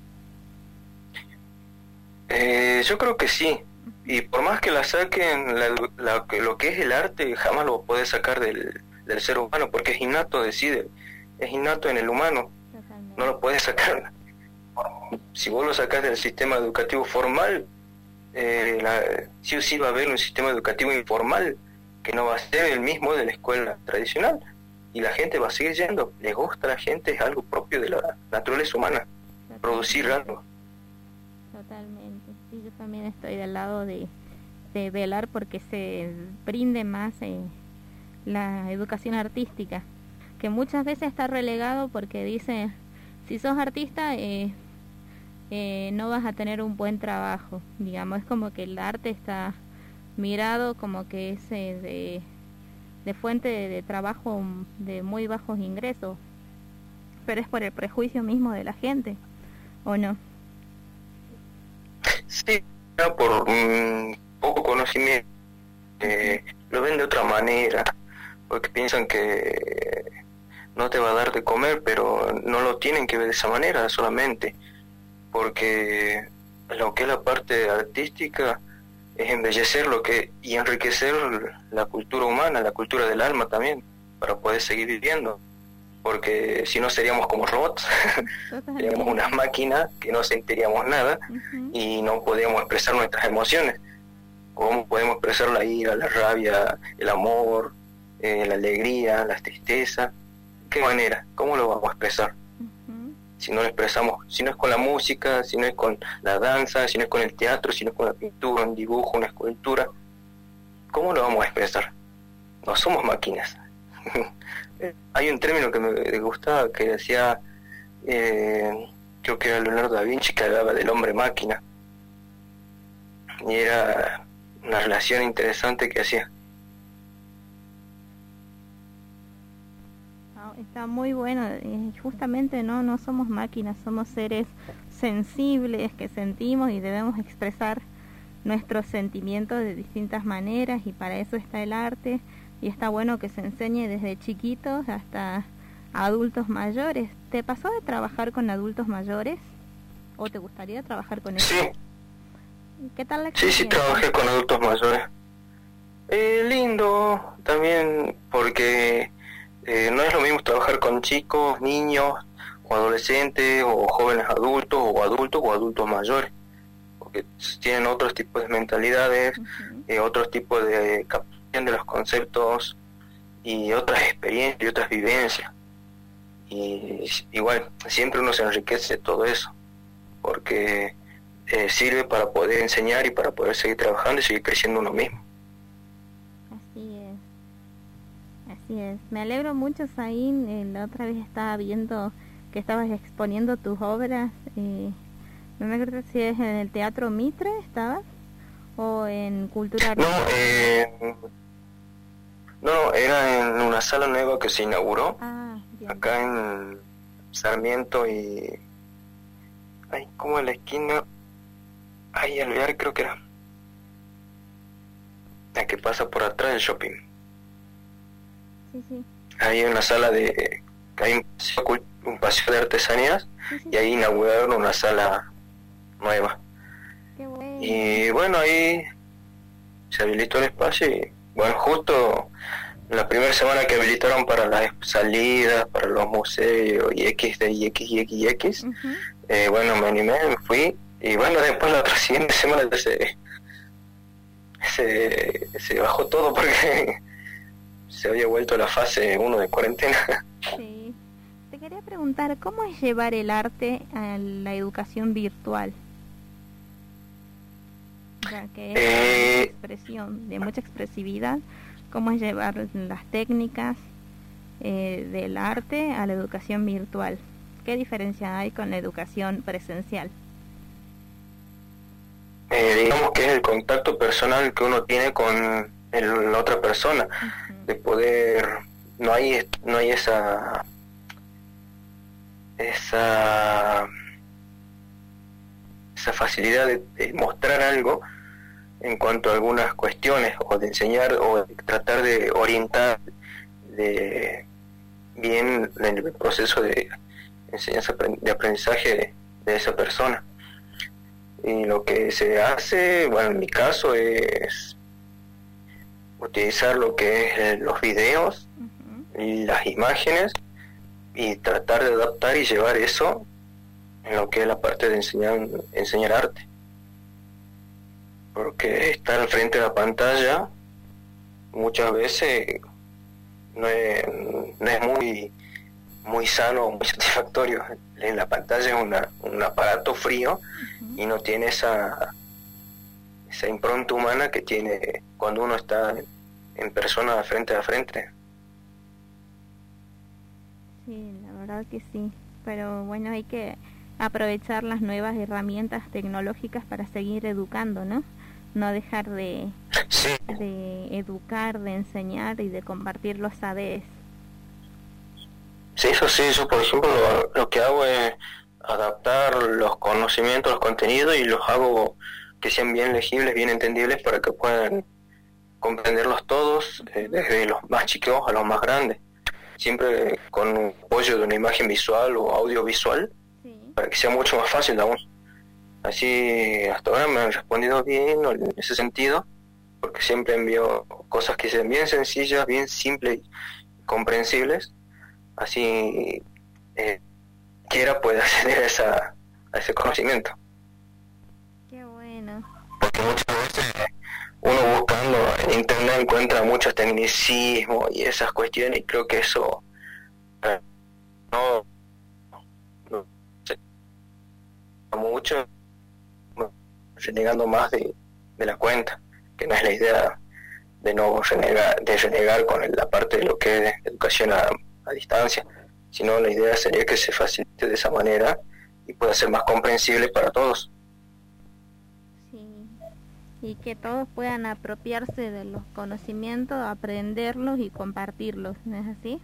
Yo creo que sí. Y por más que la saquen, lo que es el arte jamás lo puede sacar del ser humano, porque es innato, es innato en el humano. Totalmente. No lo puedes sacar. Si vos lo sacás del sistema educativo formal, sí o sí va a haber un sistema educativo informal que no va a ser el mismo de la escuela tradicional, y la gente va a seguir yendo. Les gusta a la gente, es algo propio de la naturaleza humana. Totalmente. Producir algo. Totalmente, sí, yo también estoy del lado de velar porque se brinde más la educación artística, que muchas veces está relegado porque dice, si sos artista no vas a tener un buen trabajo, digamos, es como que el arte está mirado como que es de fuente de trabajo de muy bajos ingresos, pero es por el prejuicio mismo de la gente, ¿o no? Sí, por poco conocimiento, lo ven de otra manera, porque piensan que no te va a dar de comer, pero no lo tienen que ver de esa manera solamente, porque lo que es la parte artística es embellecer y enriquecer la cultura humana, la cultura del alma también, para poder seguir viviendo, porque si no seríamos como robots, seríamos unas máquinas que no sentiríamos nada y no podríamos expresar nuestras emociones. ¿Cómo podemos expresar la ira, la rabia, el amor, la alegría, la tristeza? ¿De qué manera? ¿Cómo lo vamos a expresar? Si no lo expresamos, si no es con la música, si no es con la danza, si no es con el teatro, si no es con la pintura, un dibujo, una escultura, ¿cómo lo vamos a expresar? No somos máquinas. Hay un término que me gustaba que decía, creo que era Leonardo da Vinci, que hablaba del hombre máquina, y era una relación interesante que hacía. Está muy bueno, justamente no somos máquinas, somos seres sensibles que sentimos y debemos expresar nuestros sentimientos de distintas maneras, y para eso está el arte, y está bueno que se enseñe desde chiquitos hasta adultos mayores. ¿Te pasó de trabajar con adultos mayores? ¿O te gustaría trabajar con ellos? Sí. ¿Qué tal la experiencia? Sí, trabajé con adultos mayores. también porque no es lo mismo trabajar con chicos, niños, o adolescentes, o jóvenes adultos, o adultos mayores, porque tienen otros tipos de mentalidades, otros tipos de captación de los conceptos, y otras experiencias y otras vivencias. Y igual, siempre uno se enriquece de todo eso, porque sirve para poder enseñar y para poder seguir trabajando y seguir creciendo uno mismo. Así es. Me alegro mucho, Zain. La otra vez estaba viendo que estabas exponiendo tus obras. No me acuerdo si es en el Teatro Mitre, ¿estabas? ¿O en Cultura? No, era en una sala nueva que se inauguró acá en Sarmiento y... Ay, ¿cómo en la esquina? Ay, Alvear creo que era. La que pasa por atrás del shopping. Sí. Ahí hay una sala de... Hay un paseo de artesanías, y ahí inauguraron una sala nueva. Qué bueno. Y bueno, ahí se habilitó el espacio y bueno, justo la primera semana que habilitaron para las salidas, para los museos y X, bueno, me animé, me fui, y bueno, después la otra siguiente semana se bajó todo porque se había vuelto la fase 1 de cuarentena. Sí. Te quería preguntar, ¿cómo es llevar el arte a la educación virtual? Ya que es expresión, de mucha expresividad, ¿cómo es llevar las técnicas del arte a la educación virtual? ¿Qué diferencia hay con la educación presencial? Digamos que es el contacto personal que uno tiene con la otra persona, de poder, no hay esa facilidad de mostrar algo en cuanto a algunas cuestiones, o de enseñar, o de tratar de orientar bien el proceso de enseñanza, de aprendizaje de esa persona. Y lo que se hace, bueno, en mi caso es utilizar lo que es los videos y las imágenes, y tratar de adaptar y llevar eso en lo que es la parte de enseñar arte, porque estar al frente de la pantalla muchas veces no es muy sano, muy satisfactorio. En la pantalla es un aparato frío y no tiene esa impronta humana que tiene cuando uno está en persona frente a frente. Sí, la verdad que sí, pero bueno, hay que aprovechar las nuevas herramientas tecnológicas para seguir educando, ¿no? No dejar de educar, de enseñar y de compartir los saberes. Sí, eso sí, yo por ejemplo lo que hago es adaptar los conocimientos, los contenidos, y los hago que sean bien legibles, bien entendibles, para que puedan comprenderlos todos, desde los más chicos a los más grandes, siempre con un apoyo de una imagen visual o audiovisual, para que sea mucho más fácil aún. Así hasta ahora me han respondido bien en ese sentido, porque siempre envío cosas que sean bien sencillas, bien simples y comprensibles, así quiera puede acceder a ese conocimiento. Qué bueno. Porque muchas veces uno buscando en internet encuentra muchos tecnicismos y esas cuestiones, y creo que eso no sé, mucho, renegando más de la cuenta, que no es la idea de no renegar con la parte de lo que es educación a distancia, sino la idea sería que se facilite de esa manera y pueda ser más comprensible para todos. Sí, y que todos puedan apropiarse de los conocimientos, aprenderlos y compartirlos, ¿no es así?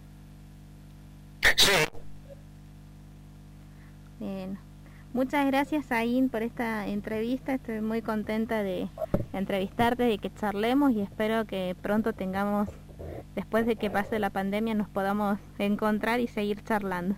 Sí. Bien. Muchas gracias, Zain, por esta entrevista. Estoy muy contenta de entrevistarte y que charlemos, y espero que pronto tengamos, después de que pase la pandemia, nos podamos encontrar y seguir charlando.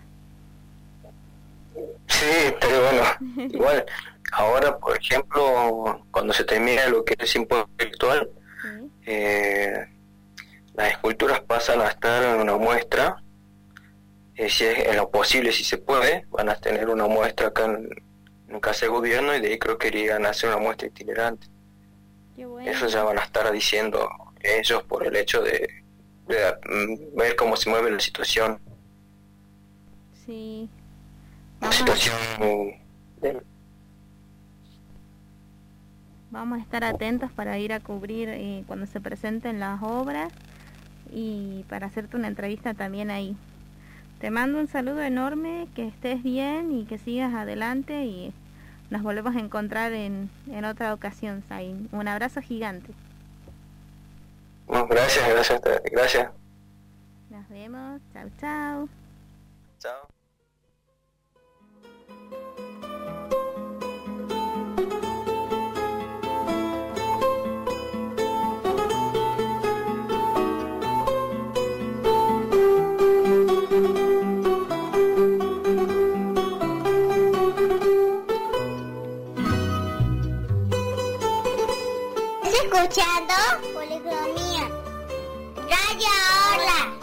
Sí, pero bueno, igual, ahora, por ejemplo, cuando se termina lo que es impuesto virtual, las esculturas pasan a estar en una muestra, si es en lo posible, si se puede, van a tener una muestra acá en Casa de Gobierno, y de ahí creo que irían a hacer una muestra itinerante. Qué bueno. Eso ya van a estar diciendo ellos por el hecho de ver cómo se mueve la situación. Sí. La situación Vamos a estar atentos para ir a cubrir cuando se presenten las obras y para hacerte una entrevista también ahí. Te mando un saludo enorme, que estés bien y que sigas adelante, y nos volvemos a encontrar en otra ocasión, Zain. Un abrazo gigante. No, gracias. Nos vemos. Chau, chau. Chao. Escuchando Policromía. Radio Hola.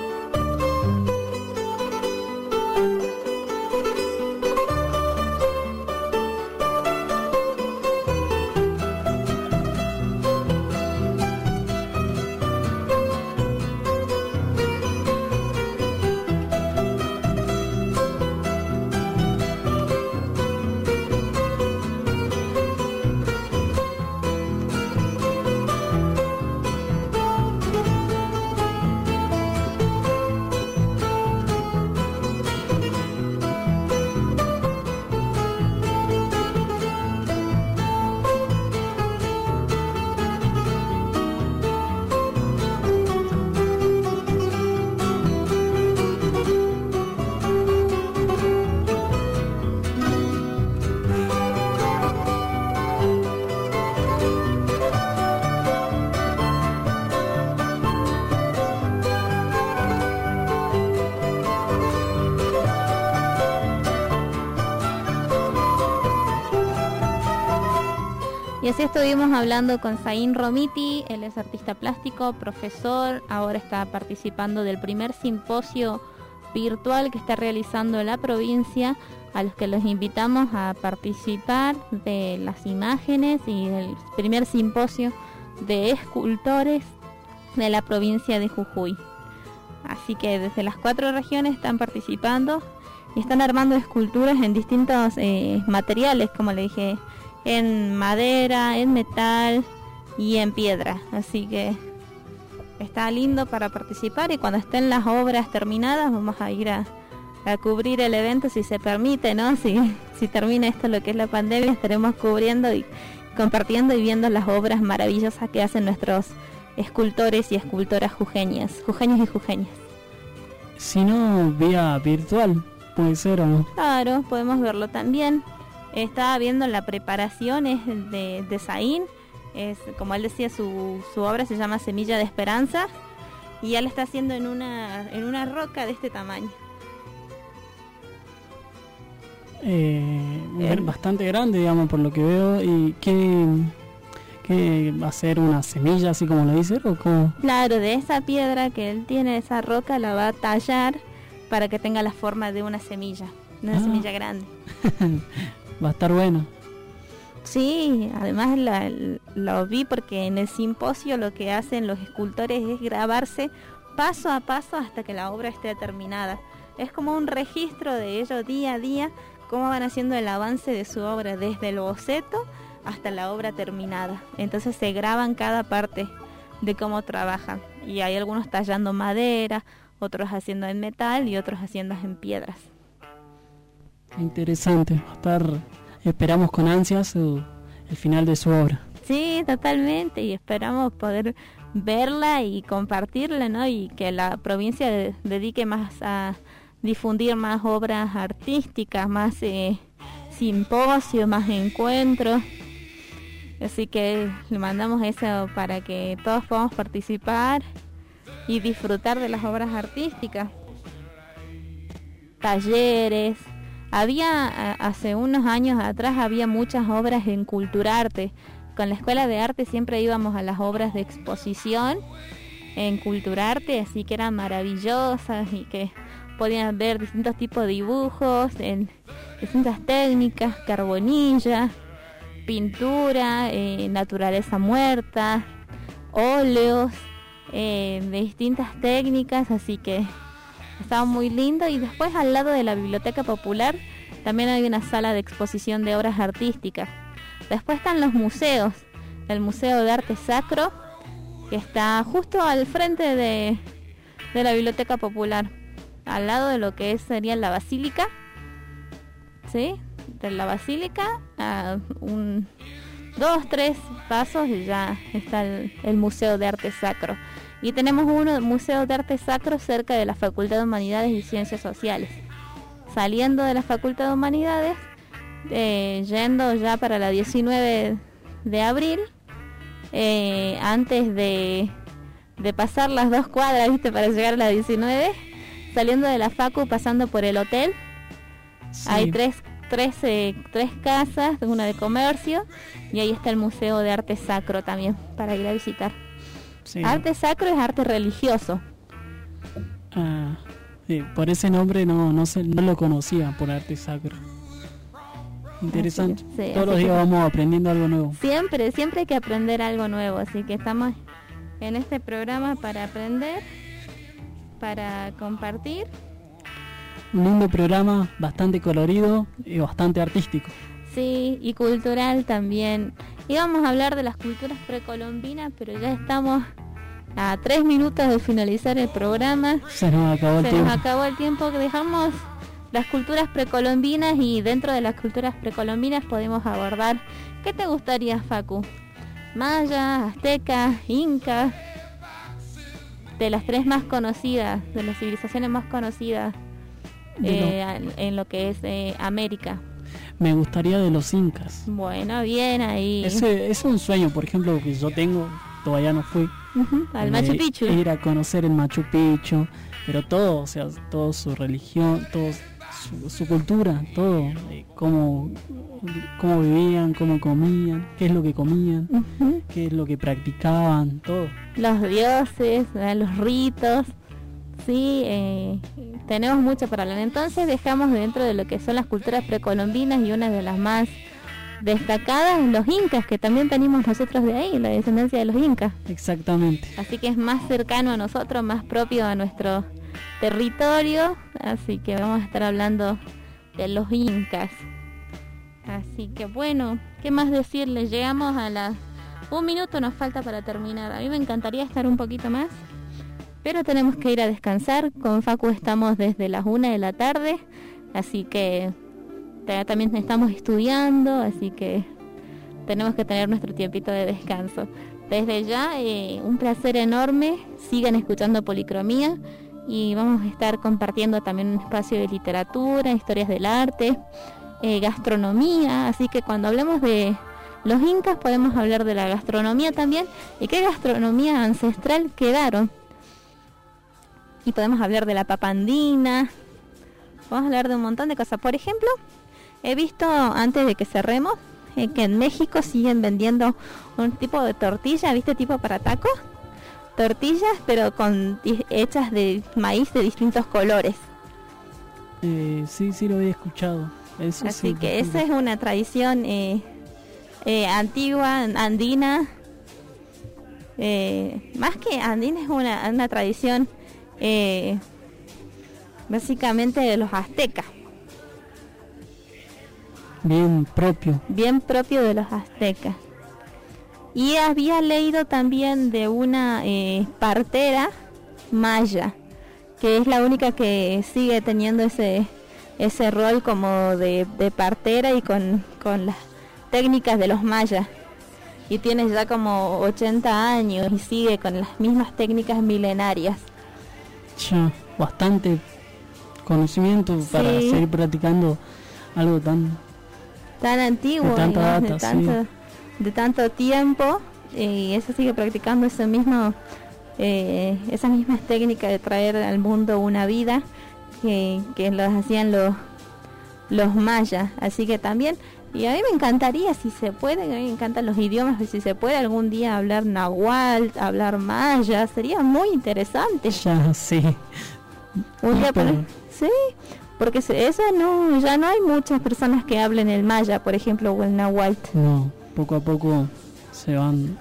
Y así estuvimos hablando con Zain Romiti. Él es artista plástico, profesor, ahora está participando del primer simposio virtual que está realizando la provincia, a los que los invitamos a participar de las imágenes y del primer simposio de escultores de la provincia de Jujuy. Así que desde las 4 regiones están participando y están armando esculturas en distintos materiales, como le dije, en madera, en metal y en piedra. Así que está lindo para participar, y cuando estén las obras terminadas vamos a ir a cubrir el evento, si se permite, ¿no? Si termina esto, lo que es la pandemia, estaremos cubriendo y compartiendo y viendo las obras maravillosas que hacen nuestros escultores y escultoras jujeños y jujeñas. Si no, vía virtual, puede ser, ¿o no? Claro, podemos verlo también. Estaba viendo la preparación de Zain. Es, como él decía, su obra se llama Semilla de Esperanza, y él está haciendo en una roca de este tamaño. Bastante grande, digamos, por lo que veo. ¿Y qué va a ser? ¿Una semilla, así como lo dice? ¿O cómo? Claro, de esa piedra que él tiene, esa roca, la va a tallar para que tenga la forma de una semilla semilla grande. Va a estar bueno. Sí, además lo vi porque en el simposio lo que hacen los escultores es grabarse paso a paso hasta que la obra esté terminada. Es como un registro de ellos día a día, cómo van haciendo el avance de su obra desde el boceto hasta la obra terminada. Entonces se graban cada parte de cómo trabajan, y hay algunos tallando madera, otros haciendo en metal y otros haciendo en piedras. Interesante, va a estar, esperamos con ansias el final de su obra. Sí, totalmente, y esperamos poder verla y compartirla, ¿no? Y que la provincia dedique más a difundir más obras artísticas, más simposios, más encuentros. Así que le mandamos eso para que todos podamos participar y disfrutar de las obras artísticas. Talleres. Hace unos años atrás había muchas obras en Culturarte. Con la Escuela de Arte siempre íbamos a las obras de exposición en Culturarte, así que eran maravillosas y que podían ver distintos tipos de dibujos, en distintas técnicas, carbonilla, pintura, naturaleza muerta, óleos, de distintas técnicas, así que estaba muy lindo. Y después, al lado de la Biblioteca Popular, también hay una sala de exposición de obras artísticas. Después están los museos, el Museo de Arte Sacro, que está justo al frente de la Biblioteca Popular, al lado de lo que sería la Basílica, ¿sí? De la Basílica, a 2-3 pasos y ya está el Museo de Arte Sacro. Y tenemos un Museo de Arte Sacro cerca de la Facultad de Humanidades y Ciencias Sociales. Saliendo de la Facultad de Humanidades, yendo ya para la 19 de abril, antes de pasar las 2 cuadras, ¿viste? Para llegar a la 19, saliendo de la Facu, pasando por el hotel, sí. Hay tres casas, una de comercio, y ahí está el Museo de Arte Sacro también, para ir a visitar. Sí. Arte sacro es arte religioso. Sí, por ese nombre no lo conocía, por arte sacro. Interesante. Sí, todos los días vamos aprendiendo algo nuevo. Siempre hay que aprender algo nuevo, así que estamos en este programa para aprender, para compartir. Un lindo programa, bastante colorido y bastante artístico. Sí, y cultural también. Íbamos a hablar de las culturas precolombinas, pero ya estamos a 3 minutos de finalizar el programa. Se nos acabó el tiempo. Dejamos las culturas precolombinas, y dentro de las culturas precolombinas podemos abordar. ¿Qué te gustaría, Facu? Maya, azteca, inca, de las 3 más conocidas, de las civilizaciones más conocidas en lo que es América. Me gustaría de los incas. Bueno, bien ahí. Ese es un sueño, por ejemplo, que yo tengo, todavía no fui. Al Machu Picchu. Ir a conocer el Machu Picchu, pero todo, o sea, todo su religión, todo su cultura, todo, cómo vivían, cómo comían, qué es lo que comían, qué es lo que practicaban, todo. Los dioses, los ritos. Sí, tenemos mucho para hablar. Entonces dejamos dentro de lo que son las culturas precolombinas, y una de las más destacadas, los incas, que también venimos nosotros de ahí, la descendencia de los incas. Exactamente. Así que es más cercano a nosotros, más propio a nuestro territorio, así que vamos a estar hablando de los incas. Así que bueno, ¿qué más decirles? Llegamos a las 1 minuto nos falta para terminar. A mí me encantaría estar un poquito más, pero tenemos que ir a descansar. Con Facu estamos desde las 1 de la tarde, así que también estamos estudiando, así que tenemos que tener nuestro tiempito de descanso. Desde ya, un placer enorme. Sigan escuchando Policromía, y vamos a estar compartiendo también un espacio de literatura, historias del arte, gastronomía. Así que cuando hablemos de los incas podemos hablar de la gastronomía también, y qué gastronomía ancestral quedaron. Y podemos hablar de la papa andina, vamos a hablar de un montón de cosas. Por ejemplo, he visto, antes de que cerremos, que en México siguen vendiendo un tipo de tortilla, ¿viste? Tipo para tacos. Tortillas, pero hechas de maíz de distintos colores. Sí, lo había escuchado. Eso así sí, que esa es una tradición antigua, andina. Más que andina, es una tradición básicamente de los aztecas. Bien propio de los aztecas. Y había leído también de una partera maya, que es la única que sigue teniendo ese rol como de partera, y con las técnicas de los mayas. Y tiene ya como 80 años y sigue con las mismas técnicas milenarias. Ya, bastante conocimiento para seguir practicando algo tan antiguo, de tanto tiempo, y eso sigue practicando esas mismas técnicas de traer al mundo una vida que los hacían los mayas. Así que también Y a mí me encantaría, si se puede, a mí me encantan los idiomas, si se puede algún día hablar náhuatl, hablar maya, sería muy interesante. Ya, sí. Un día sí, porque eso no, ya no hay muchas personas que hablen el maya, por ejemplo, o el náhuatl. No, poco a poco se van,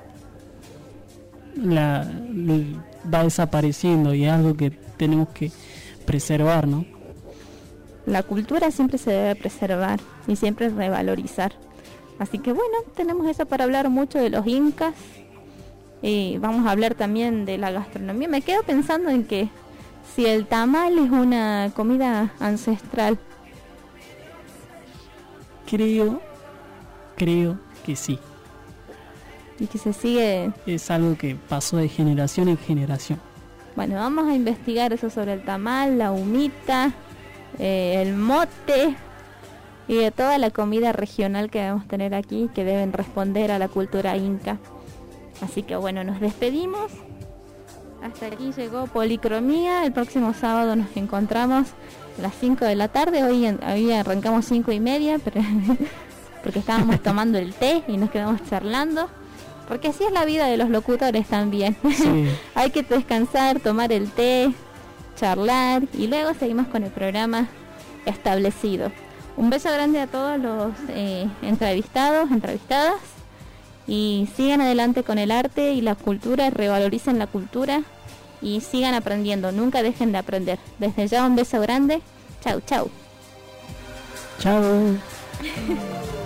va desapareciendo y es algo que tenemos que preservar, ¿no? La cultura siempre se debe preservar y siempre revalorizar. Así que bueno, tenemos eso para hablar mucho de los incas. Vamos a hablar también de la gastronomía. Me quedo pensando en que si el tamal es una comida ancestral. Creo que sí. Y que se sigue... Es algo que pasó de generación en generación. Bueno, vamos a investigar eso sobre el tamal, la humita, el mote y de toda la comida regional que debemos tener aquí, que deben responder a la cultura inca. Así que bueno, nos despedimos. Hasta aquí llegó Policromía. El próximo sábado nos encontramos a las 5 de la tarde. Hoy arrancamos 5:30, pero porque estábamos tomando el té y nos quedamos charlando. Porque así es la vida de los locutores también. Sí. Hay que descansar, tomar el té, charlar y luego seguimos con el programa establecido. Un beso grande a todos los entrevistados, entrevistadas, y sigan adelante con el arte y la cultura, revaloricen la cultura y sigan aprendiendo, nunca dejen de aprender. Desde ya un beso grande, chau chau. Chau.